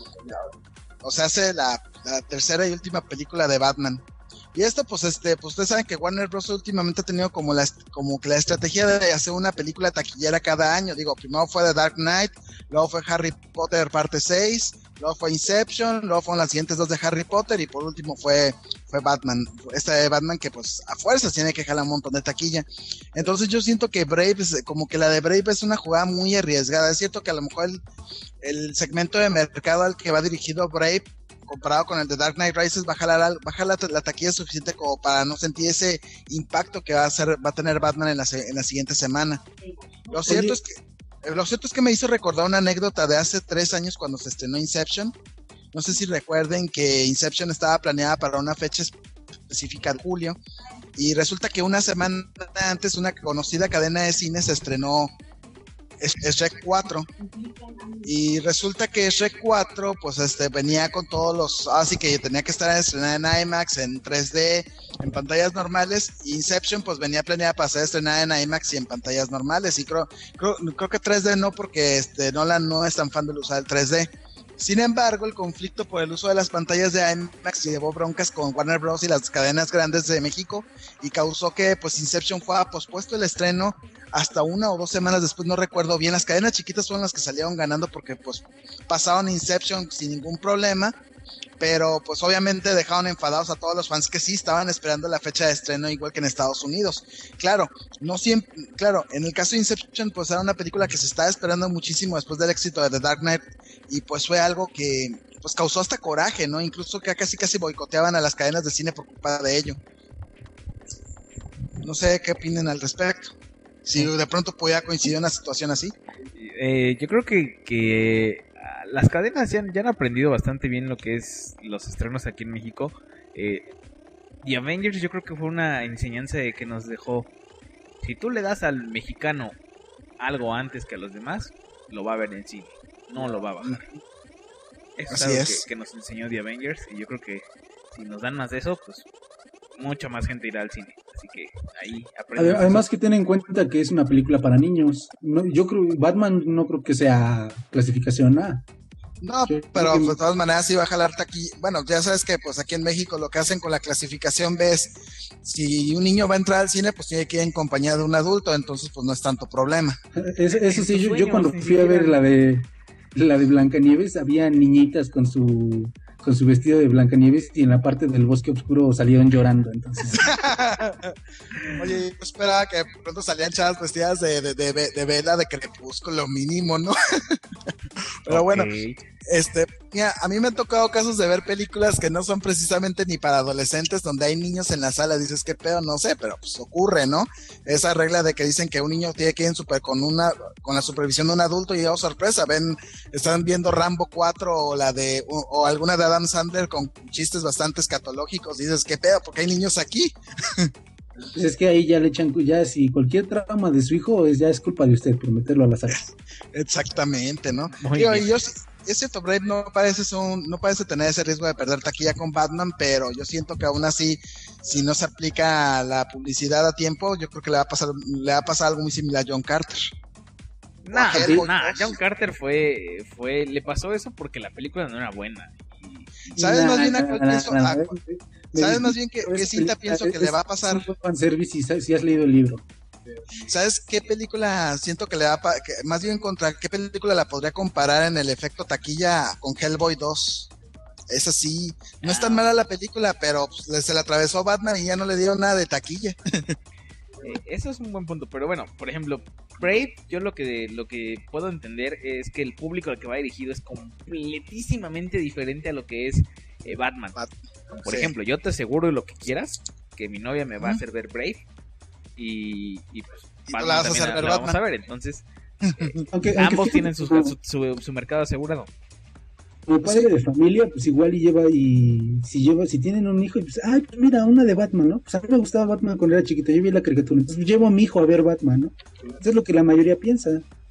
O sea, hace la, la tercera y última película de Batman. Y esto, pues, este, pues ustedes saben que Warner Bros. Últimamente ha tenido como la, como que la estrategia de hacer una película taquillera cada año. Digo, primero fue The Dark Knight, luego fue Harry Potter parte seis, luego fue Inception, luego fueron las siguientes dos de Harry Potter, y por último fue, fue Batman. Esta de Batman que, pues, a fuerzas tiene que jalar un montón de taquilla. Entonces yo siento que Brave, es, como que la de Brave es una jugada muy arriesgada. Es cierto que a lo mejor el, el segmento de mercado al que va dirigido Brave, comparado con el de Dark Knight Rises, va a jalar, va a jalar la, la taquilla suficiente como para no sentir ese impacto que va a hacer, va a tener Batman en la, en la siguiente semana. Lo cierto es que lo cierto es que me hizo recordar una anécdota de hace tres años cuando se estrenó Inception. No sé si recuerden que Inception estaba planeada para una fecha específica de julio, y resulta que una semana antes una conocida cadena de cine se estrenó Shrek cuatro, y resulta que Shrek cuatro pues este venía con todos los, así que tenía que estar estrenada en IMAX, en tres D, en pantallas normales. Inception pues venía planeada para ser estrenada en IMAX y en pantallas normales, y creo creo, creo que tres D no, porque este Nolan no es tan fan de usar el tres D. Sin embargo, el conflicto por el uso de las pantallas de IMAX llevó broncas con Warner Bros. Y las cadenas grandes de México, y causó que pues Inception fuera pospuesto el estreno hasta una o dos semanas después, no recuerdo bien. Las cadenas chiquitas fueron las que salieron ganando, porque pues pasaron Inception sin ningún problema, pero pues obviamente dejaron enfadados a todos los fans que sí estaban esperando la fecha de estreno, igual que en Estados Unidos. Claro, no siempre, claro, en el caso de Inception pues era una película que se estaba esperando muchísimo después del éxito de The Dark Knight, y pues fue algo que pues causó hasta coraje, ¿no? Incluso que casi casi boicoteaban a las cadenas de cine por culpa de ello. No sé qué opinen al respecto, si de pronto podía coincidir una situación así. Eh, yo creo que, que las cadenas ya, ya han aprendido bastante bien lo que es los estrenos aquí en México. Eh, The Avengers yo creo que fue una enseñanza de que nos dejó. Si tú le das al mexicano algo antes que a los demás, lo va a ver en cine, no lo va a bajar. Eso es Así algo es. Que, que nos enseñó The Avengers, y yo creo que si nos dan más de eso, pues mucha más gente irá al cine. Así que ahí aprendemos. Además que ten en cuenta que es una película para niños. No, yo creo Batman no creo que sea clasificación A. No, Yo pero creo que- de todas maneras sí va a jalar aquí. Bueno, ya sabes que pues aquí en México lo que hacen con la clasificación B es si un niño va a entrar al cine, pues tiene que ir en compañía de un adulto, entonces pues no es tanto problema. Eso, eso sí, yo, yo sueños, cuando ni fui a siquiera- ver la de la de Blancanieves, había niñitas con su con su vestido de Blancanieves y en la parte del bosque oscuro salieron llorando, entonces. Oye, yo esperaba que de pronto salían chavas vestidas de, de, de, de vela de crepúsculo mínimo, ¿no? Pero bueno, Ok. este, mira, a mí me han tocado casos de ver películas que no son precisamente ni para adolescentes, donde hay niños en la sala, dices, qué pedo, no sé, pero pues ocurre, ¿no? Esa regla de que dicen que un niño tiene que ir en super, con una, con la supervisión de un adulto y oh, sorpresa, ven, están viendo Rambo cuatro o la de, o, o alguna de Adam Sandler con chistes bastante escatológicos, dices, qué pedo, porque hay niños aquí. Pues es que ahí ya le echan, ya si cualquier trauma de su hijo es ya es culpa de usted por meterlo a la sala. Exactamente, ¿no? Muy Digo, bien. y yo, sí- es cierto, Brave no parece, ser un- no parece tener ese riesgo de perder taquilla con Batman, pero yo siento que aún así, si no se aplica la publicidad a tiempo, yo creo que le va a pasar, le va a pasar algo muy similar a John Carter. Nah, O a Hellboy nah, dos. John Carter fue, fue, le pasó eso porque la película no era buena. ¿Sabes Nah, más bien a nah, cuál nah, pienso? nah, A- nah, ¿Sabes me- más bien qué, es- qué cinta es- pienso que es- le va a pasar? Es un fanservice si, sa- si has leído el libro. ¿Sabes qué película siento que le va a pa- que más bien contra qué película la podría comparar en el efecto taquilla con Hellboy dos? Esa sí, no es tan mala la película, pero pues, le- se la atravesó Batman y ya no le dieron nada de taquilla. Eh, eso es un buen punto, pero bueno, por ejemplo, Brave, yo lo que lo que puedo entender es que el público al que va dirigido es completísimamente diferente a lo que es eh, Batman. Como por Sí. ejemplo, yo te aseguro lo que quieras, que mi novia me va a Ujú. hacer ver Brave y, y pues Y tú Batman la vas a también hacer la, ver la vamos Batman. a ver, entonces Aunque, aunque ambos fíjate, tienen su, como- su, su- su mercado asegurado. Como padre de familia, pues igual y lleva y si lleva, si tienen un hijo, y pues, ay, pues mira, una de Batman, ¿no? Pues a mí me gustaba Batman cuando era chiquito, yo vi la caricatura, entonces llevo a mi hijo a ver Batman, ¿no? Eso es lo que la mayoría piensa.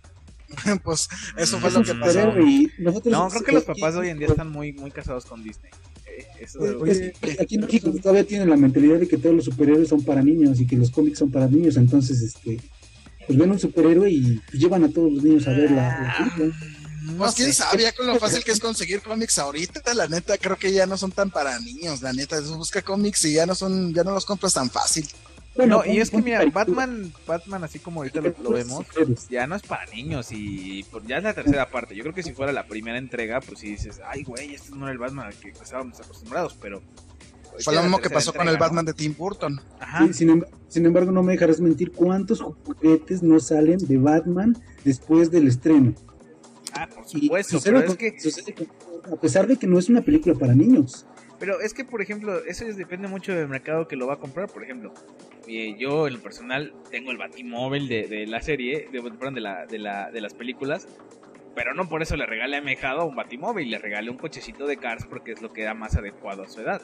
Pues eso Mm, fue Es lo un que pasó. superhéroe y nosotros... No, creo que los papás de aquí- hoy en día están muy muy casados con Disney. Eh, eso es algo es- que- es- aquí en México todavía tienen la mentalidad de que todos los superhéroes son para niños y que los cómics son para niños, entonces, este, pues ven un superhéroe y pues, llevan a todos los niños a ver la, la película. Pues quién sé. sabe, ya con lo fácil que es conseguir cómics ahorita, la neta creo que ya no son tan para niños, la neta, busca cómics y ya no son, ya no los compras tan fácil. Bueno, no, y pon- es que pon mira, caricatura. Batman, Batman así como ahorita lo, lo vemos, Superhéroes. ya no es para niños y pues, ya es la tercera parte. Yo creo que si fuera la primera entrega, pues sí dices, ay güey, este no era el Batman al que estábamos acostumbrados, pero... Fue ahorita lo es la mismo que tercera pasó con entrega, el ¿no? Batman de Tim Burton. Ajá. Sí, sin, em- sin embargo, no me dejarás mentir cuántos juguetes no salen de Batman después del estreno. Ah, por Y supuesto, sucede pero es con- que, sucede con- a pesar de que no es una película para niños. pero es que, por ejemplo, eso es- depende mucho del mercado que lo va a comprar. Por ejemplo, eh, yo en lo personal tengo el Batimóvil de, de la serie, de, perdón, de, la, de, la, de las películas, pero no por eso le regalé a mi hijado un Batimóvil, le regalé un cochecito de Cars porque es lo que era más adecuado a su edad.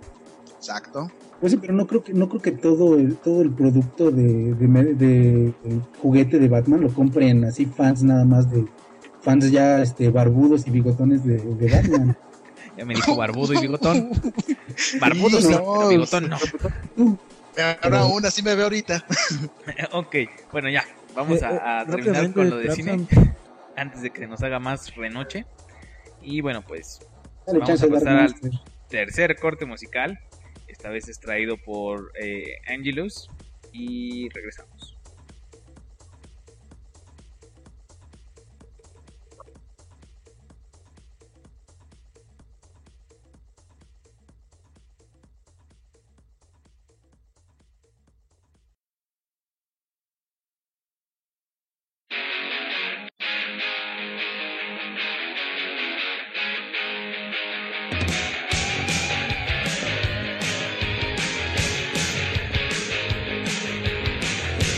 Exacto. Pues sí, pero no creo que no creo que todo el todo el producto de, de, me- de- de juguete de Batman lo compren así fans nada más de fans ya este barbudos y bigotones de, de Batman. Ya me dijo barbudo y bigotón. Barbudo sí, no, pero bigotón no. Ahora aún así me veo ahorita. Ok, bueno ya, vamos Eh, eh, a, a terminar rápidamente, con lo de cine Trapson. antes de que nos haga más renoche. Y bueno, pues Dale vamos chance a de dar pasar al Master. tercer corte musical. Esta vez es traído por eh, Angelus. Y regresamos. Thank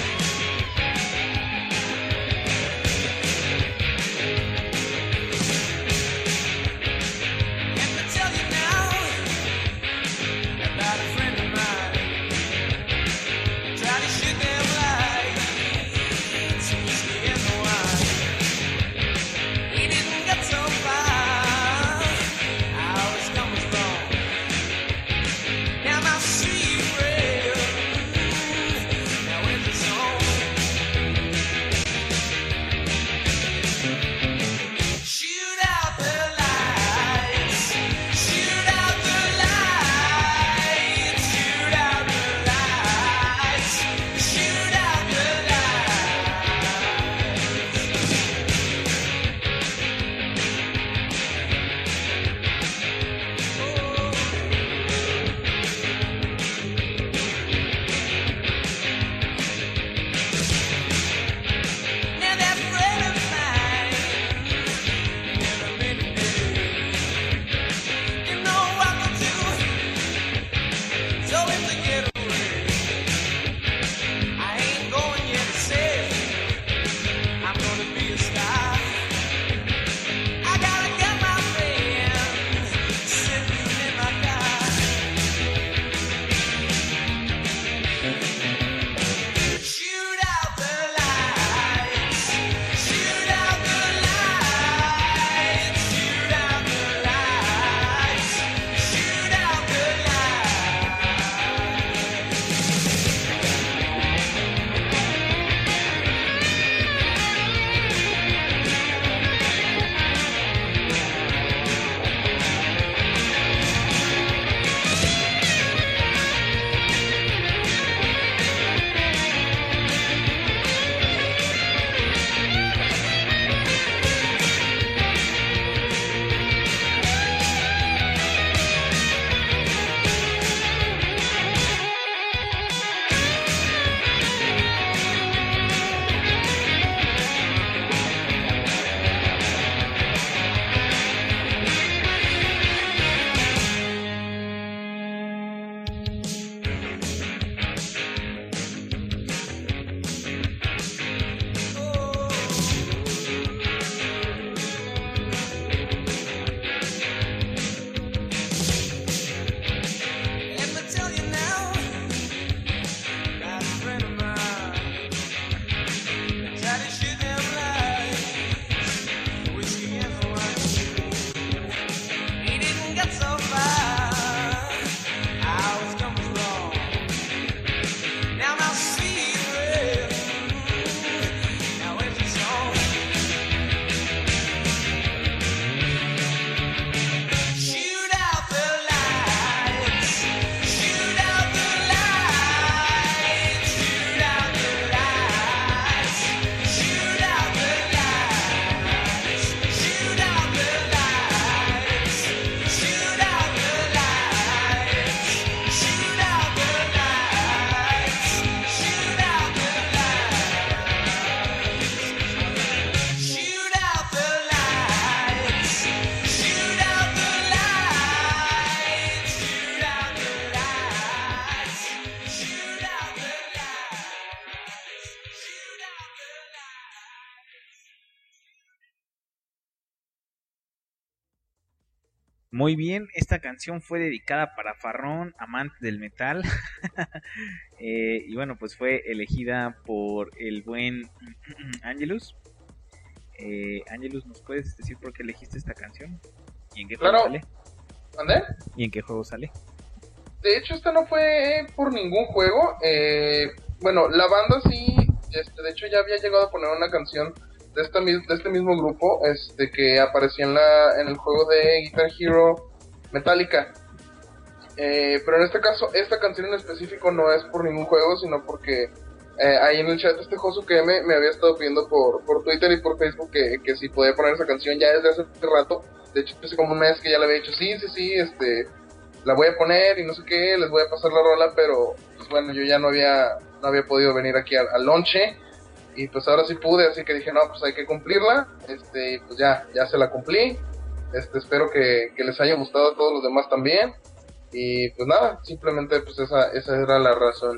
Muy bien, esta canción fue dedicada para Farrón, amante del metal. eh, y bueno, pues fue elegida por el buen Angelus. Eh, Angelus, ¿nos puedes decir por qué elegiste esta canción? ¿Y en qué Claro. juego sale? ¿Mandé? ¿Y en qué juego sale? De hecho, esta no fue por ningún juego. Eh, bueno, la banda sí, este, de hecho ya había llegado a poner una canción de, esta, de este mismo grupo, este, que aparecía en, la, en el juego de Guitar Hero Metallica. Eh, pero en este caso, esta canción en específico no es por ningún juego, sino porque eh, ahí en el chat este Josu que me, me había estado pidiendo por, por Twitter y por Facebook que, que si podía poner esa canción ya desde hace rato. De hecho, hace como un mes que ya le había dicho, sí, sí, sí, este, la voy a poner y no sé qué, les voy a pasar la rola, pero pues bueno, yo ya no había, no había podido venir aquí al, al lonche. Y pues ahora sí pude, así que dije, no, pues hay que cumplirla. Este, pues ya, ya se la cumplí. Este, espero que, que les haya gustado a todos los demás también. Y pues nada, simplemente pues esa, esa era la razón.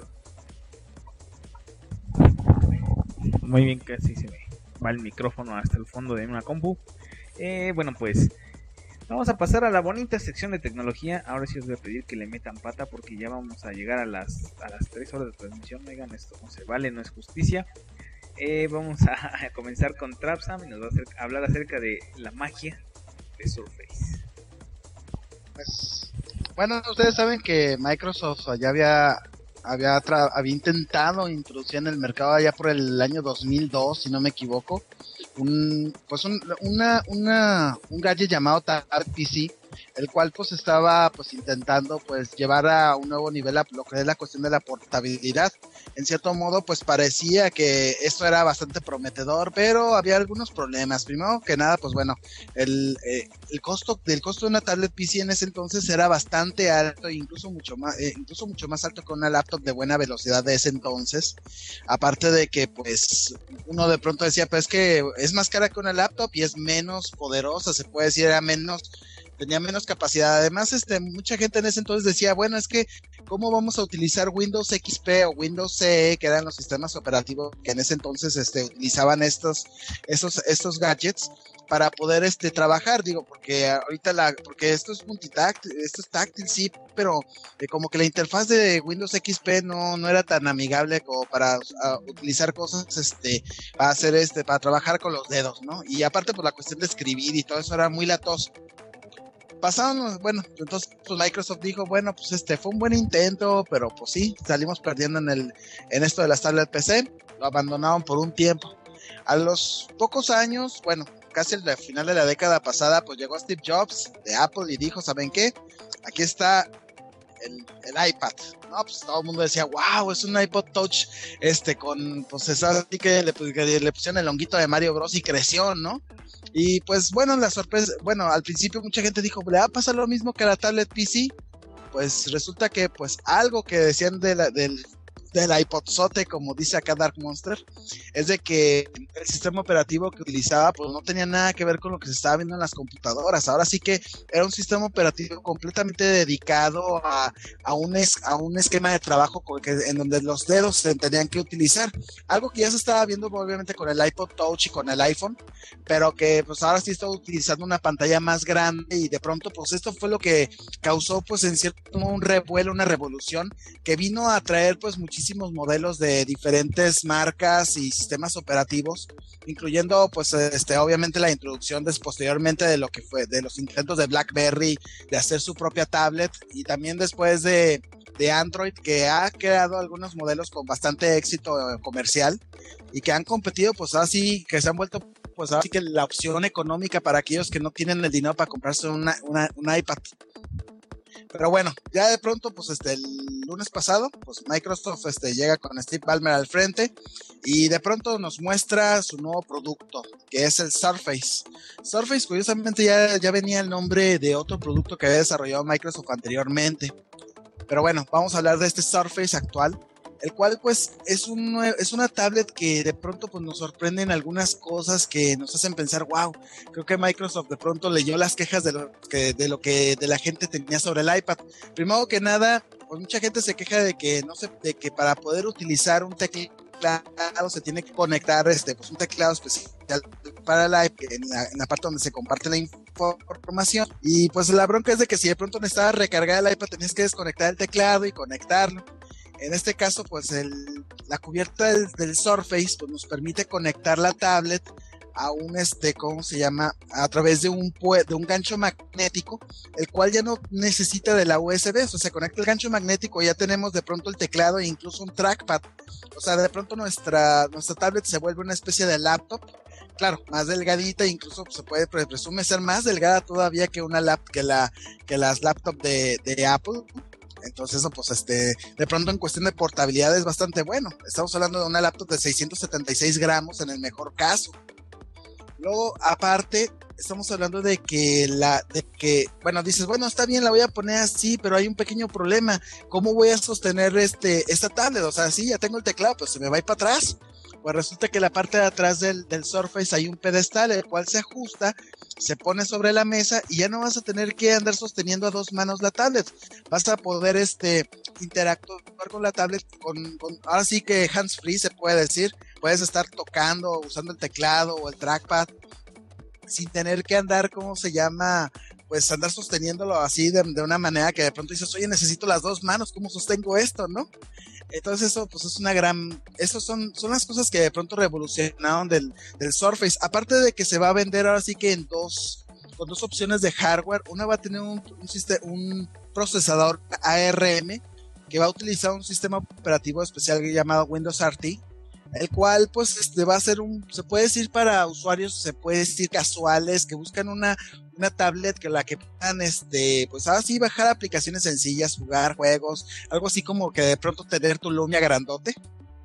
Muy bien, casi se me va el micrófono hasta el fondo de una compu. Eh, bueno, pues vamos a pasar a la bonita sección de tecnología. Ahora sí os voy a pedir que le metan pata porque ya vamos a llegar a las a las tres horas de transmisión. Oigan, esto no se vale, no es justicia. Eh, vamos a, a comenzar con Trapsam y nos va a, hacer, a hablar acerca de la magia de Surface. Pues, bueno, ustedes saben que Microsoft ya había había, tra- había intentado introducir en el mercado allá por el año dos mil dos, si no me equivoco, un pues un, una una un gadget llamado Tablet P C, el cual pues estaba pues intentando pues llevar a un nuevo nivel a lo que es la cuestión de la portabilidad. En cierto modo pues parecía que esto era bastante prometedor, pero había algunos problemas. Primero que nada, pues bueno, el, eh, el costo del costo de una tablet P C en ese entonces era bastante alto, incluso mucho más eh, incluso mucho más alto que una laptop de buena velocidad de ese entonces. Aparte de que pues uno de pronto decía, pues es que es más cara que una laptop y es menos poderosa, se puede decir, era menos tenía menos capacidad. Además, este, mucha gente en ese entonces decía, bueno, es que ¿cómo vamos a utilizar Windows X P o Windows C E, que eran los sistemas operativos que en ese entonces este, utilizaban estos, estos, estos gadgets para poder este trabajar? Digo, porque ahorita la, porque esto es multitáctil, esto es táctil, sí, pero eh, como que la interfaz de Windows X P no, no era tan amigable como para uh, utilizar cosas, este, para hacer este, para trabajar con los dedos, ¿no? Y aparte por la cuestión de escribir y todo eso era muy latoso. Pasaron, bueno, entonces pues Microsoft dijo, bueno, pues este fue un buen intento, pero pues sí, salimos perdiendo en el, en esto de las tablets P C, lo abandonaron por un tiempo. A los pocos años, bueno, casi al final de la década pasada, pues llegó Steve Jobs de Apple y dijo, ¿saben qué? Aquí está el, el iPad. No, pues todo el mundo decía, wow, es un iPod Touch, este, con, pues es así que le, que le pusieron el honguito de Mario Bros y creció, ¿no? Y pues bueno, la sorpresa, bueno, al principio mucha gente dijo, ¿le va a pasar lo mismo que a la tablet P C? Pues resulta que pues algo que decían de la, del, del iPodzote, como dice acá Dark Monster, es de que el sistema operativo que utilizaba pues no tenía nada que ver con lo que se estaba viendo en las computadoras. Ahora sí que era un sistema operativo completamente dedicado a, a, un, es, a un esquema de trabajo con que, en donde los dedos se tenían que utilizar. Algo que ya se estaba viendo obviamente con el iPod Touch y con el iPhone, pero que pues ahora sí está utilizando una pantalla más grande, y de pronto pues esto fue lo que causó pues en cierto modo un revuelo, una revolución que vino a traer pues muchísimos modelos de diferentes marcas y sistemas operativos, incluyendo pues este obviamente la introducción des, posteriormente de lo que fue de los intentos de BlackBerry de hacer su propia tablet, y también después de, de Android, que ha creado algunos modelos con bastante éxito comercial y que han competido pues así, que se han vuelto pues así que la opción económica para aquellos que no tienen el dinero para comprarse una, una, un iPad. Pero bueno, ya de pronto, pues este, el lunes pasado, pues Microsoft este, llega con Steve Ballmer al frente y de pronto nos muestra su nuevo producto, que es el Surface. Surface, curiosamente, ya, ya venía el nombre de otro producto que había desarrollado Microsoft anteriormente. Pero bueno, vamos a hablar de este Surface actual, el cual pues es, un, es una tablet que de pronto pues nos sorprende en algunas cosas que nos hacen pensar, wow, creo que Microsoft de pronto leyó las quejas de lo que, de lo que de la gente tenía sobre el iPad. Primero que nada, pues mucha gente se queja de que no sé, de que para poder utilizar un teclado se tiene que conectar este, pues un teclado especial para el iPad, en la, en la parte donde se comparte la, información. Y pues la bronca es de que si de pronto necesitabas recargar el iPad, tenías que desconectar el teclado y conectarlo. En este caso, pues el, la cubierta del, del Surface pues nos permite conectar la tablet a un, este, ¿cómo se llama? A través de un, de un gancho magnético, el cual ya no necesita de la U S B, o sea, se conecta el gancho magnético, ya tenemos de pronto el teclado e incluso un trackpad, o sea, de pronto nuestra, nuestra tablet se vuelve una especie de laptop, claro, más delgadita, incluso se puede, presume ser más delgada todavía que una lap, que la, que las laptops de, de Apple. Entonces, eso, pues, este, de pronto en cuestión de portabilidad es bastante bueno. Estamos hablando de una laptop de seiscientos setenta y seis gramos en el mejor caso. Luego, aparte, estamos hablando de que la, de que, bueno, dices, bueno, está bien, la voy a poner así, pero hay un pequeño problema. ¿Cómo voy a sostener este, esta tablet? O sea, sí, ya tengo el teclado, pero se me va a ir para atrás. Pues resulta que la parte de atrás del, del Surface hay un pedestal, el cual se ajusta, se pone sobre la mesa y ya no vas a tener que andar sosteniendo a dos manos la tablet. Vas a poder este, interactuar con la tablet, con, con, ahora sí que hands free se puede decir. Puedes estar tocando, usando el teclado o el trackpad, sin tener que andar, ¿cómo se llama? Pues andar sosteniéndolo así de, de una manera que de pronto dices, oye, necesito las dos manos, ¿cómo sostengo esto, no? Entonces eso pues es una gran, eso son, son las cosas que de pronto revolucionaron del, del Surface, aparte de que se va a vender ahora sí que en dos, con dos opciones de hardware. Una va a tener un, un, sistema, un procesador A R M que va a utilizar un sistema operativo especial llamado Windows R T, el cual pues este va a ser un, se puede decir para usuarios, se puede decir casuales, que buscan una, una tablet que la que puedan este, pues ahora sí bajar aplicaciones sencillas, jugar juegos, algo así como que de pronto tener tu Lumia grandote.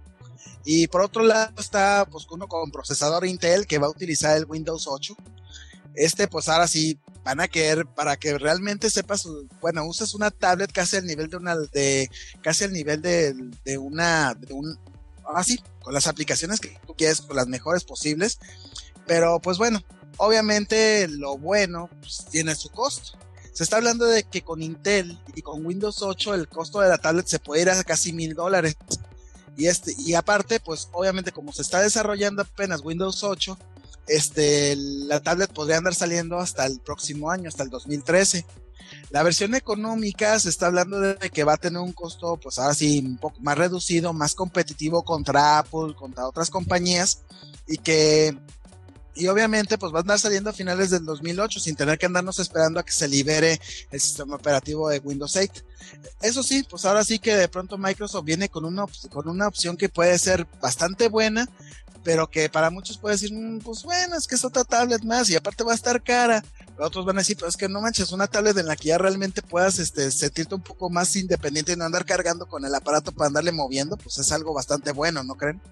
Y por otro lado está pues uno con procesador Intel que va a utilizar el Windows ocho. Este pues ahora sí van a querer, para que realmente sepas, bueno, usas una tablet casi al nivel de una, de, casi al nivel de, de una, de un, así, con las aplicaciones que tú quieres, con las mejores posibles, pero pues bueno, obviamente lo bueno pues, tiene su costo. Se está hablando de que con Intel y con Windows ocho el costo de la tablet se puede ir a casi mil dólares, y este, y aparte pues obviamente como se está desarrollando apenas Windows ocho, este, la tablet podría andar saliendo hasta el próximo año, hasta el dos mil trece. La versión económica se está hablando de que va a tener un costo, pues ahora sí, un poco más reducido, más competitivo contra Apple, contra otras compañías, y que, y obviamente, pues va a andar saliendo a finales del dos mil ocho, sin tener que andarnos esperando a que se libere el sistema operativo de Windows ocho. Eso sí, pues ahora sí que de pronto Microsoft viene con una, con una opción que puede ser bastante buena, pero que para muchos puede decir, mmm, pues bueno, es que es otra tablet más y aparte va a estar cara. Pero otros van a decir, pero es que no manches, una tablet en la que ya realmente puedas este, sentirte un poco más independiente y no andar cargando con el aparato para andarle moviendo, pues es algo bastante bueno, ¿no creen?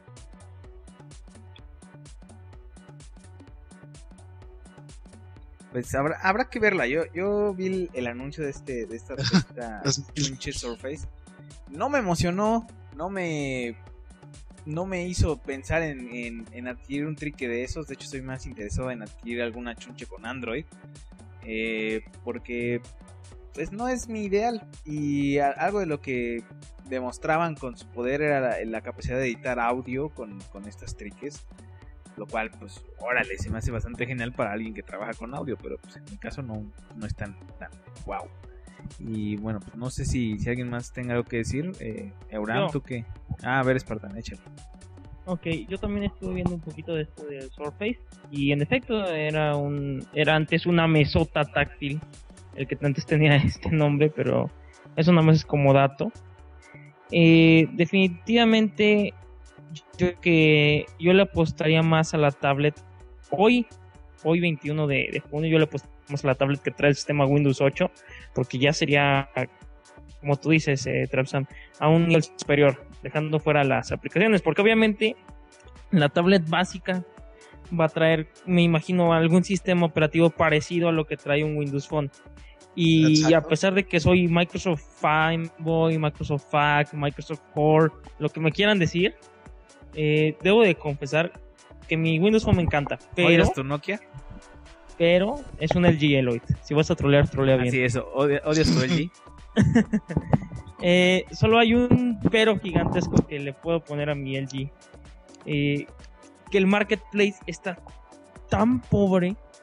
Pues habrá, habrá que verla. Yo, yo vi el, el anuncio de este, de esta, de esta pinche Surface. No me emocionó, no me no me hizo pensar en, en, en adquirir un trique de esos. De hecho, estoy más interesado en adquirir alguna chunche con Android, eh, porque pues no es mi ideal. Y a, algo de lo que demostraban con su poder era la, la capacidad de editar audio con, con estas triques, lo cual pues órale, se me hace bastante genial para alguien que trabaja con audio, pero pues en mi caso no, no es tan, tan wow. Y bueno, pues no sé si, si alguien más tenga algo que decir. eh, Euram, Yo. ¿tú qué? Ah, a ver, Spartan, échale. Ok, yo también estuve viendo un poquito de esto del Surface y en efecto era un era antes una mesota táctil, el que antes tenía este nombre, pero eso nada más es como dato. Eh, definitivamente yo que yo le apostaría más a la tablet hoy, hoy veintiuno de, de junio, yo le apostaría más a la tablet que trae el sistema Windows ocho, porque ya sería, como tú dices, eh, Trapsam, a un nivel superior, dejando fuera las aplicaciones, porque obviamente la tablet básica va a traer, me imagino, algún sistema operativo parecido a lo que trae un Windows Phone. Y Exacto. a pesar de que soy Microsoft fanboy, Microsoft Fact, Microsoft Core, lo que me quieran decir, eh, debo de confesar que mi Windows Phone me encanta. Pero, ¿odias tu Nokia? Pero es un L G, Eloy. Si vas a trolear, trolea bien. Así eso, ¿odias tu L G? eh, solo hay un pero gigantesco que le puedo poner a mi L G. Eh, que el marketplace está tan pobre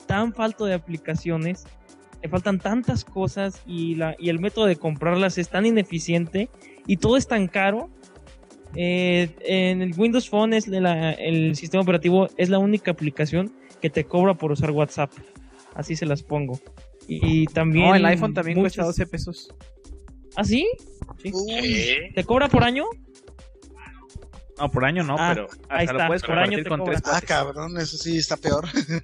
tan falto de aplicaciones, le faltan tantas cosas y, la, y el método de comprarlas es tan ineficiente y todo es tan caro. Eh, en el Windows Phone es de la, el sistema operativo es la única aplicación que te cobra por usar WhatsApp. Así se las pongo. Y también... No, el iPhone también muchos... cuesta doce pesos. ¿Ah, sí? Sí. ¿Qué? ¿Te cobra por año? No, por año no, Ah, pero ahí hasta lo está, puedes por año compartir te con cobra. tres Ah, cuates. cabrón, eso sí está peor.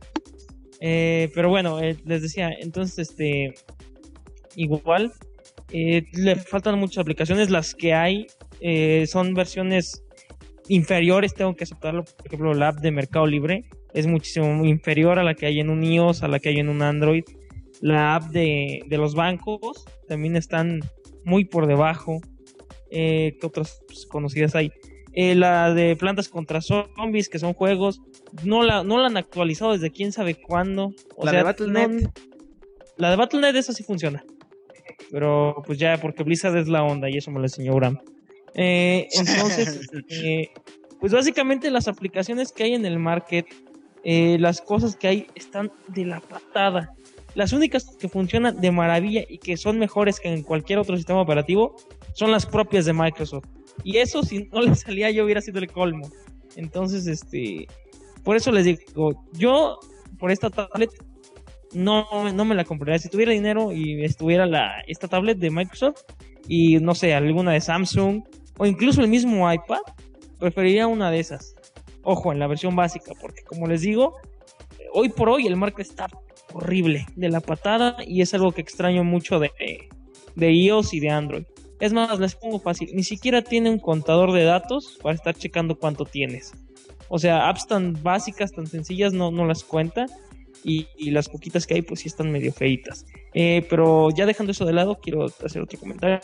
Eh, pero bueno, eh, les decía, entonces, este, igual, eh, le faltan muchas aplicaciones, las que hay eh, son versiones inferiores, tengo que aceptarlo. Por ejemplo, la app de Mercado Libre es muchísimo inferior a la que hay en un iOS, a la que hay en un Android. La app de, de los bancos también están muy por debajo. Eh, ¿qué otras pues, conocidas hay? Eh, la de Plantas contra Zombies, que son juegos, no la, no la han actualizado desde quién sabe cuándo. O La sea, de Battle punto net. no- la de Battle punto net, esa sí funciona. Pero pues ya, porque Blizzard es la onda y eso me lo enseñó Uram. Eh, entonces, eh, pues básicamente las aplicaciones que hay en el market, eh, las cosas que hay están de la patada. Las únicas que funcionan de maravilla y que son mejores que en cualquier otro sistema operativo son las propias de Microsoft. Y eso, si no le salía, yo hubiera sido el colmo. Entonces, este, por eso les digo, yo por esta tablet no, no me la compraría. Si tuviera dinero y estuviera la esta tablet de Microsoft y no sé, alguna de Samsung o incluso el mismo iPad, preferiría una de esas. Ojo, en la versión básica, porque como les digo, hoy por hoy el market está horrible, de la patada, y es algo que extraño mucho de, de iOS y de Android. Es más, les pongo fácil, ni siquiera tiene un contador de datos para estar checando cuánto tienes. O sea, apps tan básicas, tan sencillas, no, no las cuenta, y, y las poquitas que hay, pues sí están medio feitas. Eh, pero ya dejando eso de lado, quiero hacer otro comentario.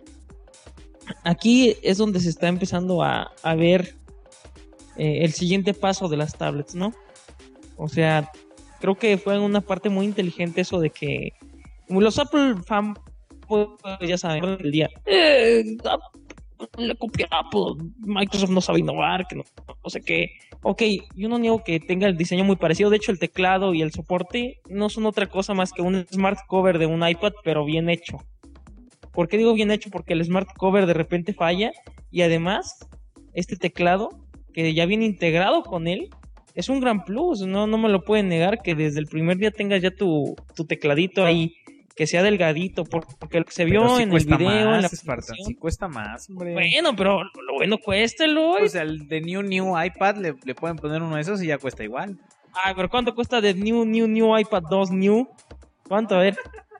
Aquí es donde se está empezando a, a ver eh, el siguiente paso de las tablets, ¿no? O sea, creo que fue una parte muy inteligente eso de que los Apple fan, pues ya saben, el día, eh, le copia a Apple, Microsoft no sabe innovar, que no, no sé qué. Ok, yo no niego que tenga el diseño muy parecido, de hecho el teclado y el soporte no son otra cosa más que un smart cover de un iPad, pero bien hecho. ¿Por qué digo bien hecho? Porque el smart cover de repente falla, y además este teclado, que ya viene integrado con él, es un gran plus. No, no me lo pueden negar que desde el primer día tengas ya tu, tu tecladito ahí, que sea delgadito, porque lo que se vio Pero sí en el cuesta video, más, en la Spartan, presentación, sí cuesta más, hombre. bueno, pero lo bueno cuesta, Eloy. O sea, el de New New iPad le, le pueden poner uno de esos y ya cuesta igual. Ay, pero ¿cuánto cuesta de New, New, New iPad dos New? ¿Cuánto? A ver.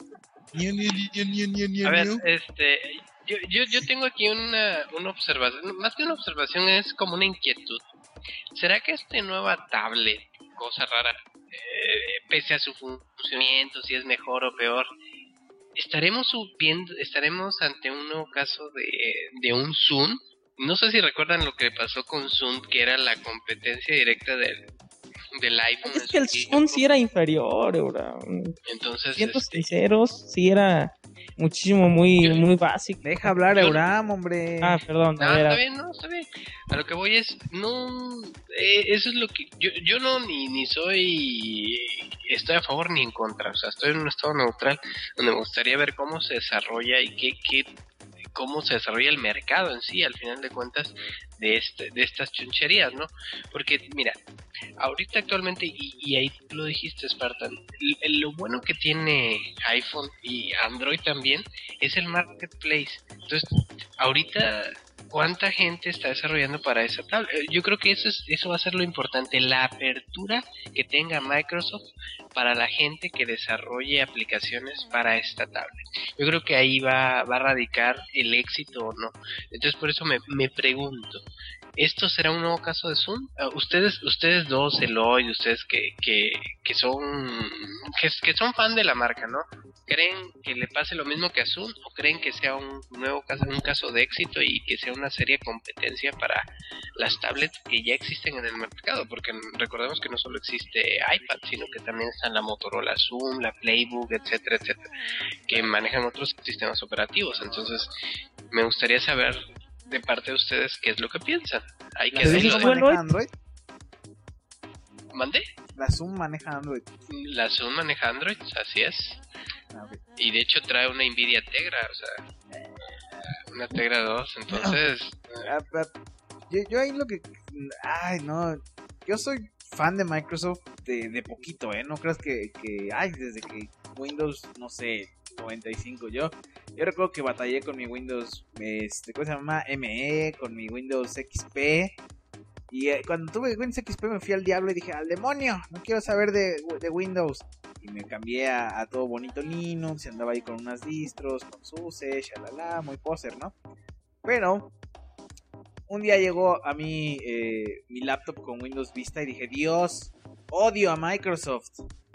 A ver, este, yo, yo, yo tengo aquí una, una observación, más que una observación es como una inquietud. ¿Será que esta nueva tablet, cosa rara, eh, pese a su funcionamiento, si es mejor o peor, estaremos viendo, estaremos ante un nuevo caso de, de un Zoom? No sé si recuerdan lo que pasó con Zoom, que era la competencia directa del, del iPhone. Es que el Zoom sí era inferior, bro. Entonces, Siendo este, sinceros, sí era muchísimo, muy, muy básico. Deja hablar a Euram, hombre. Ah, perdón. No, a ver, está a- bien, no, está bien. A lo que voy es, no, eh, eso es lo que, yo, yo no ni, ni soy, estoy a favor ni en contra, o sea, estoy en un estado neutral, donde me gustaría ver cómo se desarrolla y qué, qué, cómo se desarrolla el mercado en sí, al final de cuentas, de este, de estas chuncherías, ¿no? Porque, mira, ahorita actualmente, y, y ahí tú lo dijiste, Spartan, l- lo bueno que tiene iPhone y Android también es el marketplace. Entonces, ahorita, ¿cuánta gente está desarrollando para esa tablet? Eh, Yo creo que eso, es, eso va a ser lo importante, la apertura que tenga Microsoft para la gente que desarrolle aplicaciones para esta tablet. Yo creo que ahí va, va a radicar el éxito o no. Entonces, por eso me, me pregunto, ¿esto será un nuevo caso de Zoom? Uh, ustedes, ustedes dos, Eloy, ustedes que, que, que son que, que son fan de la marca, ¿no? ¿Creen que le pase lo mismo que a Zoom o creen que sea un nuevo caso, un caso de éxito y que sea una seria competencia para las tablets que ya existen en el mercado? Porque recordemos que no solo existe iPad, sino que también están la Motorola Zoom, la Playbook, etcétera, etcétera, que manejan otros sistemas operativos. Entonces, me gustaría saber de parte de ustedes qué es lo que piensan. Hay que ¿Las decirlo Zoom de- maneja Android? ¿Mande? La Zoom maneja Android. La Zoom maneja Android, así es. Ah, okay. Y de hecho trae una Nvidia Tegra, o sea, una Tegra dos, entonces... Ah, ah, yo, yo ahí lo que... Ay, no, yo soy fan de Microsoft de, de poquito, ¿eh? No creas que, que... Ay, desde que Windows, no sé, noventa y cinco, yo... Yo recuerdo que batallé con mi Windows, este, ¿cómo se llama? M E, con mi Windows X P... Y eh, cuando tuve Windows X P me fui al diablo y dije, ¡al demonio! No quiero saber de, de Windows. Y me cambié a, a todo bonito Linux, y andaba ahí con unas distros, con SUSE, shalala, muy poser, ¿no? Pero un día llegó a mí eh, mi laptop con Windows Vista y dije, Dios, odio a Microsoft.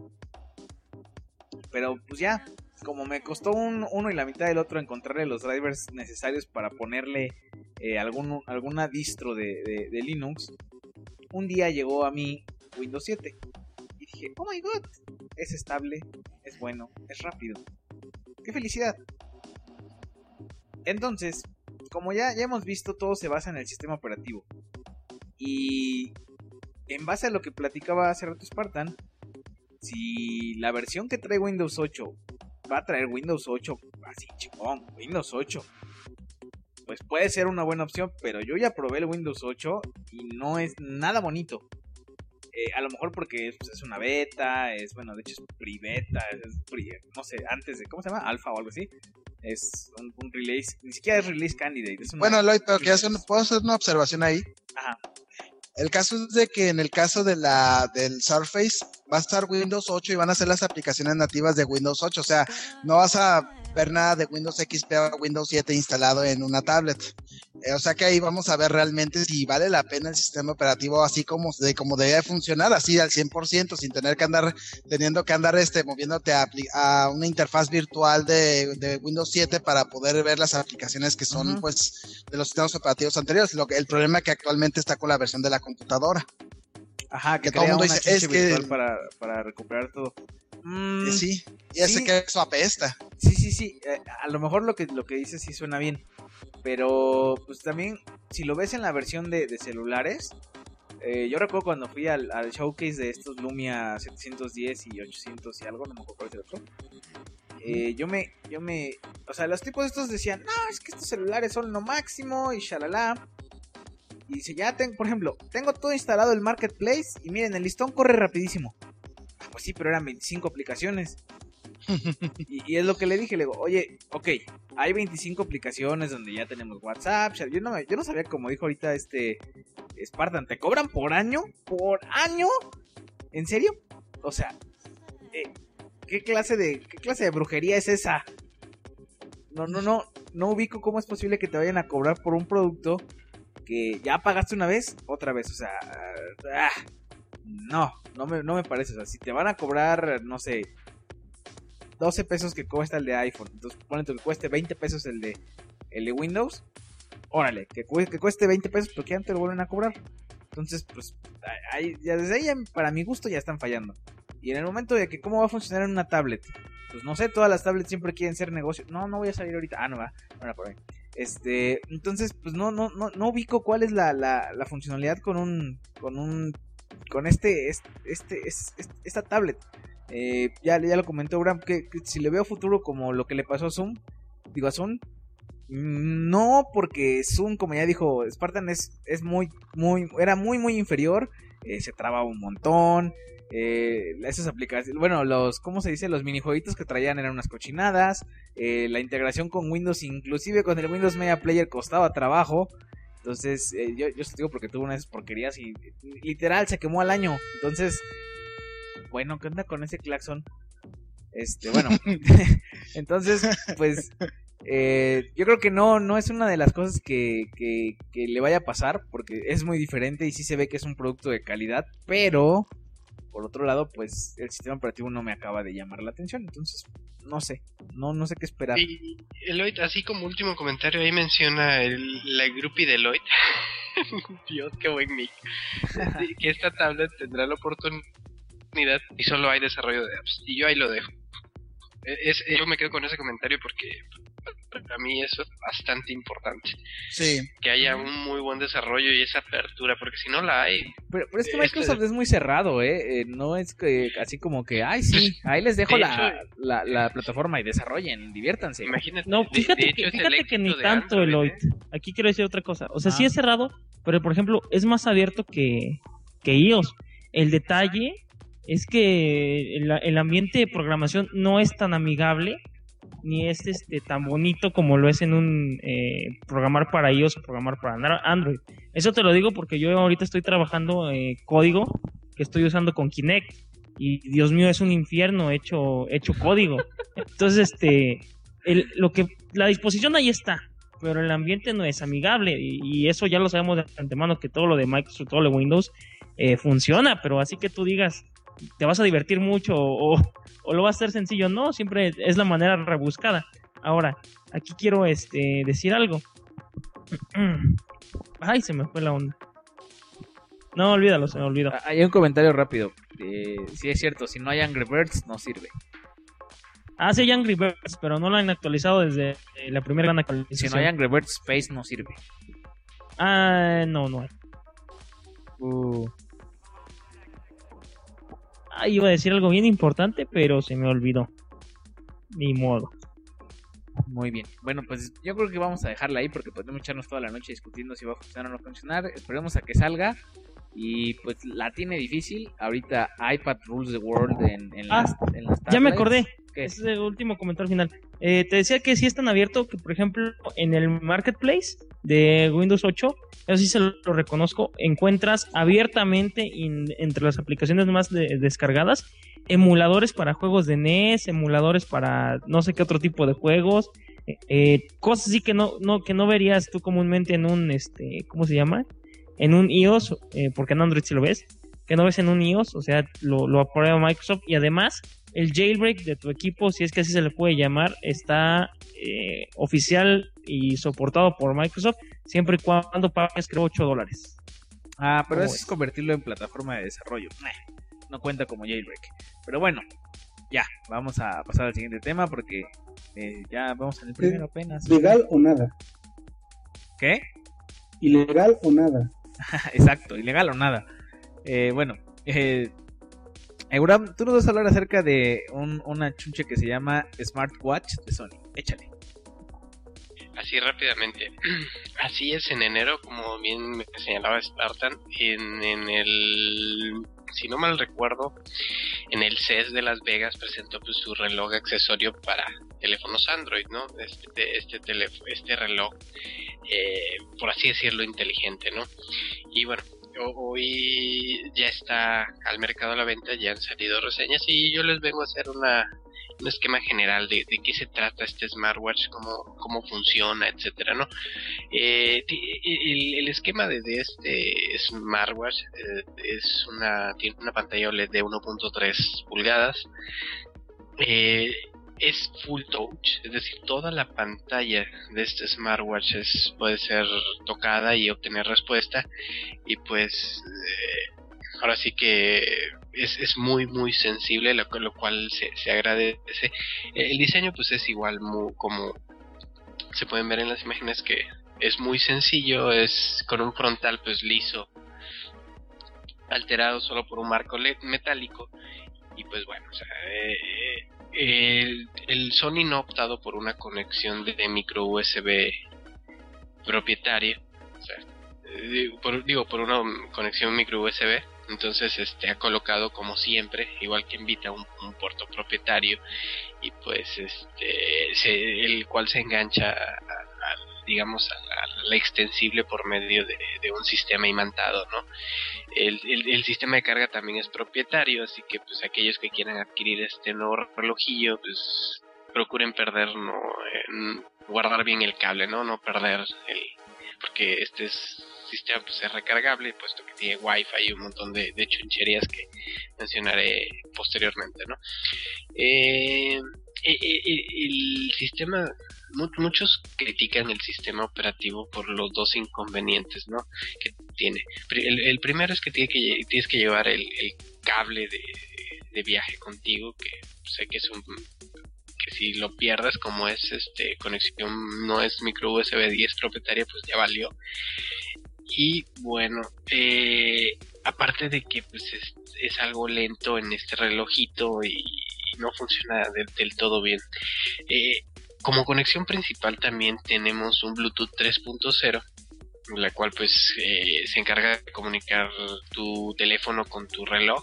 Pero pues ya, como me costó un, uno y la mitad del otro encontrarle los drivers necesarios para ponerle eh, algún, alguna distro de, de, de Linux, un día llegó a mí Windows siete y dije, oh my god, es estable, es bueno, es rápido, qué felicidad. Entonces, como ya, ya hemos visto, todo se basa en el sistema operativo, y en base a lo que platicaba hace rato Spartan, si la versión que trae Windows ocho va a traer Windows ocho así chingón, Windows ocho, pues puede ser una buena opción, pero yo ya probé el Windows ocho y no es nada bonito. Eh, a lo mejor porque pues, es una beta, es bueno, de hecho es pre-beta, es pre, no sé, antes de, ¿cómo se llama? Alpha o algo así. Es un, un release, ni siquiera es release candidate. Es una, bueno, Lloyd, pero que hacer, ¿puedo hacer una observación ahí? Ajá. El caso es de que en el caso de la del Surface va a estar Windows ocho y van a ser las aplicaciones nativas de Windows ocho, o sea, no vas a ver nada de Windows X P o Windows siete instalado en una tablet. Eh, o sea que ahí vamos a ver realmente si vale la pena el sistema operativo así como, de, como debe funcionar, así al cien por ciento, sin tener que andar, teniendo que andar este, moviéndote a, a una interfaz virtual de, de Windows siete para poder ver las aplicaciones que son, uh-huh, pues, de los sistemas operativos anteriores. Lo que, el problema que actualmente está con la versión de la computadora. Ajá, que, que todo el mundo dice, es que para, para recuperar todo. Mm, sí, ya sí. sé que eso apesta. Sí, sí, sí, eh, a lo mejor lo que, lo que dices sí suena bien, pero pues también, si lo ves en la versión de, de celulares, eh, yo recuerdo cuando fui al, al showcase de estos Lumia setecientos diez y ochocientos y algo, no me acuerdo cuál es el otro, eh, yo me, yo me, o sea, los tipos estos decían, no, es que estos celulares son lo máximo y shalala, y dice, ya tengo, por ejemplo, tengo todo instalado el Marketplace y miren, el listón corre rapidísimo. Pues sí, pero eran veinticinco aplicaciones. y, y es lo que le dije, le digo, oye, ok, hay veinticinco aplicaciones donde ya tenemos WhatsApp. Yo no, yo no sabía, como dijo ahorita este Spartan, ¿te cobran por año? ¿Por año? ¿En serio? O sea, eh, ¿qué clase de qué clase de brujería es esa? No, no, no, no ubico cómo es posible que te vayan a cobrar por un producto que ya pagaste una vez, otra vez, o sea, ah, no, no me, no me parece. O sea, si te van a cobrar, no sé, doce pesos que cuesta el de iPhone, entonces ponle que cueste veinte pesos el de el de Windows, órale, que, cu- que cueste veinte pesos porque ya no te lo vuelven a cobrar. Entonces, pues, ahí, ya desde ahí, ya, para mi gusto, ya están fallando. Y en el momento de que cómo va a funcionar en una tablet, pues no sé, todas las tablets siempre quieren ser negocio. No, no voy a salir ahorita. Ah, no va, bueno, por ahí. Este, entonces, pues no, no, no, no ubico cuál es la, la, la funcionalidad con un, con un, con este, este, este, este esta tablet. Eh, ya, ya lo comentó Bram, que, que si le veo futuro como lo que le pasó a Zoom, digo a Zoom, no, porque Zoom, como ya dijo Spartan, es, es muy, muy, era muy, muy inferior, eh, se trababa un montón, eh, esas aplicaciones, bueno, los, ¿cómo se dice? Los minijueguitos que traían eran unas cochinadas, eh, la integración con Windows, inclusive con el Windows Media Player costaba trabajo. Entonces, eh, yo, yo os digo porque tuve una de esas porquerías y literal se quemó al año. Entonces, bueno, ¿qué onda con ese claxon? Este, bueno, entonces, pues, eh, yo creo que no, no es una de las cosas que, que, que le vaya a pasar, porque es muy diferente y sí se ve que es un producto de calidad, pero, por otro lado, pues, el sistema operativo no me acaba de llamar la atención, entonces, no sé, no, no sé qué esperar. Y Eloy, así como último comentario, ahí menciona el, la groupie de Eloy. Dios, qué buen nick. Que esta tablet tendrá la oportunidad y solo hay desarrollo de apps. Y yo ahí lo dejo. Es, yo me quedo con ese comentario porque a mí eso es bastante importante. Sí. Que haya un muy buen desarrollo y esa apertura, porque si no la hay... Pero, pero es que Microsoft este... es muy cerrado, ¿eh? ¿eh? No es que así como que, ay, sí, ahí les dejo de la, hecho, la, la plataforma y desarrollen, diviértanse. Imagínate. No, fíjate, de, de que, fíjate que ni tanto, Eloy. ¿eh? Aquí quiero decir otra cosa. O sea, ah. sí es cerrado, pero por ejemplo, es más abierto que, que iOS. El detalle es que el, el ambiente de programación no es tan amigable ni es este tan bonito como lo es en un eh, programar para iOS o programar para Android. Eso te lo digo porque yo ahorita estoy trabajando eh, código que estoy usando con Kinect y Dios mío, es un infierno hecho hecho código. Entonces este el, lo que la disposición ahí está, pero el ambiente no es amigable y, y eso ya lo sabemos de antemano, que todo lo de Microsoft, todo lo de Windows eh, funciona, pero así que tú digas te vas a divertir mucho o, o lo vas a hacer sencillo, no, siempre es la manera rebuscada. Ahora, aquí quiero este decir algo. Ay, se me fue la onda. No, olvídalo, se me olvidó. Hay un comentario rápido. Eh, sí es cierto, si no hay Angry Birds no sirve. Ah, sí hay Angry Birds, pero no lo han actualizado desde eh, la primera actualización. Si no hay Angry Birds Space no sirve. Ah, no, no hay. Uh... Ah, iba a decir algo bien importante, pero se me olvidó. Ni modo. Muy bien. Bueno, pues yo creo que vamos a dejarla ahí porque podemos echarnos toda la noche discutiendo si va a funcionar o no funcionar. Esperemos a que salga. Y pues la tiene difícil. Ahorita iPad rules the world en, en, ah, las, en las tablets. Ya me acordé. ¿Qué? Ese es el último comentario final. Eh, te decía que sí es tan abierto que, por ejemplo, en el Marketplace de Windows ocho, eso sí se lo, lo reconozco, encuentras abiertamente in, entre las aplicaciones más de, descargadas emuladores para juegos de N E S, emuladores para no sé qué otro tipo de juegos, eh, cosas así que no, no, que no verías tú comúnmente en un, este, ¿cómo se llama? En un iOS, eh, porque en Android sí lo ves, que no ves en un iOS, o sea, lo, lo aprueba Microsoft y además el jailbreak de tu equipo, si es que así se le puede llamar, está eh, oficial y soportado por Microsoft siempre y cuando pagues, creo, ocho dólares. Ah, pero eso es convertirlo en plataforma de desarrollo. No cuenta como jailbreak. Pero bueno, ya, vamos a pasar al siguiente tema porque eh, ya vamos en el primero apenas. ¿Legal o nada? ¿Qué? ¿Ilegal o nada? Exacto, ilegal o nada. Eh, bueno, eh... Euram, tú nos vas a hablar acerca de un, una chunche que se llama Smartwatch de Sony. Échale. Así rápidamente. Así es, en enero, como bien me señalaba Spartan, en, en el, si no mal recuerdo, en el C E S de Las Vegas presentó pues su reloj accesorio para teléfonos Android, ¿no? Este, este, telef- este reloj, eh, por así decirlo, inteligente, ¿no? Y bueno, hoy ya está al mercado a la venta, ya han salido reseñas y yo les vengo a hacer una un esquema general de, de qué se trata este smartwatch, cómo, cómo funciona, etcétera, ¿no? Eh, el, el esquema de, de este smartwatch eh, es una tiene una pantalla O L E D de uno punto tres pulgadas, eh, es full touch, es decir, toda la pantalla de este smartwatch es, puede ser tocada y obtener respuesta, y pues eh, ahora sí que es, es muy muy sensible, lo, lo cual se, se agradece. El diseño pues es igual, muy, como se pueden ver en las imágenes, que es muy sencillo, es con un frontal pues liso, alterado solo por un marco L E D metálico, y pues bueno, o sea, eh, el, el Sony no ha optado por una conexión de micro U S B propietaria, o sea, digo por, digo por una conexión micro U S B. Entonces este ha colocado, como siempre, igual que Invita, un, un puerto propietario, y pues este se, el cual se engancha a, a, digamos a la, a la extensible por medio de, de un sistema imantado, ¿no? El, el, el sistema de carga también es propietario, así que pues aquellos que quieran adquirir este nuevo relojillo, pues procuren perder, no eh, guardar bien el cable, no no perder el, porque este es sistema pues es recargable, puesto que tiene wifi y un montón de, de chuncherías que mencionaré posteriormente, ¿no? Eh, eh, eh, el sistema, muchos critican el sistema operativo por los dos inconvenientes, ¿no?, que tiene. El, el primero es que, tiene que tienes que llevar el, el cable de, de viaje contigo, que sé que es un que si lo pierdes, como es este conexión, no es micro U S B diez propietaria, pues ya valió. Y bueno, eh, aparte de que pues es, es algo lento en este relojito y, y no funciona de, del todo bien. Eh, como conexión principal también tenemos un Bluetooth tres punto cero, la cual pues eh, se encarga de comunicar tu teléfono con tu reloj,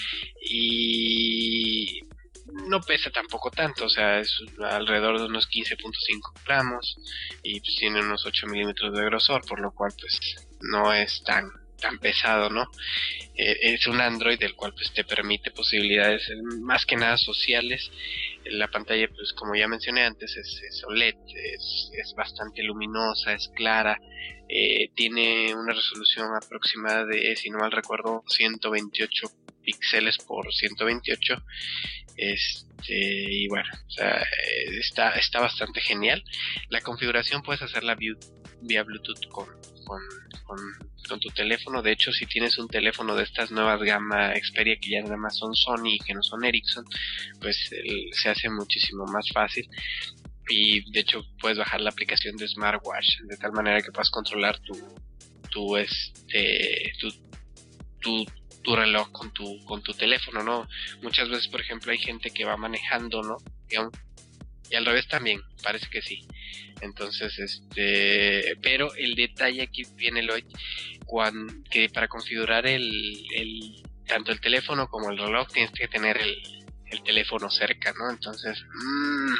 y no pesa tampoco tanto, o sea, es alrededor de unos quince punto cinco gramos y pues tiene unos ocho milímetros de grosor, por lo cual pues no es tan tan pesado, ¿no? Eh, es un Android del cual pues te permite posibilidades más que nada sociales. La pantalla, pues como ya mencioné antes, es, es O L E D, es, es bastante luminosa, es clara, eh, tiene una resolución aproximada de, si no mal recuerdo, ciento veintiocho píxeles por ciento veintiocho. Este, y bueno, o sea, está, está bastante genial. La configuración puedes hacerla via, vía Bluetooth con, con, con, con tu teléfono. De hecho, si tienes un teléfono de estas nuevas gama Xperia que ya nada más son Sony y que no son Ericsson, pues el, se hace muchísimo más fácil. Y de hecho puedes bajar la aplicación de Smartwatch de tal manera que puedas controlar tu, tu este, tu, tu tu reloj con tu con tu teléfono, ¿no? Muchas veces, por ejemplo, hay gente que va manejando, ¿no? Y al revés también, parece que sí. Entonces, este, pero el detalle aquí viene, Lloyd, cuando, que para configurar el, el tanto el teléfono como el reloj tienes que tener el, el teléfono cerca, ¿no? Entonces, mmm,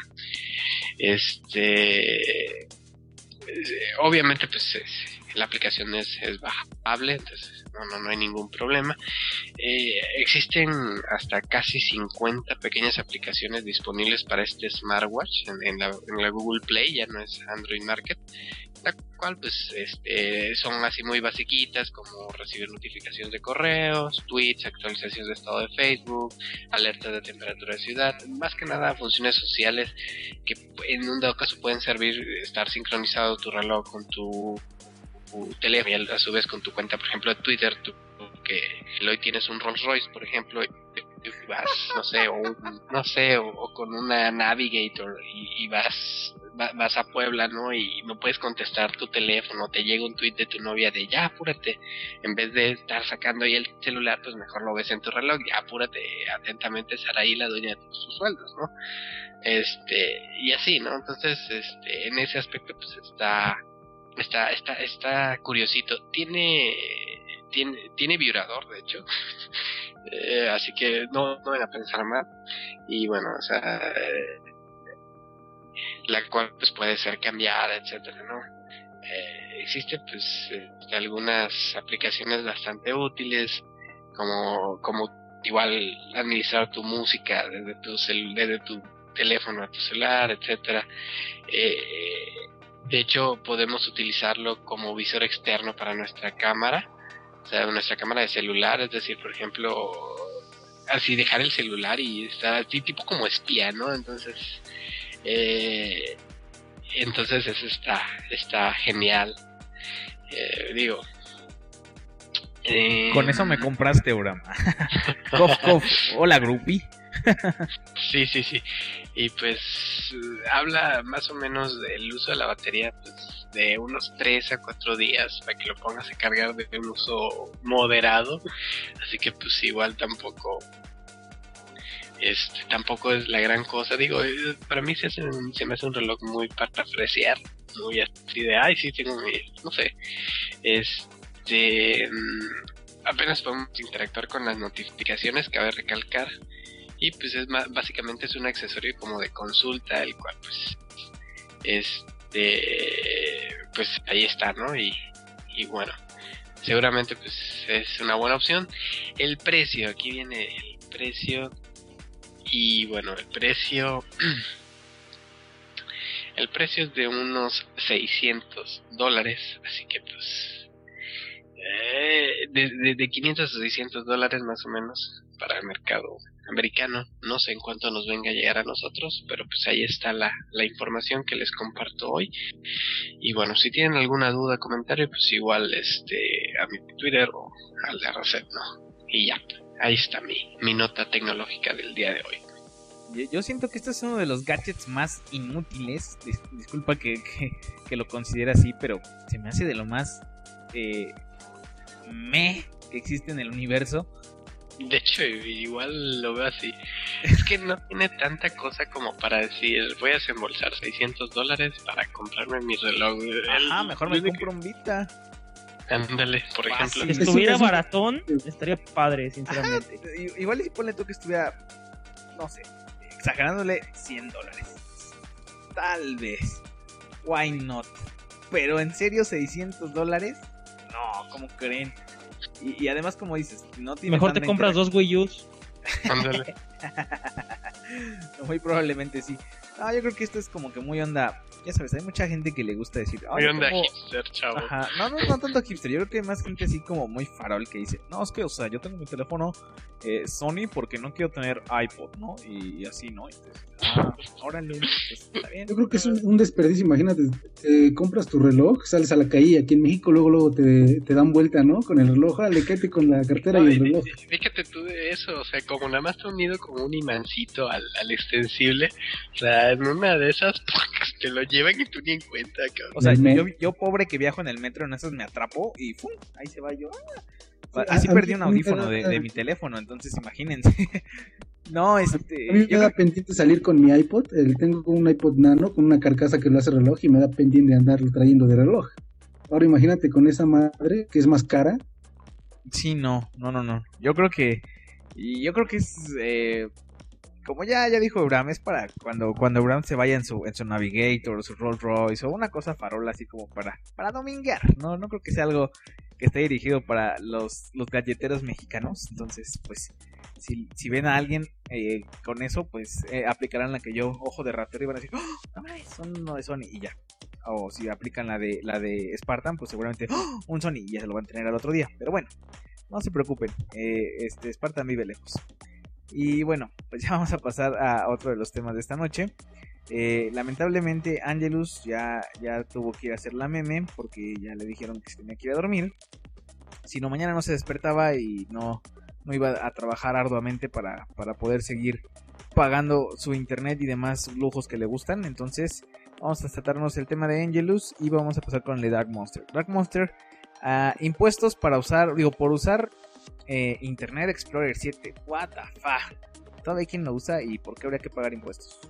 este, obviamente, pues es, la aplicación es, es bajable, entonces no, no, no hay ningún problema. Eh, existen hasta casi cincuenta pequeñas aplicaciones disponibles para este smartwatch en, en, la, en la Google Play, ya no es Android Market, la cual pues este, son así muy basiquitas, como recibir notificaciones de correos, tweets, actualizaciones de estado de Facebook, alertas de temperatura de ciudad, más que nada funciones sociales que en un dado caso pueden servir estar sincronizado tu reloj con tu tu teléfono y a su vez con tu cuenta, por ejemplo, de Twitter, tú, que hoy tienes un Rolls Royce, por ejemplo, y vas, no sé, o un, no sé, o, o con una Navigator y, y vas, va, vas a Puebla, ¿no? Y no puedes contestar tu teléfono, te llega un tweet de tu novia de ya apúrate, en vez de estar sacando ahí el celular, pues mejor lo ves en tu reloj, ya apúrate, atentamente Saraí, la dueña de tus sueldos, ¿no? Este, y así, ¿no? Entonces, este, en ese aspecto, pues está Está, está, está curiosito. Tiene, tiene, tiene vibrador, de hecho. eh, así que no, no van a pensar mal. Y bueno, o sea, eh, la cual pues puede ser cambiada, etcétera, ¿no? Eh, existen pues eh, algunas aplicaciones bastante útiles, como, como igual administrar tu música desde tu cel, desde tu teléfono a tu celular, etcétera. Eh, De hecho, podemos utilizarlo como visor externo para nuestra cámara, o sea, nuestra cámara de celular, es decir, por ejemplo, así dejar el celular y estar así tipo como espía, ¿no? Entonces, eh, entonces eso está, está genial. Eh, digo, eh, con eso me compraste, Abraham. Cof, cof. Hola, groupie. Sí, sí, sí. Y pues habla más o menos del uso de la batería, pues, de unos tres a cuatro días para que lo pongas a cargar de un uso moderado. Así que pues igual tampoco este tampoco es la gran cosa. Digo, para mí se, hace, se me hace un reloj muy para apreciar, muy así de, ay, sí, tengo mi, no sé, este, apenas podemos interactuar con las notificaciones, cabe recalcar. Y pues es más, básicamente es un accesorio como de consulta, el cual pues este pues ahí está, ¿no? Y, y bueno, seguramente pues es una buena opción. El precio, aquí viene el precio. Y bueno, el precio el precio es de unos seiscientos dólares, así que pues eh, de, de, de quinientos a seiscientos dólares más o menos para el mercado americano. No sé en cuánto nos venga a llegar a nosotros, pero pues ahí está la, la información que les comparto hoy. Y bueno, si tienen alguna duda, comentario, pues igual este a mi Twitter o al de Arrocet, ¿no? Y ya, ahí está mi, mi nota tecnológica del día de hoy. Yo, yo siento que este es uno de los gadgets más inútiles. Dis- disculpa que, que, que lo considere así, pero se me hace de lo más eh, meh que existe en el universo. De hecho, igual lo veo así. Es que no tiene tanta cosa como para decir, voy a desembolsar seiscientos dólares para comprarme mi reloj. Ajá, mejor me El- compro un Vita. Ándale, por ejemplo. Si estuviera baratón, estaría padre, sinceramente. Ajá, i- igual y ponle tú que estuviera, no sé, exagerándole cien dólares. Tal vez. Why not? Pero en serio, seiscientos dólares. No, ¿cómo creen? Y, y además, como dices, no tiene Mejor te tanta compras dos Wii U's. Ándale. Muy probablemente sí. No, yo creo que esto es como que muy onda. Ya sabes, hay mucha gente que le gusta decir. "Ay, Muy yo onda tengo-". hipster, chavo. Ajá. No, no, no tanto hipster. Yo creo que hay más gente así como muy farol que dice, no, es que, o sea, yo tengo mi teléfono eh, Sony porque no quiero tener iPod, ¿no? Y, y así, ¿no? Entonces, ah, órale, pues, está bien. Yo creo que es un, un desperdicio, imagínate, eh, compras tu reloj, sales a la calle, aquí en México luego luego te, te dan vuelta, ¿no? Con el reloj, órale, quédate con la cartera No, y el y- reloj. y Fíjate tú de eso, o sea, como nada más te unido como un imancito al, al extensible, o sea, en una de esas te lo llevan y tú ni en cuenta, cabrón. O sea, El yo, me- yo pobre que viajo en el metro, en esas me atrapo y ¡fum! Ahí se va yo. Ah. Sí, Así a- a perdí mí- un a mí me audífono da- de, de mi teléfono, entonces imagínense. No, este... A mí me yo da creo- pendiente salir con mi iPod, el, tengo un iPod Nano con una carcasa que lo hace reloj y me da pendiente andarlo trayendo de reloj. Ahora imagínate con esa madre que es más cara. Sí, no, no, no, no. Yo creo que... Y yo creo que es... eh, como ya, ya dijo Abraham, es para cuando, cuando Abraham se vaya en su, en su Navigator o su Rolls Royce o una cosa farola así como para, para dominguear. No, no creo que sea algo que esté dirigido para los, los galleteros mexicanos. Entonces, pues, si, si ven a alguien eh, con eso, pues eh, aplicarán la que yo, ojo de ratero, y van a decir, ¡oh, no mames, son uno de Sony! Y ya. O si aplican la de la de Spartan, pues seguramente ¡oh, un Sony! Y ya se lo van a tener al otro día. Pero bueno, no se preocupen, eh, este Spartan vive lejos. Y bueno, pues ya vamos a pasar a otro de los temas de esta noche. Eh, lamentablemente Angelus ya, ya tuvo que ir a hacer la meme porque ya le dijeron que se tenía que ir a dormir. Si no, mañana no se despertaba y no, no iba a trabajar arduamente para, para poder seguir pagando su internet y demás lujos que le gustan. Entonces vamos a tratarnos el tema de Angelus y vamos a pasar con el de Dark Monster. Dark Monster, uh, impuestos para usar, digo, por usar eh, Internet Explorer siete. What the fuck. ¿Todavía quién lo usa y por qué habría que pagar impuestos?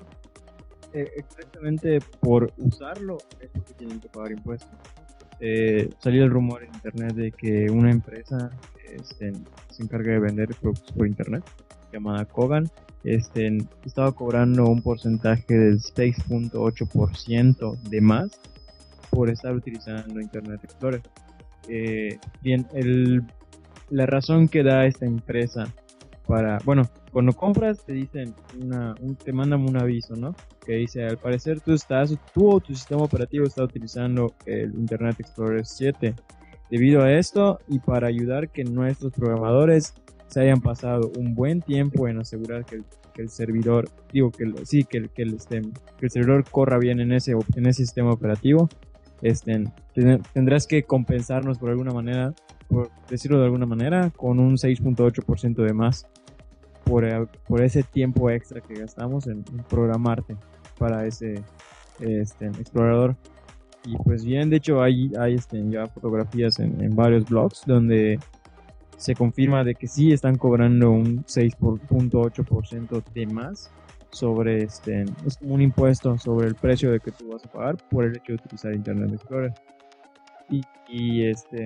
Eh, exactamente por usarlo es porque tienen que pagar impuestos. Eh, salió el rumor en internet de que una empresa este, se encarga de vender productos por internet, llamada Kogan, este, estaba cobrando un porcentaje del seis punto ocho por ciento de más por estar utilizando Internet Explorer. Eh, bien, el, la razón que da esta empresa para, bueno, cuando compras te dicen una, un, te mandan un aviso, ¿no? Que dice, al parecer tú estás, tú o tu sistema operativo está utilizando el Internet Explorer siete. Debido a esto y para ayudar que nuestros programadores se hayan pasado un buen tiempo en asegurar que el, que el servidor, digo que el, sí, que el, que el, este, que el servidor corra bien en ese, en ese sistema operativo, este, ten, tendrás que compensarnos por alguna manera, por decirlo de alguna manera, con un seis punto ocho por ciento de más por, por ese tiempo extra que gastamos en, en programarte para ese este, explorador. Y pues bien, de hecho hay, hay este, ya fotografías en, en varios blogs donde se confirma de que sí están cobrando un seis punto ocho por ciento de más sobre este, es como un impuesto sobre el precio de que tú vas a pagar por el hecho de utilizar Internet Explorer. Y, y este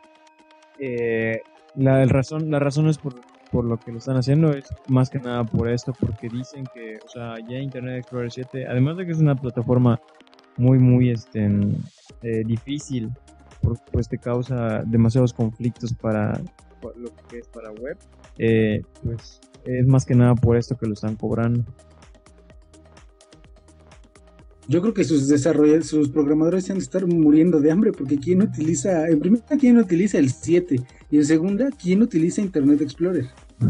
eh, la el razón la razón es por, por lo que lo están haciendo es más que nada por esto, porque dicen que, o sea, ya Internet Explorer siete, además de que es una plataforma muy muy este eh, difícil, por, pues te causa demasiados conflictos para lo que es para web, eh, pues es más que nada por esto que lo están cobrando. Yo creo que sus desarrolladores, sus programadores se han de estar muriendo de hambre, porque ¿quién utiliza, en primera, quién utiliza el siete? Y en segunda, ¿quién utiliza Internet Explorer?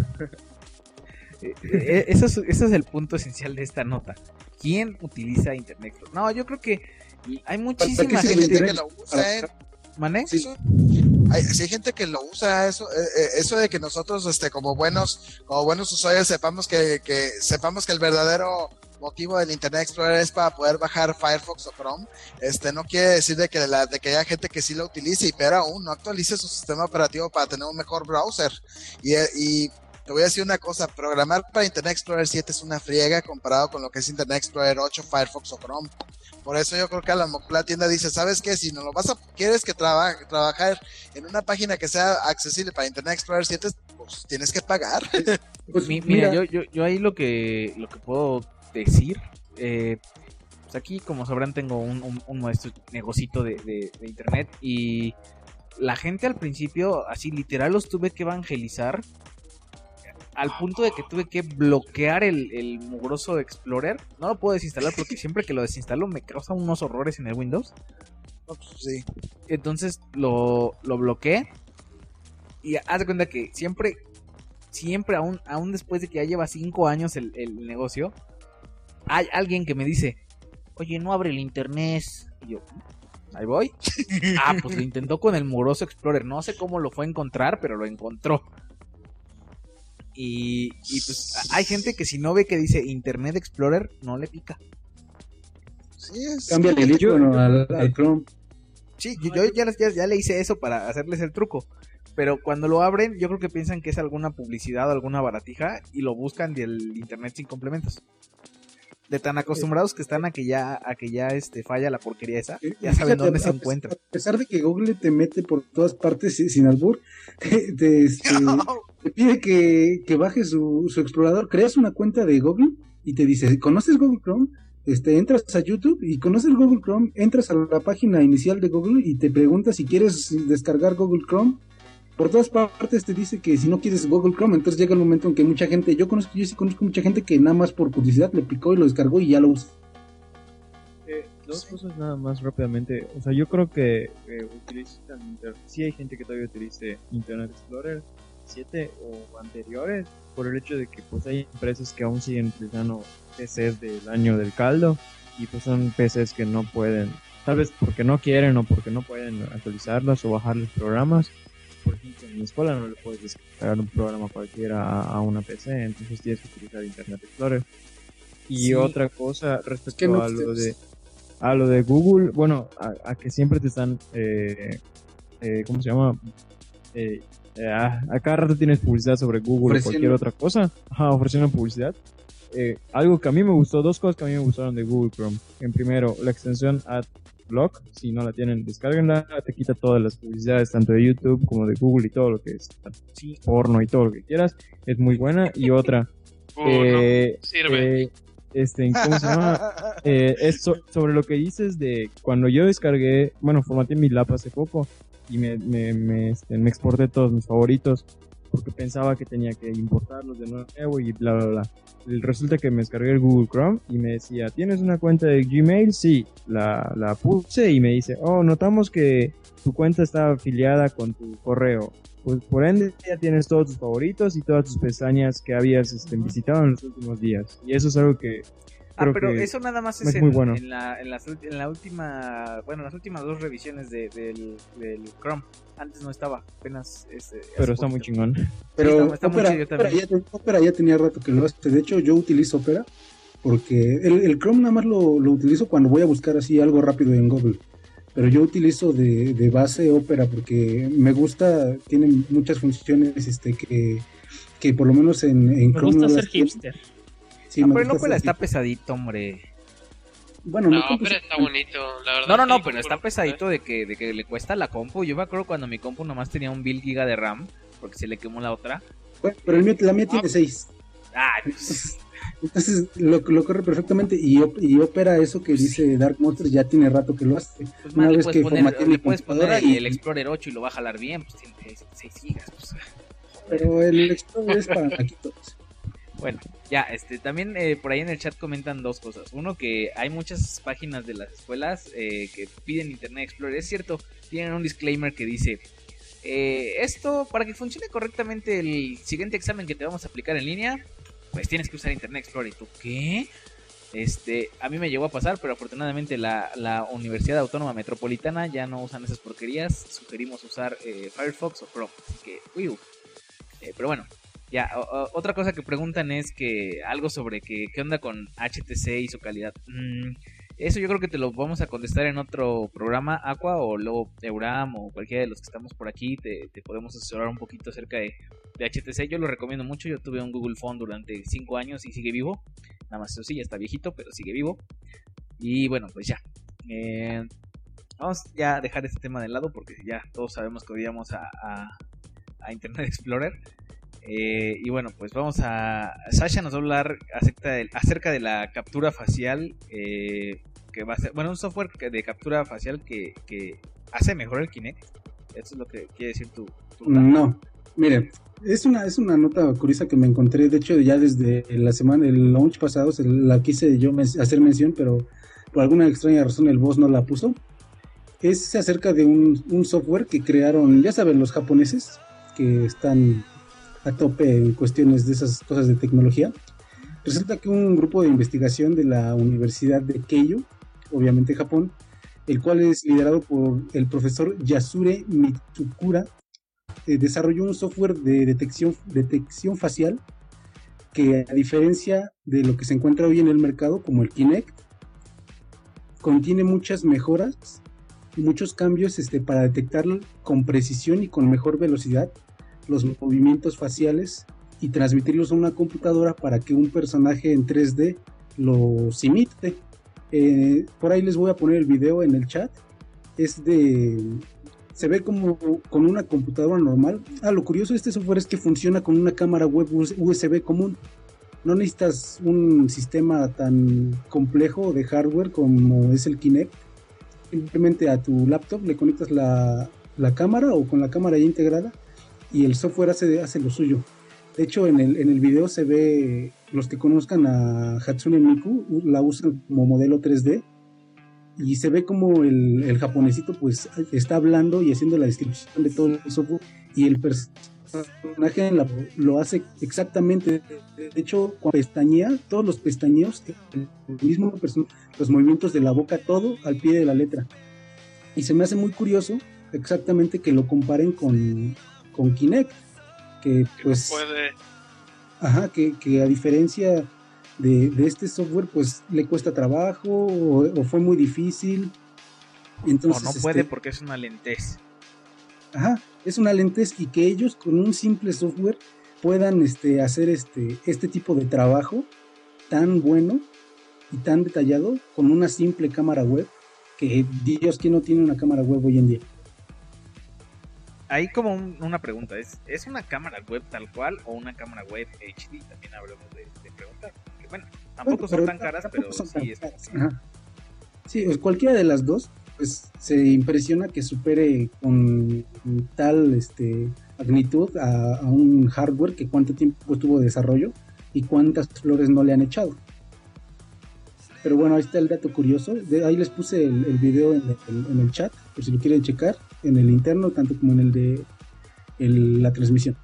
eh, eso, es, eso es el punto esencial de esta nota. ¿Quién utiliza Internet Explorer? No, yo creo que hay muchísima gente gente que lo usa, ¿eh? ¿Mané? Sí, hay, si hay gente que lo usa, eso, eh, eso de que nosotros, este, como buenos, como buenos usuarios, sepamos que, que, sepamos que el verdadero motivo del Internet Explorer es para poder bajar Firefox o Chrome, este, no quiere decir de que la, de que haya gente que sí lo utilice, y peor aún, no actualice su sistema operativo para tener un mejor browser. Y, y te voy a decir una cosa, programar para Internet Explorer siete es una friega comparado con lo que es Internet Explorer ocho, Firefox o Chrome. Por eso yo creo que a lo mejor la tienda dice, ¿sabes qué? Si no lo vas a, quieres que trabaje, trabajar en una página que sea accesible para Internet Explorer siete, pues tienes que pagar. Pues Mi, mira, yo, yo, yo ahí lo que, lo que puedo decir, eh, pues aquí como sabrán tengo un, un, un modesto negocito de, de, de internet, y la gente al principio, así literal, los tuve que evangelizar al punto de que tuve que bloquear el, el mugroso Explorer. No lo puedo desinstalar porque siempre que lo desinstalo me causa unos horrores en el Windows. Sí. Entonces lo, lo bloqueé. Y haz de cuenta que siempre, siempre, aún, aún después de que ya lleva cinco años el, el negocio, hay alguien que me dice, oye, no abre el internet. Y yo, ahí voy. Ah, pues lo intentó con el mugroso Explorer. No sé cómo lo fue a encontrar, pero lo encontró. Y, y pues hay gente que si no ve que dice Internet Explorer, no le pica. Sí, es... Cámbiale el icono al, al Chrome. Sí, yo, yo ya, ya, ya le hice eso para hacerles el truco. Pero cuando lo abren, yo creo que piensan que es alguna publicidad o alguna baratija y lo buscan del Internet sin complementos. De tan acostumbrados que están a que ya, a que ya este, falla la porquería esa, ya saben Fíjate, dónde a, se encuentra. A pesar de que Google te mete por todas partes sin albur, te, este, no. te pide que, que bajes su, su explorador, creas una cuenta de Google y te dice, ¿conoces Google Chrome? Este, entras a YouTube y conoces Google Chrome, entras a la página inicial de Google y te pregunta si quieres descargar Google Chrome. Por todas partes te dice que si no quieres Google Chrome, entonces llega el momento en que mucha gente, yo conozco, yo sí conozco mucha gente que nada más por curiosidad le picó y lo descargó y ya lo usa. Eh, dos cosas nada más rápidamente. O sea, yo creo que eh, utilizan inter... sí hay gente que todavía utilice Internet Explorer siete o anteriores, por el hecho de que pues hay empresas que aún siguen utilizando P Cs del año del caldo, y pues son P Cs que no pueden, tal vez porque no quieren o porque no pueden actualizarlas o bajar los programas. Por ejemplo, en mi escuela no le puedes descargar un programa cualquiera a, a una P C, entonces tienes que utilizar Internet Explorer. Y sí. Otra cosa respecto no a lo de a lo de Google, bueno, a, a que siempre te están, eh, eh, ¿cómo se llama? Eh, eh, a, a cada rato tienes publicidad sobre Google o cualquier otra cosa, ajá, ofreciendo publicidad. Eh, algo que a mí me gustó, dos cosas que a mí me gustaron de Google Chrome. En primero, la extensión AdBlock, si no la tienen, descárguenla, te quita todas las publicidades, tanto de YouTube como de Google y todo lo que es sí. porno y todo lo que quieras, es muy buena. Y otra, uh, eh, no, sirve. Eh, este, ¿cómo se llama? eh, es so, sobre lo que dices de cuando yo descargué, bueno, formateé mi lap hace poco y me, me, me, este, me exporté todos mis favoritos porque pensaba que tenía que importarlos de nuevo y bla bla bla. Resulta que me descargué el Google Chrome y me decía, ¿tienes una cuenta de Gmail? Sí, la, la puse y me dice, oh, notamos que tu cuenta está afiliada con tu correo. Pues por ende ya tienes todos tus favoritos y todas tus pestañas que habías este, visitado en los últimos días. Y eso es algo que... Ah, pero eso nada más es, es en, muy bueno. en, la, en, las, en la última, bueno, las últimas dos revisiones de, del, del Chrome. Antes no estaba, apenas este, pero está muy chingón. Pero sí, está, está Opera, muy chido Opera, ya, Opera ya tenía rato que lo hace. De hecho, yo utilizo Opera porque el, el Chrome nada más lo, lo utilizo cuando voy a buscar así algo rápido en Google. Pero yo utilizo de, de base Opera porque me gusta, tiene muchas funciones este que, que por lo menos en, en me Chrome gusta no ser las hipster. Sí, no, pero el gusta Opera ser está pesadito, hombre. Bueno, no, compu pero está bonito, la verdad. No, no, no, sí, pero está pesadito de que, de que le cuesta la compu. Yo me acuerdo cuando mi compu nomás tenía un mil giga de RAM, porque se le quemó la otra. Bueno, pero el mío, la mía Ah. tiene seis. Ah, pues, Entonces lo, lo corre perfectamente y, op- y Opera eso que dice Dark Monsters ya tiene rato que lo hace. pues Una más le vez puedes que poner, formateé mi le puedes poner computadora el, y- el Explorer ocho y lo va a jalar bien, pues tiene seis gigas. Pues. Pero el Explorer es para taquitos. Bueno, ya, este, también eh, por ahí en el chat comentan dos cosas. Uno, que hay muchas páginas de las escuelas eh, que piden Internet Explorer. Es cierto, tienen un disclaimer que dice, eh, esto, para que funcione correctamente el siguiente examen que te vamos a aplicar en línea, pues tienes que usar Internet Explorer. ¿Y tú qué? Este, a mí me llegó a pasar, pero afortunadamente la, la Universidad Autónoma Metropolitana ya no usan esas porquerías. Sugerimos usar eh, Firefox o Chrome. Así que, uy, uh. eh, pero bueno, ya. O, o, otra cosa que preguntan es que algo sobre que qué onda con H T C y su calidad. Mm, eso yo creo que te lo vamos a contestar en otro programa, Aqua, o luego Euram, o cualquiera de los que estamos por aquí. Te, te podemos asesorar un poquito acerca de, de H T C. Yo lo recomiendo mucho. Yo tuve un Google Phone durante cinco años y sigue vivo. Nada más eso sí, ya está viejito, pero sigue vivo. Y bueno, pues ya. Eh, vamos ya a dejar este tema de lado porque ya todos sabemos que odiamos a, a, a Internet Explorer. Eh, y bueno, pues vamos a... Sasha nos va a hablar acerca de, acerca de la captura facial. Eh, que va a ser... Bueno, un software que, de captura facial que, que hace mejor el Kinect. Eso es lo que quiere decir tu... tu no, miren. Es una, es una nota curiosa que me encontré, de hecho ya desde la semana, el launch pasado, se la quise yo hacer mención, pero por alguna extraña razón el boss no la puso. Es acerca de un, un software que crearon, ya saben, los japoneses, que están a tope en cuestiones de esas cosas de tecnología. Resulta que un grupo de investigación de la Universidad de Keio, obviamente Japón, el cual es liderado por el profesor Yasure Mitsukura, Eh, desarrolló un software de detección, detección facial que, a diferencia de lo que se encuentra hoy en el mercado como el Kinect, contiene muchas mejoras y muchos cambios este, para detectar con precisión y con mejor velocidad los movimientos faciales y transmitirlos a una computadora para que un personaje en tres D los imite. Eh, por ahí les voy a poner el video en el chat. Es de... Se ve como con una computadora normal. Ah, lo curioso de este software es que funciona con una cámara web U S B común. No necesitas un sistema tan complejo de hardware como es el Kinect. Simplemente a tu laptop le conectas la, la cámara o con la cámara ya integrada y el software hace, hace lo suyo. De hecho, en el, en el video se ve, los que conozcan a Hatsune Miku la usan como modelo tres D. Y se ve como el, el japonesito pues está hablando y haciendo la descripción de todo el software y el personaje la, lo hace exactamente. De hecho, cuando pestañea, todos los pestañeos, el mismo personaje, los movimientos de la boca, todo al pie de la letra. Y se me hace muy curioso exactamente que lo comparen con, con Kinect, que pues... Puede. Ajá, que, que a diferencia... De, de este software pues le cuesta trabajo o, o fue muy difícil. Entonces, no, no puede este, porque es una lentez. Ajá, es una lentez y que ellos con un simple software puedan este, hacer este, este tipo de trabajo tan bueno y tan detallado con una simple cámara web, que Dios, ¿quién no tiene una cámara web hoy en día? Hay como un, una pregunta, ¿es, ¿es una cámara web tal cual o una cámara web H D? También hablamos de, de preguntar. Bueno, tampoco bueno, son tan caras, pero sí es. Ajá. Sí, pues cualquiera de las dos, pues se impresiona que supere con tal este magnitud a, a un hardware que cuánto tiempo estuvo de desarrollo y cuántas flores no le han echado. Pero bueno, ahí está el dato curioso. De, ahí les puse el, el video en el, en el chat, por si lo quieren checar, en el interno, tanto como en el de el, la transmisión.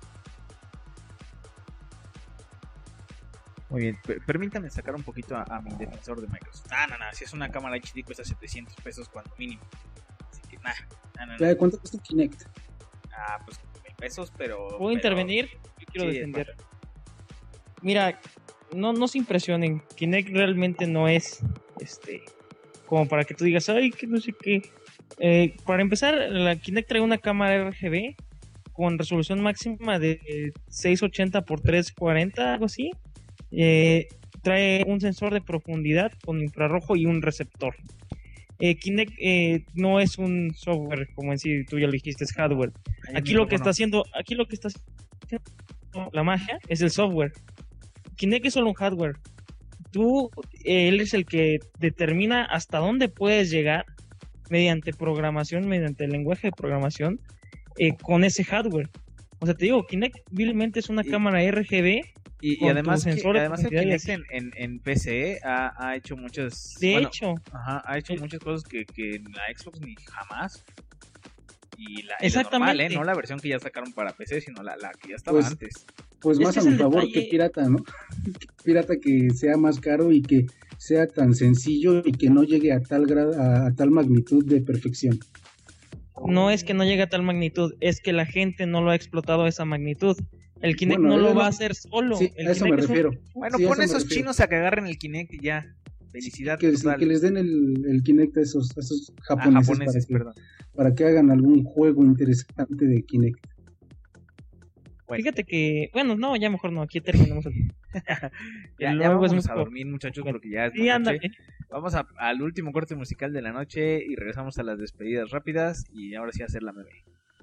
Muy bien, P- permítanme sacar un poquito a, a mi defensor de Microsoft. Ah, no, no, si es una cámara H D cuesta setecientos pesos cuando mínimo. Así que nada, nah, nah, nah. ¿Cuánto cuesta el Kinect? Ah, pues mil pesos, pero... ¿Puedo pero... intervenir? Yo quiero sí, defender. Mira, no, no se impresionen. Kinect realmente no es este como para que tú digas, ay, que no sé qué. Eh, para empezar, la Kinect trae una cámara R G B con resolución máxima de seiscientos ochenta por trescientos cuarenta, algo así. Eh, trae un sensor de profundidad con infrarrojo y un receptor. Eh, Kinect eh, no es un software como en sí, tú ya lo dijiste, es hardware. Aquí lo que está haciendo, aquí lo que está haciendo la magia es el software. Kinect es solo un hardware. Tú, eh, él es el que determina hasta dónde puedes llegar mediante programación, mediante el lenguaje de programación eh, con ese hardware. O sea, te digo, Kinect vilmente es una y, cámara R G B. Y, y además, que, además el Kinect en, en, en P C ha, ha hecho muchas... De bueno, hecho. Ajá, ha hecho muchas cosas que, que en la Xbox ni jamás. Y la, y Exactamente. La normal, ¿eh? No la versión que ya sacaron para P C, sino la, la que ya estaba pues, antes. Pues es más a mi favor detalle... que pirata, ¿no? Pirata que sea más caro y que sea tan sencillo y que no llegue a tal grado, a, a tal magnitud de perfección. No es que no llegue a tal magnitud, es que la gente no lo ha explotado a esa magnitud. El Kinect Bueno, no lo eh, va no. a hacer solo. Sí, el a eso Kinect me es un- refiero. Bueno, Sí, a pon eso me esos refiero. chinos a que agarren el Kinect y ya. Felicidad Que, total. que les den el, el Kinect a esos, a esos Ah, japoneses, japoneses, para, que, perdón. para que hagan algún juego interesante de Kinect. Fíjate que, bueno, no, ya mejor no, aquí terminamos. El, Ya, el ya logo es vamos muy a poco. dormir, muchachos, porque ya es Sí, muy noche. ándale. Vamos a- al último corte musical de la noche y regresamos a las despedidas rápidas y ahora sí a hacer la meme.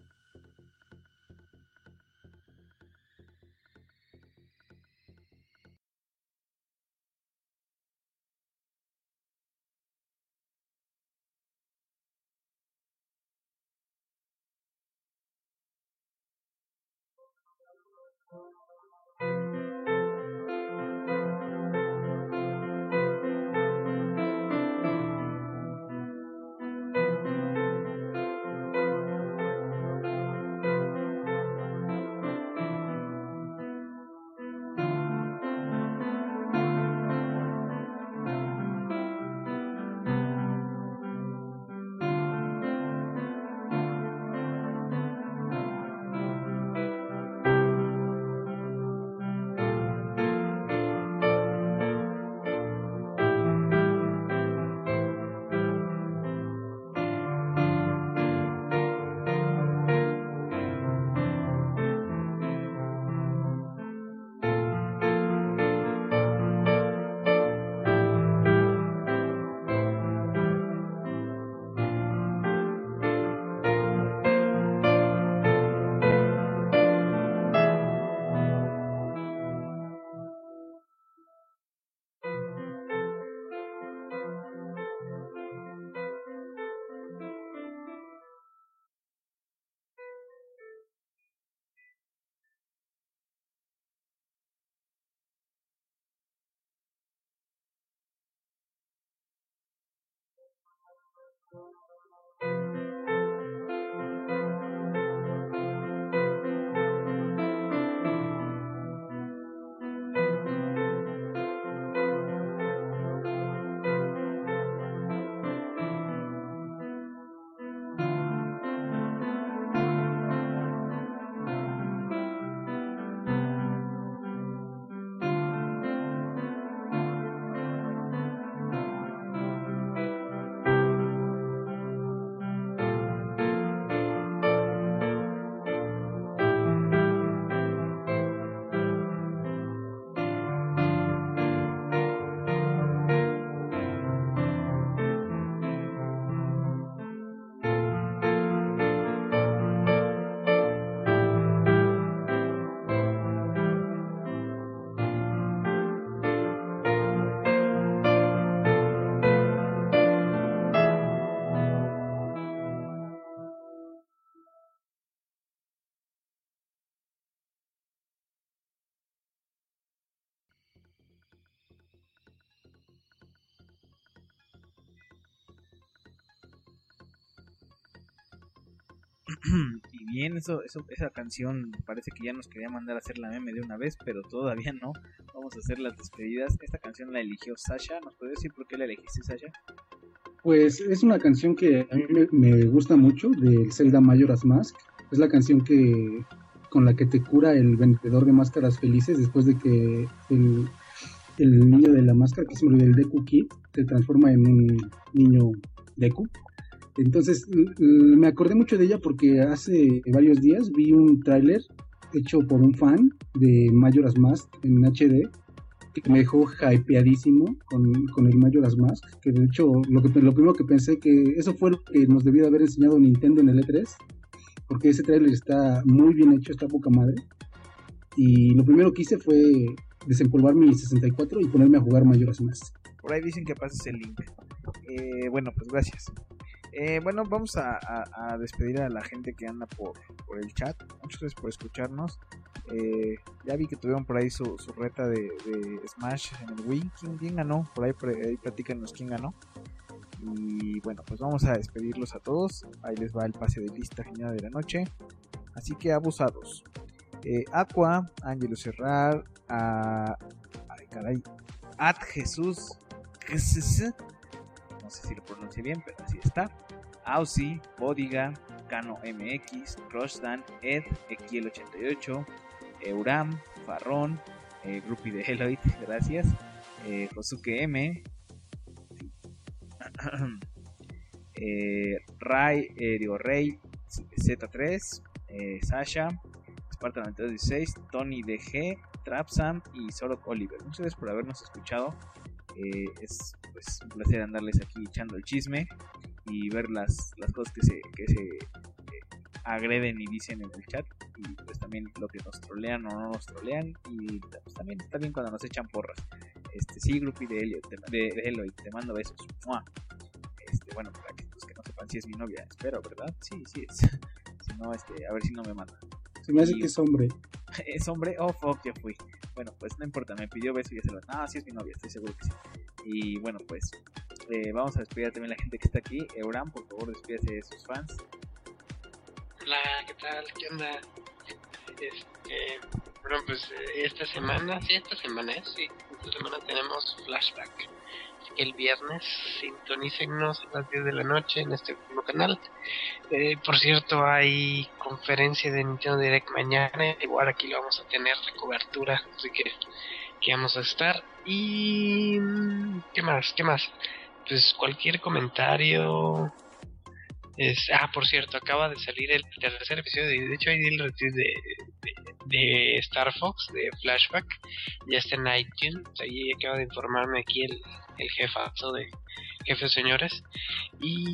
Y bien, eso, eso, esa canción parece que ya nos quería mandar a hacer la meme de una vez, pero todavía no. Vamos a hacer las despedidas. Esta canción la eligió Sasha. ¿Nos puede decir por qué la elegiste, Sasha? Pues es una canción que a mí me, me gusta mucho, de Zelda Majora's Mask. Es la canción que con la que te cura el vendedor de máscaras felices después de que el, el niño de la máscara, que es el Deku Kid, se transforma en un niño Deku. Entonces l- l- me acordé mucho de ella porque hace varios días vi un tráiler hecho por un fan de Majora's Mask en H D que me dejó hypeadísimo con, con el Majora's Mask, que de hecho lo, que, lo primero que pensé que eso fue lo que nos debió de haber enseñado Nintendo en el E tres, porque ese tráiler está muy bien hecho, está poca madre, y lo primero que hice fue desempolvar mi sesenta y cuatro y ponerme a jugar Majora's Mask. Por ahí dicen que pases el link. Eh, bueno, pues gracias. Eh, bueno, vamos a, a, a despedir a la gente que anda por, por el chat. Muchas gracias por escucharnos. Eh, ya vi que tuvieron por ahí su, su reta de, de Smash en el Wii. ¿Quién, quién ganó? Por ahí, por ahí platícanos quién ganó. Y bueno, pues vamos a despedirlos a todos. Ahí les va el pase de lista genial de la noche. Así que abusados. Eh, Aqua, Ángelo Serrar, a... Ay, caray. Ad Jesús no sé si lo pronuncie bien, pero así está. Aussie, Bodiga, Kano M X, Rushdan, Ed, Ekiel ochenta y ocho, Euram, Farrón, eh, Grupi de Eloy, gracias, eh, Josuke M, eh, Ray, eh, digo Rey Z tres, eh, Sasha, Spartan noventa y dos dieciséis, Tony D G, Trapsam y Sorok Oliver. Muchas gracias por habernos escuchado. Eh, es pues un placer andarles aquí echando el chisme y ver las, las cosas que se, que se eh, agreden y dicen en el chat, y pues también lo que nos trolean o no nos trolean, y pues también está bien cuando nos echan porras. Este sí, Grupi de Elliot, de, de, de Eloy, te mando besos. ¡Mua! Este, bueno, para que, pues, que no sepan si es mi novia, espero, ¿verdad? Sí, sí es. Si no, este, a ver si no me manda. Se me hace Y- que es hombre. ¿Es hombre? Oh, fuck, ya fui. Bueno, pues no importa, me pidió beso y ya se lo... Ah, sí es mi novia, estoy seguro que sí. Y bueno, pues eh, vamos a despedir también a la gente que está aquí. Euram, por favor, despídase de sus fans. Hola, ¿qué tal? ¿Qué onda? Este, bueno, pues eh, esta semana, sí, esta semana, ¿eh? Sí, esta semana tenemos Flashback. Así que el viernes sintonícennos a las diez de la noche en este mismo canal. Eh, por cierto, hay conferencia de Nintendo Direct mañana, igual aquí lo vamos a tener de cobertura, así que aquí vamos a estar. Y... ¿qué más? ¿Qué más? Pues cualquier comentario... Es, ah, por cierto, acaba de salir el tercer episodio, de, de hecho hay el retweet de, de, de Star Fox, de Flashback, ya está en iTunes, ahí acaba de informarme aquí el, el jefazo de jefes señores. Y...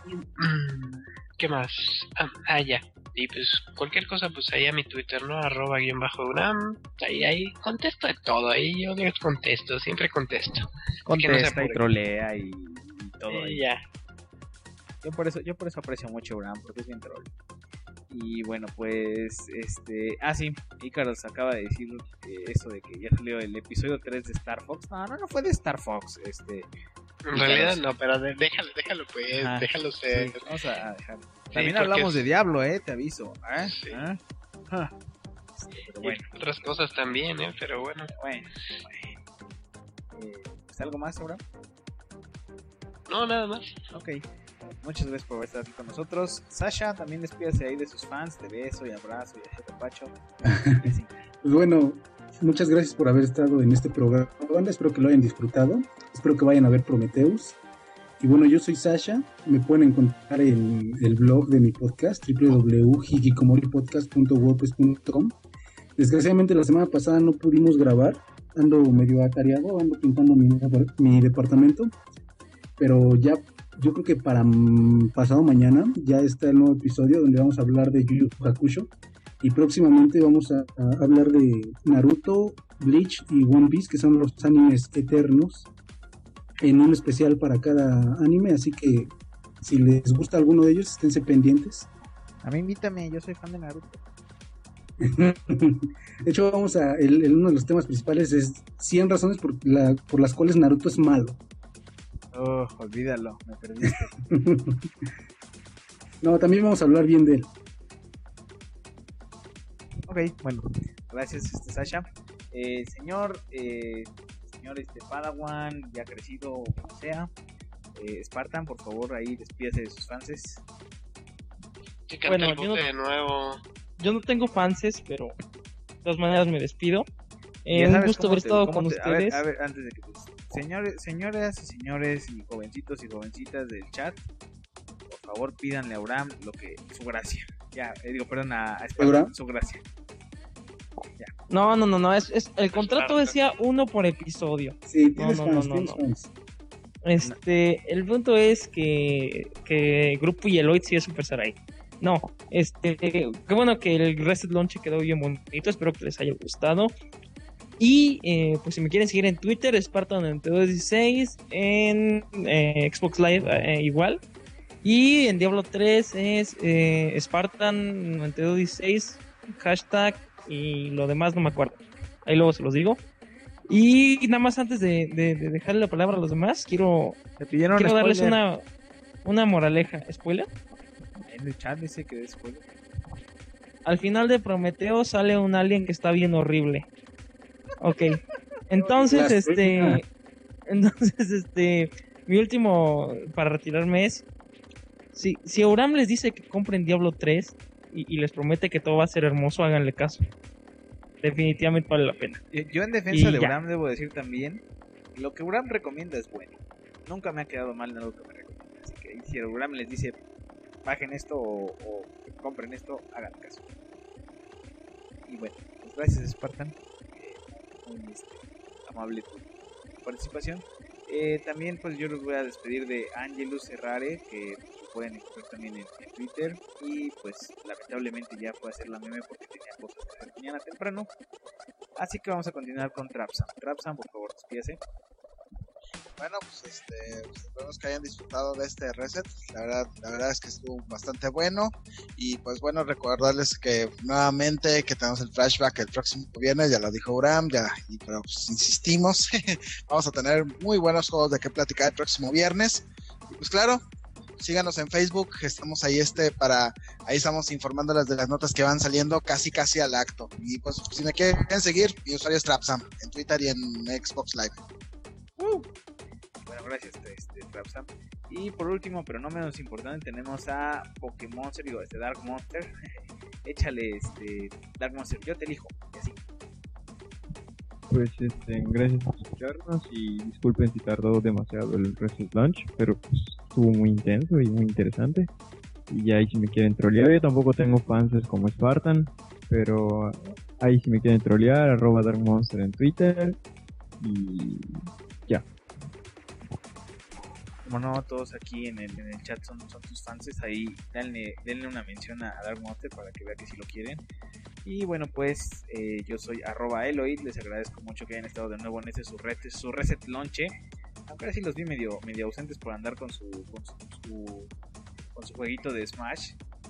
¿qué más? Ah, ah, ya, y pues cualquier cosa, pues ahí a mi Twitter, ¿no? Arroba guión bajo Uram, ahí, ahí contesto de todo, ahí yo les contesto, siempre contesto. Así que no se Contesta y apuren. trolea y, y todo. Eh, ahí. ya. Yo por eso, yo por eso aprecio mucho a Euram, porque es bien troll. Y bueno, pues, este... Ah, sí, Icaros acaba de decir eh, eso de que ya salió el episodio tres de Star Fox. No, no, no fue de Star Fox, este... En realidad no, pero de- déjalo, déjalo pues, Ajá, déjalo ser. sí, vamos a dejar. Sí, También porque hablamos es- de Diablo, eh, te aviso. ¿Eh? Sí. ¿Eh? Ah. Este, pero bueno, Y otras cosas también, eh, pero bueno. bueno, bueno. Eh, ¿Está algo más, Euram? No, nada más. Ok. Muchas gracias por estar aquí con nosotros. Sasha, también despídase ahí de sus fans. Te beso y abrazo y a Pacho. Pues bueno, muchas gracias por haber estado en este programa. Banda, espero que lo hayan disfrutado. Espero que vayan a ver Prometheus. Y bueno, yo soy Sasha. Me pueden encontrar en el blog de mi podcast, doble u doble u doble u punto hikikomoripodcast punto wordpress punto com. Desgraciadamente la semana pasada no pudimos grabar. Ando medio atareado, ando pintando mi, mi departamento. Pero ya, yo creo que para mm, pasado mañana ya está el nuevo episodio donde vamos a hablar de Yu Yu Hakusho. Y próximamente vamos a, a hablar de Naruto, Bleach y One Piece, que son los animes eternos, en un especial para cada anime. Así que si les gusta alguno de ellos, esténse pendientes. A mí invítame, yo soy fan de Naruto. De hecho, vamos a. El, el- uno de los temas principales es cien razones por, la, por las cuales Naruto es malo. Oh, olvídalo, me perdiste. No, también vamos a hablar bien de él. Ok, bueno, gracias, este, Sasha. Eh, señor, eh, señor este Padawan, ya crecido o como sea, eh, Spartan, por favor, ahí despídase de sus fanses. Que cante Bueno, el yo no- bote de nuevo. Yo no tengo fanses, pero de todas maneras me despido. Eh, Ya un sabes gusto cómo haber te- estado cómo con te- a ver, ustedes. A ver, antes de que te... Señores, señoras y señores y jovencitos y jovencitas del chat, por favor pídanle a Euram lo que su gracia. Ya, eh, digo, perdón, a, a Spartan, ¿Euram? su gracia. No, no, no, no, es, es- el contrato decía uno por episodio. Sí, No, tienes no, fans, no, no, tienes no. fans. Este, el punto es que, que Grupo y Eloyd sí es Super Sarai. No, este, qué bueno que el Reset Launch quedó bien bonito, espero que les haya gustado. Y eh, pues si me quieren seguir en Twitter, Spartan noventa y dos dieciséis, en eh, Xbox Live eh, igual. Y en Diablo tres es eh, Spartan noventa y dos dieciséis, hashtag y lo demás no me acuerdo. Ahí luego se los digo. Y nada más antes de, de- de dejarle la palabra a los demás, quiero, Te pidieron quiero darles spoiler. una, una moraleja. ¿Spoiler? En el chat dice que es spoiler. Al final de Prometeo sale un alien que está bien horrible. Ok. Entonces, Blasfemia. este... Entonces, este, mi último para retirarme es, si, si Auram les dice que compren Diablo tres y, y les promete que todo va a ser hermoso, háganle caso. Definitivamente vale la pena. Yo, yo en defensa Y de ya. Auram debo decir también, lo que Auram recomienda es bueno. Nunca me ha quedado mal en algo que me recomienda. Así que si Auram les dice, bajen esto o, o compren esto, hagan caso. Y bueno, pues gracias Spartan. Eh, muy este, amable tu participación. Eh, también pues yo los voy a despedir de Angelus Herrare, que lo pueden encontrar también en, en Twitter. Y pues lamentablemente ya fue a hacer la meme porque tenía cosas que hacer mañana temprano. Así que vamos a continuar con Trapsam. Trapsam, por favor, despídase. Bueno, pues este, pues, esperemos que hayan disfrutado de este reset. La verdad, la verdad es que estuvo bastante bueno. Y pues bueno, recordarles que nuevamente que tenemos el flashback el próximo viernes, ya lo dijo Uram, ya, y pero pues insistimos, vamos a tener muy buenos juegos de qué platicar el próximo viernes. Y pues claro, síganos en Facebook, estamos ahí este para, ahí estamos informándoles de las notas que van saliendo casi casi al acto. Y pues si me quieren seguir, mi usuario es Trapsam en Twitter y en Xbox Live. Uh. Bueno, gracias, este, Trapsam. Y por último, pero no menos importante, tenemos a Pokémon, digo, este Dark Monster. Échale, este, Dark Monster, yo te elijo, y así. Pues este, gracias por escucharnos y disculpen si tardó demasiado el Reset Launch, pero pues estuvo muy intenso y muy interesante. Y ahí si me quieren trolear, yo tampoco tengo fans como Spartan, pero ahí si me quieren trolear, arroba Dark Monster en Twitter y ya. Como no, todos aquí en el, en el chat son, son tus fans, ahí denle, denle una mención a Dark Monster para que vea que sí lo quieren. Y bueno, pues eh, yo soy arroba Eloid, les agradezco mucho que hayan estado de nuevo en este su, ret, su reset launche. Aunque ahora sí los vi medio, medio ausentes por andar con su, con su, su, con su jueguito de Smash.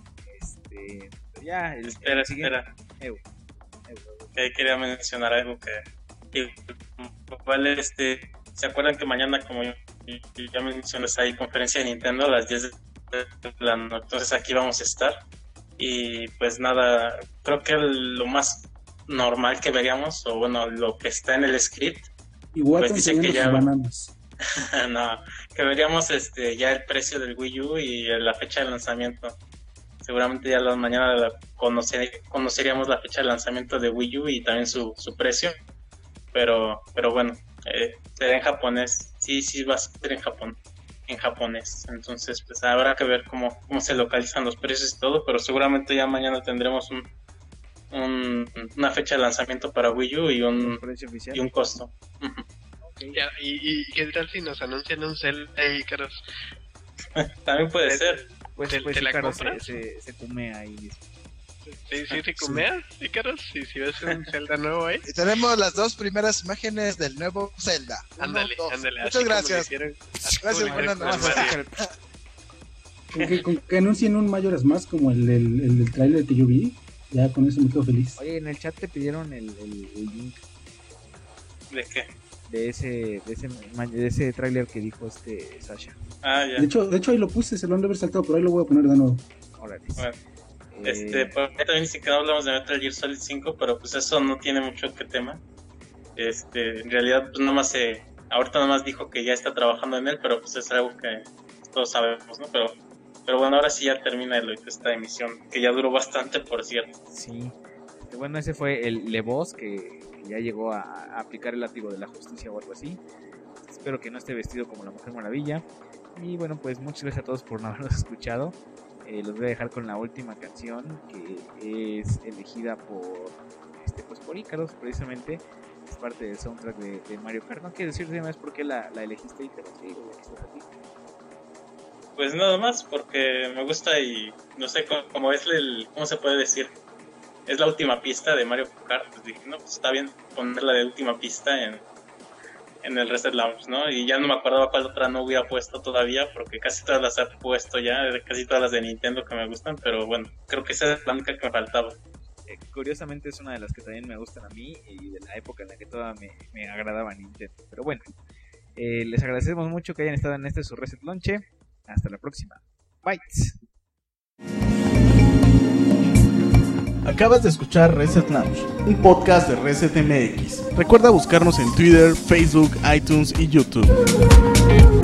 Este, pero ya, el, espera, el siguiente... espera. Eu, eu, eu. Que quería mencionar algo que, que igual este, ¿se acuerdan que mañana, como yo, yo ya mencioné, hay conferencia de Nintendo a las diez de la noche? Entonces aquí vamos a estar. Y pues nada, creo que lo más normal que veríamos, o bueno, lo que está en el script, Igual pues dice que ya bananas. no, que veríamos este ya el precio del Wii U y la fecha de lanzamiento. Seguramente ya la mañana la conocer, conoceríamos la fecha de lanzamiento de Wii U y también su, su precio. Pero pero bueno, eh, será en japonés. Sí, sí va a ser en Japón. En japonés, entonces pues habrá que ver cómo, cómo se localizan los precios y todo, pero seguramente ya mañana tendremos un, un una fecha de lanzamiento para Wii U y un, y un costo. Okay. Ya, y, y qué tal si nos anuncian un Zelda ahí, Caros? También puede ¿Te, ser. Pues, ¿te, pues te la claro, compras? se, se, se cumea ahí. Sí, sí, te cumeas, sí, Caros. Sí, si ves un Zelda nuevo ahí. Y tenemos las dos primeras imágenes del nuevo Zelda. Uno, Ándale, dos. ándale. Muchas gracias. Gracias, buenas noches. Que, que, que anuncien un Majora's Mask como el del, el del trailer que yo vi. Ya con eso me quedo feliz. Oye, en el chat te pidieron el, el, el link. ¿De qué? De ese, de ese, de ese tráiler que dijo este Sasha. Ah, ya. De hecho, de hecho ahí lo puse, se lo han de haber saltado, pero ahí lo voy a poner de nuevo. Órale. Bueno, eh... este, por ahí también dice que no hablamos de Metal Gear Solid cinco, pero pues eso no tiene mucho que tema. Este, en realidad, pues nada más se, ahorita nada más dijo que ya está trabajando en él, pero pues es algo que todos sabemos, ¿no? Pero, pero bueno, ahora sí ya termina el, esta emisión, que ya duró bastante, por cierto. Sí. Bueno, ese fue el LeBoss que, que ya llegó a, a aplicar el látigo de la justicia o algo así. Espero que no esté vestido como la Mujer Maravilla. Y bueno, pues muchas gracias a todos por no habernos escuchado. Eh, los voy a dejar con la última canción, que es elegida por este pues por Icaros, precisamente. Es parte del soundtrack de, de Mario Kart. No quiero decirte más por qué la, la elegiste, Icaros. Sí, la estás aquí. Pues nada más, porque me gusta y no sé cómo, cómo es el, cómo se puede decir. Es la última pista de Mario Kart, pues dije, no, pues está bien ponerla de última pista en, en el Reset Launch, ¿no? Y ya no me acordaba cuál otra no hubiera puesto todavía, porque casi todas las he puesto ya, casi todas las de Nintendo que me gustan, pero bueno, creo que esa es la única que me faltaba. Eh, curiosamente es una de las que también me gustan a mí y de la época en la que toda me, me agradaba Nintendo. Pero bueno, eh, les agradecemos mucho que hayan estado en este su Reset Launch. Hasta la próxima. Bye. Acabas de escuchar Reset Lounge, un podcast de Reset M X. Recuerda buscarnos en Twitter, Facebook, iTunes y YouTube.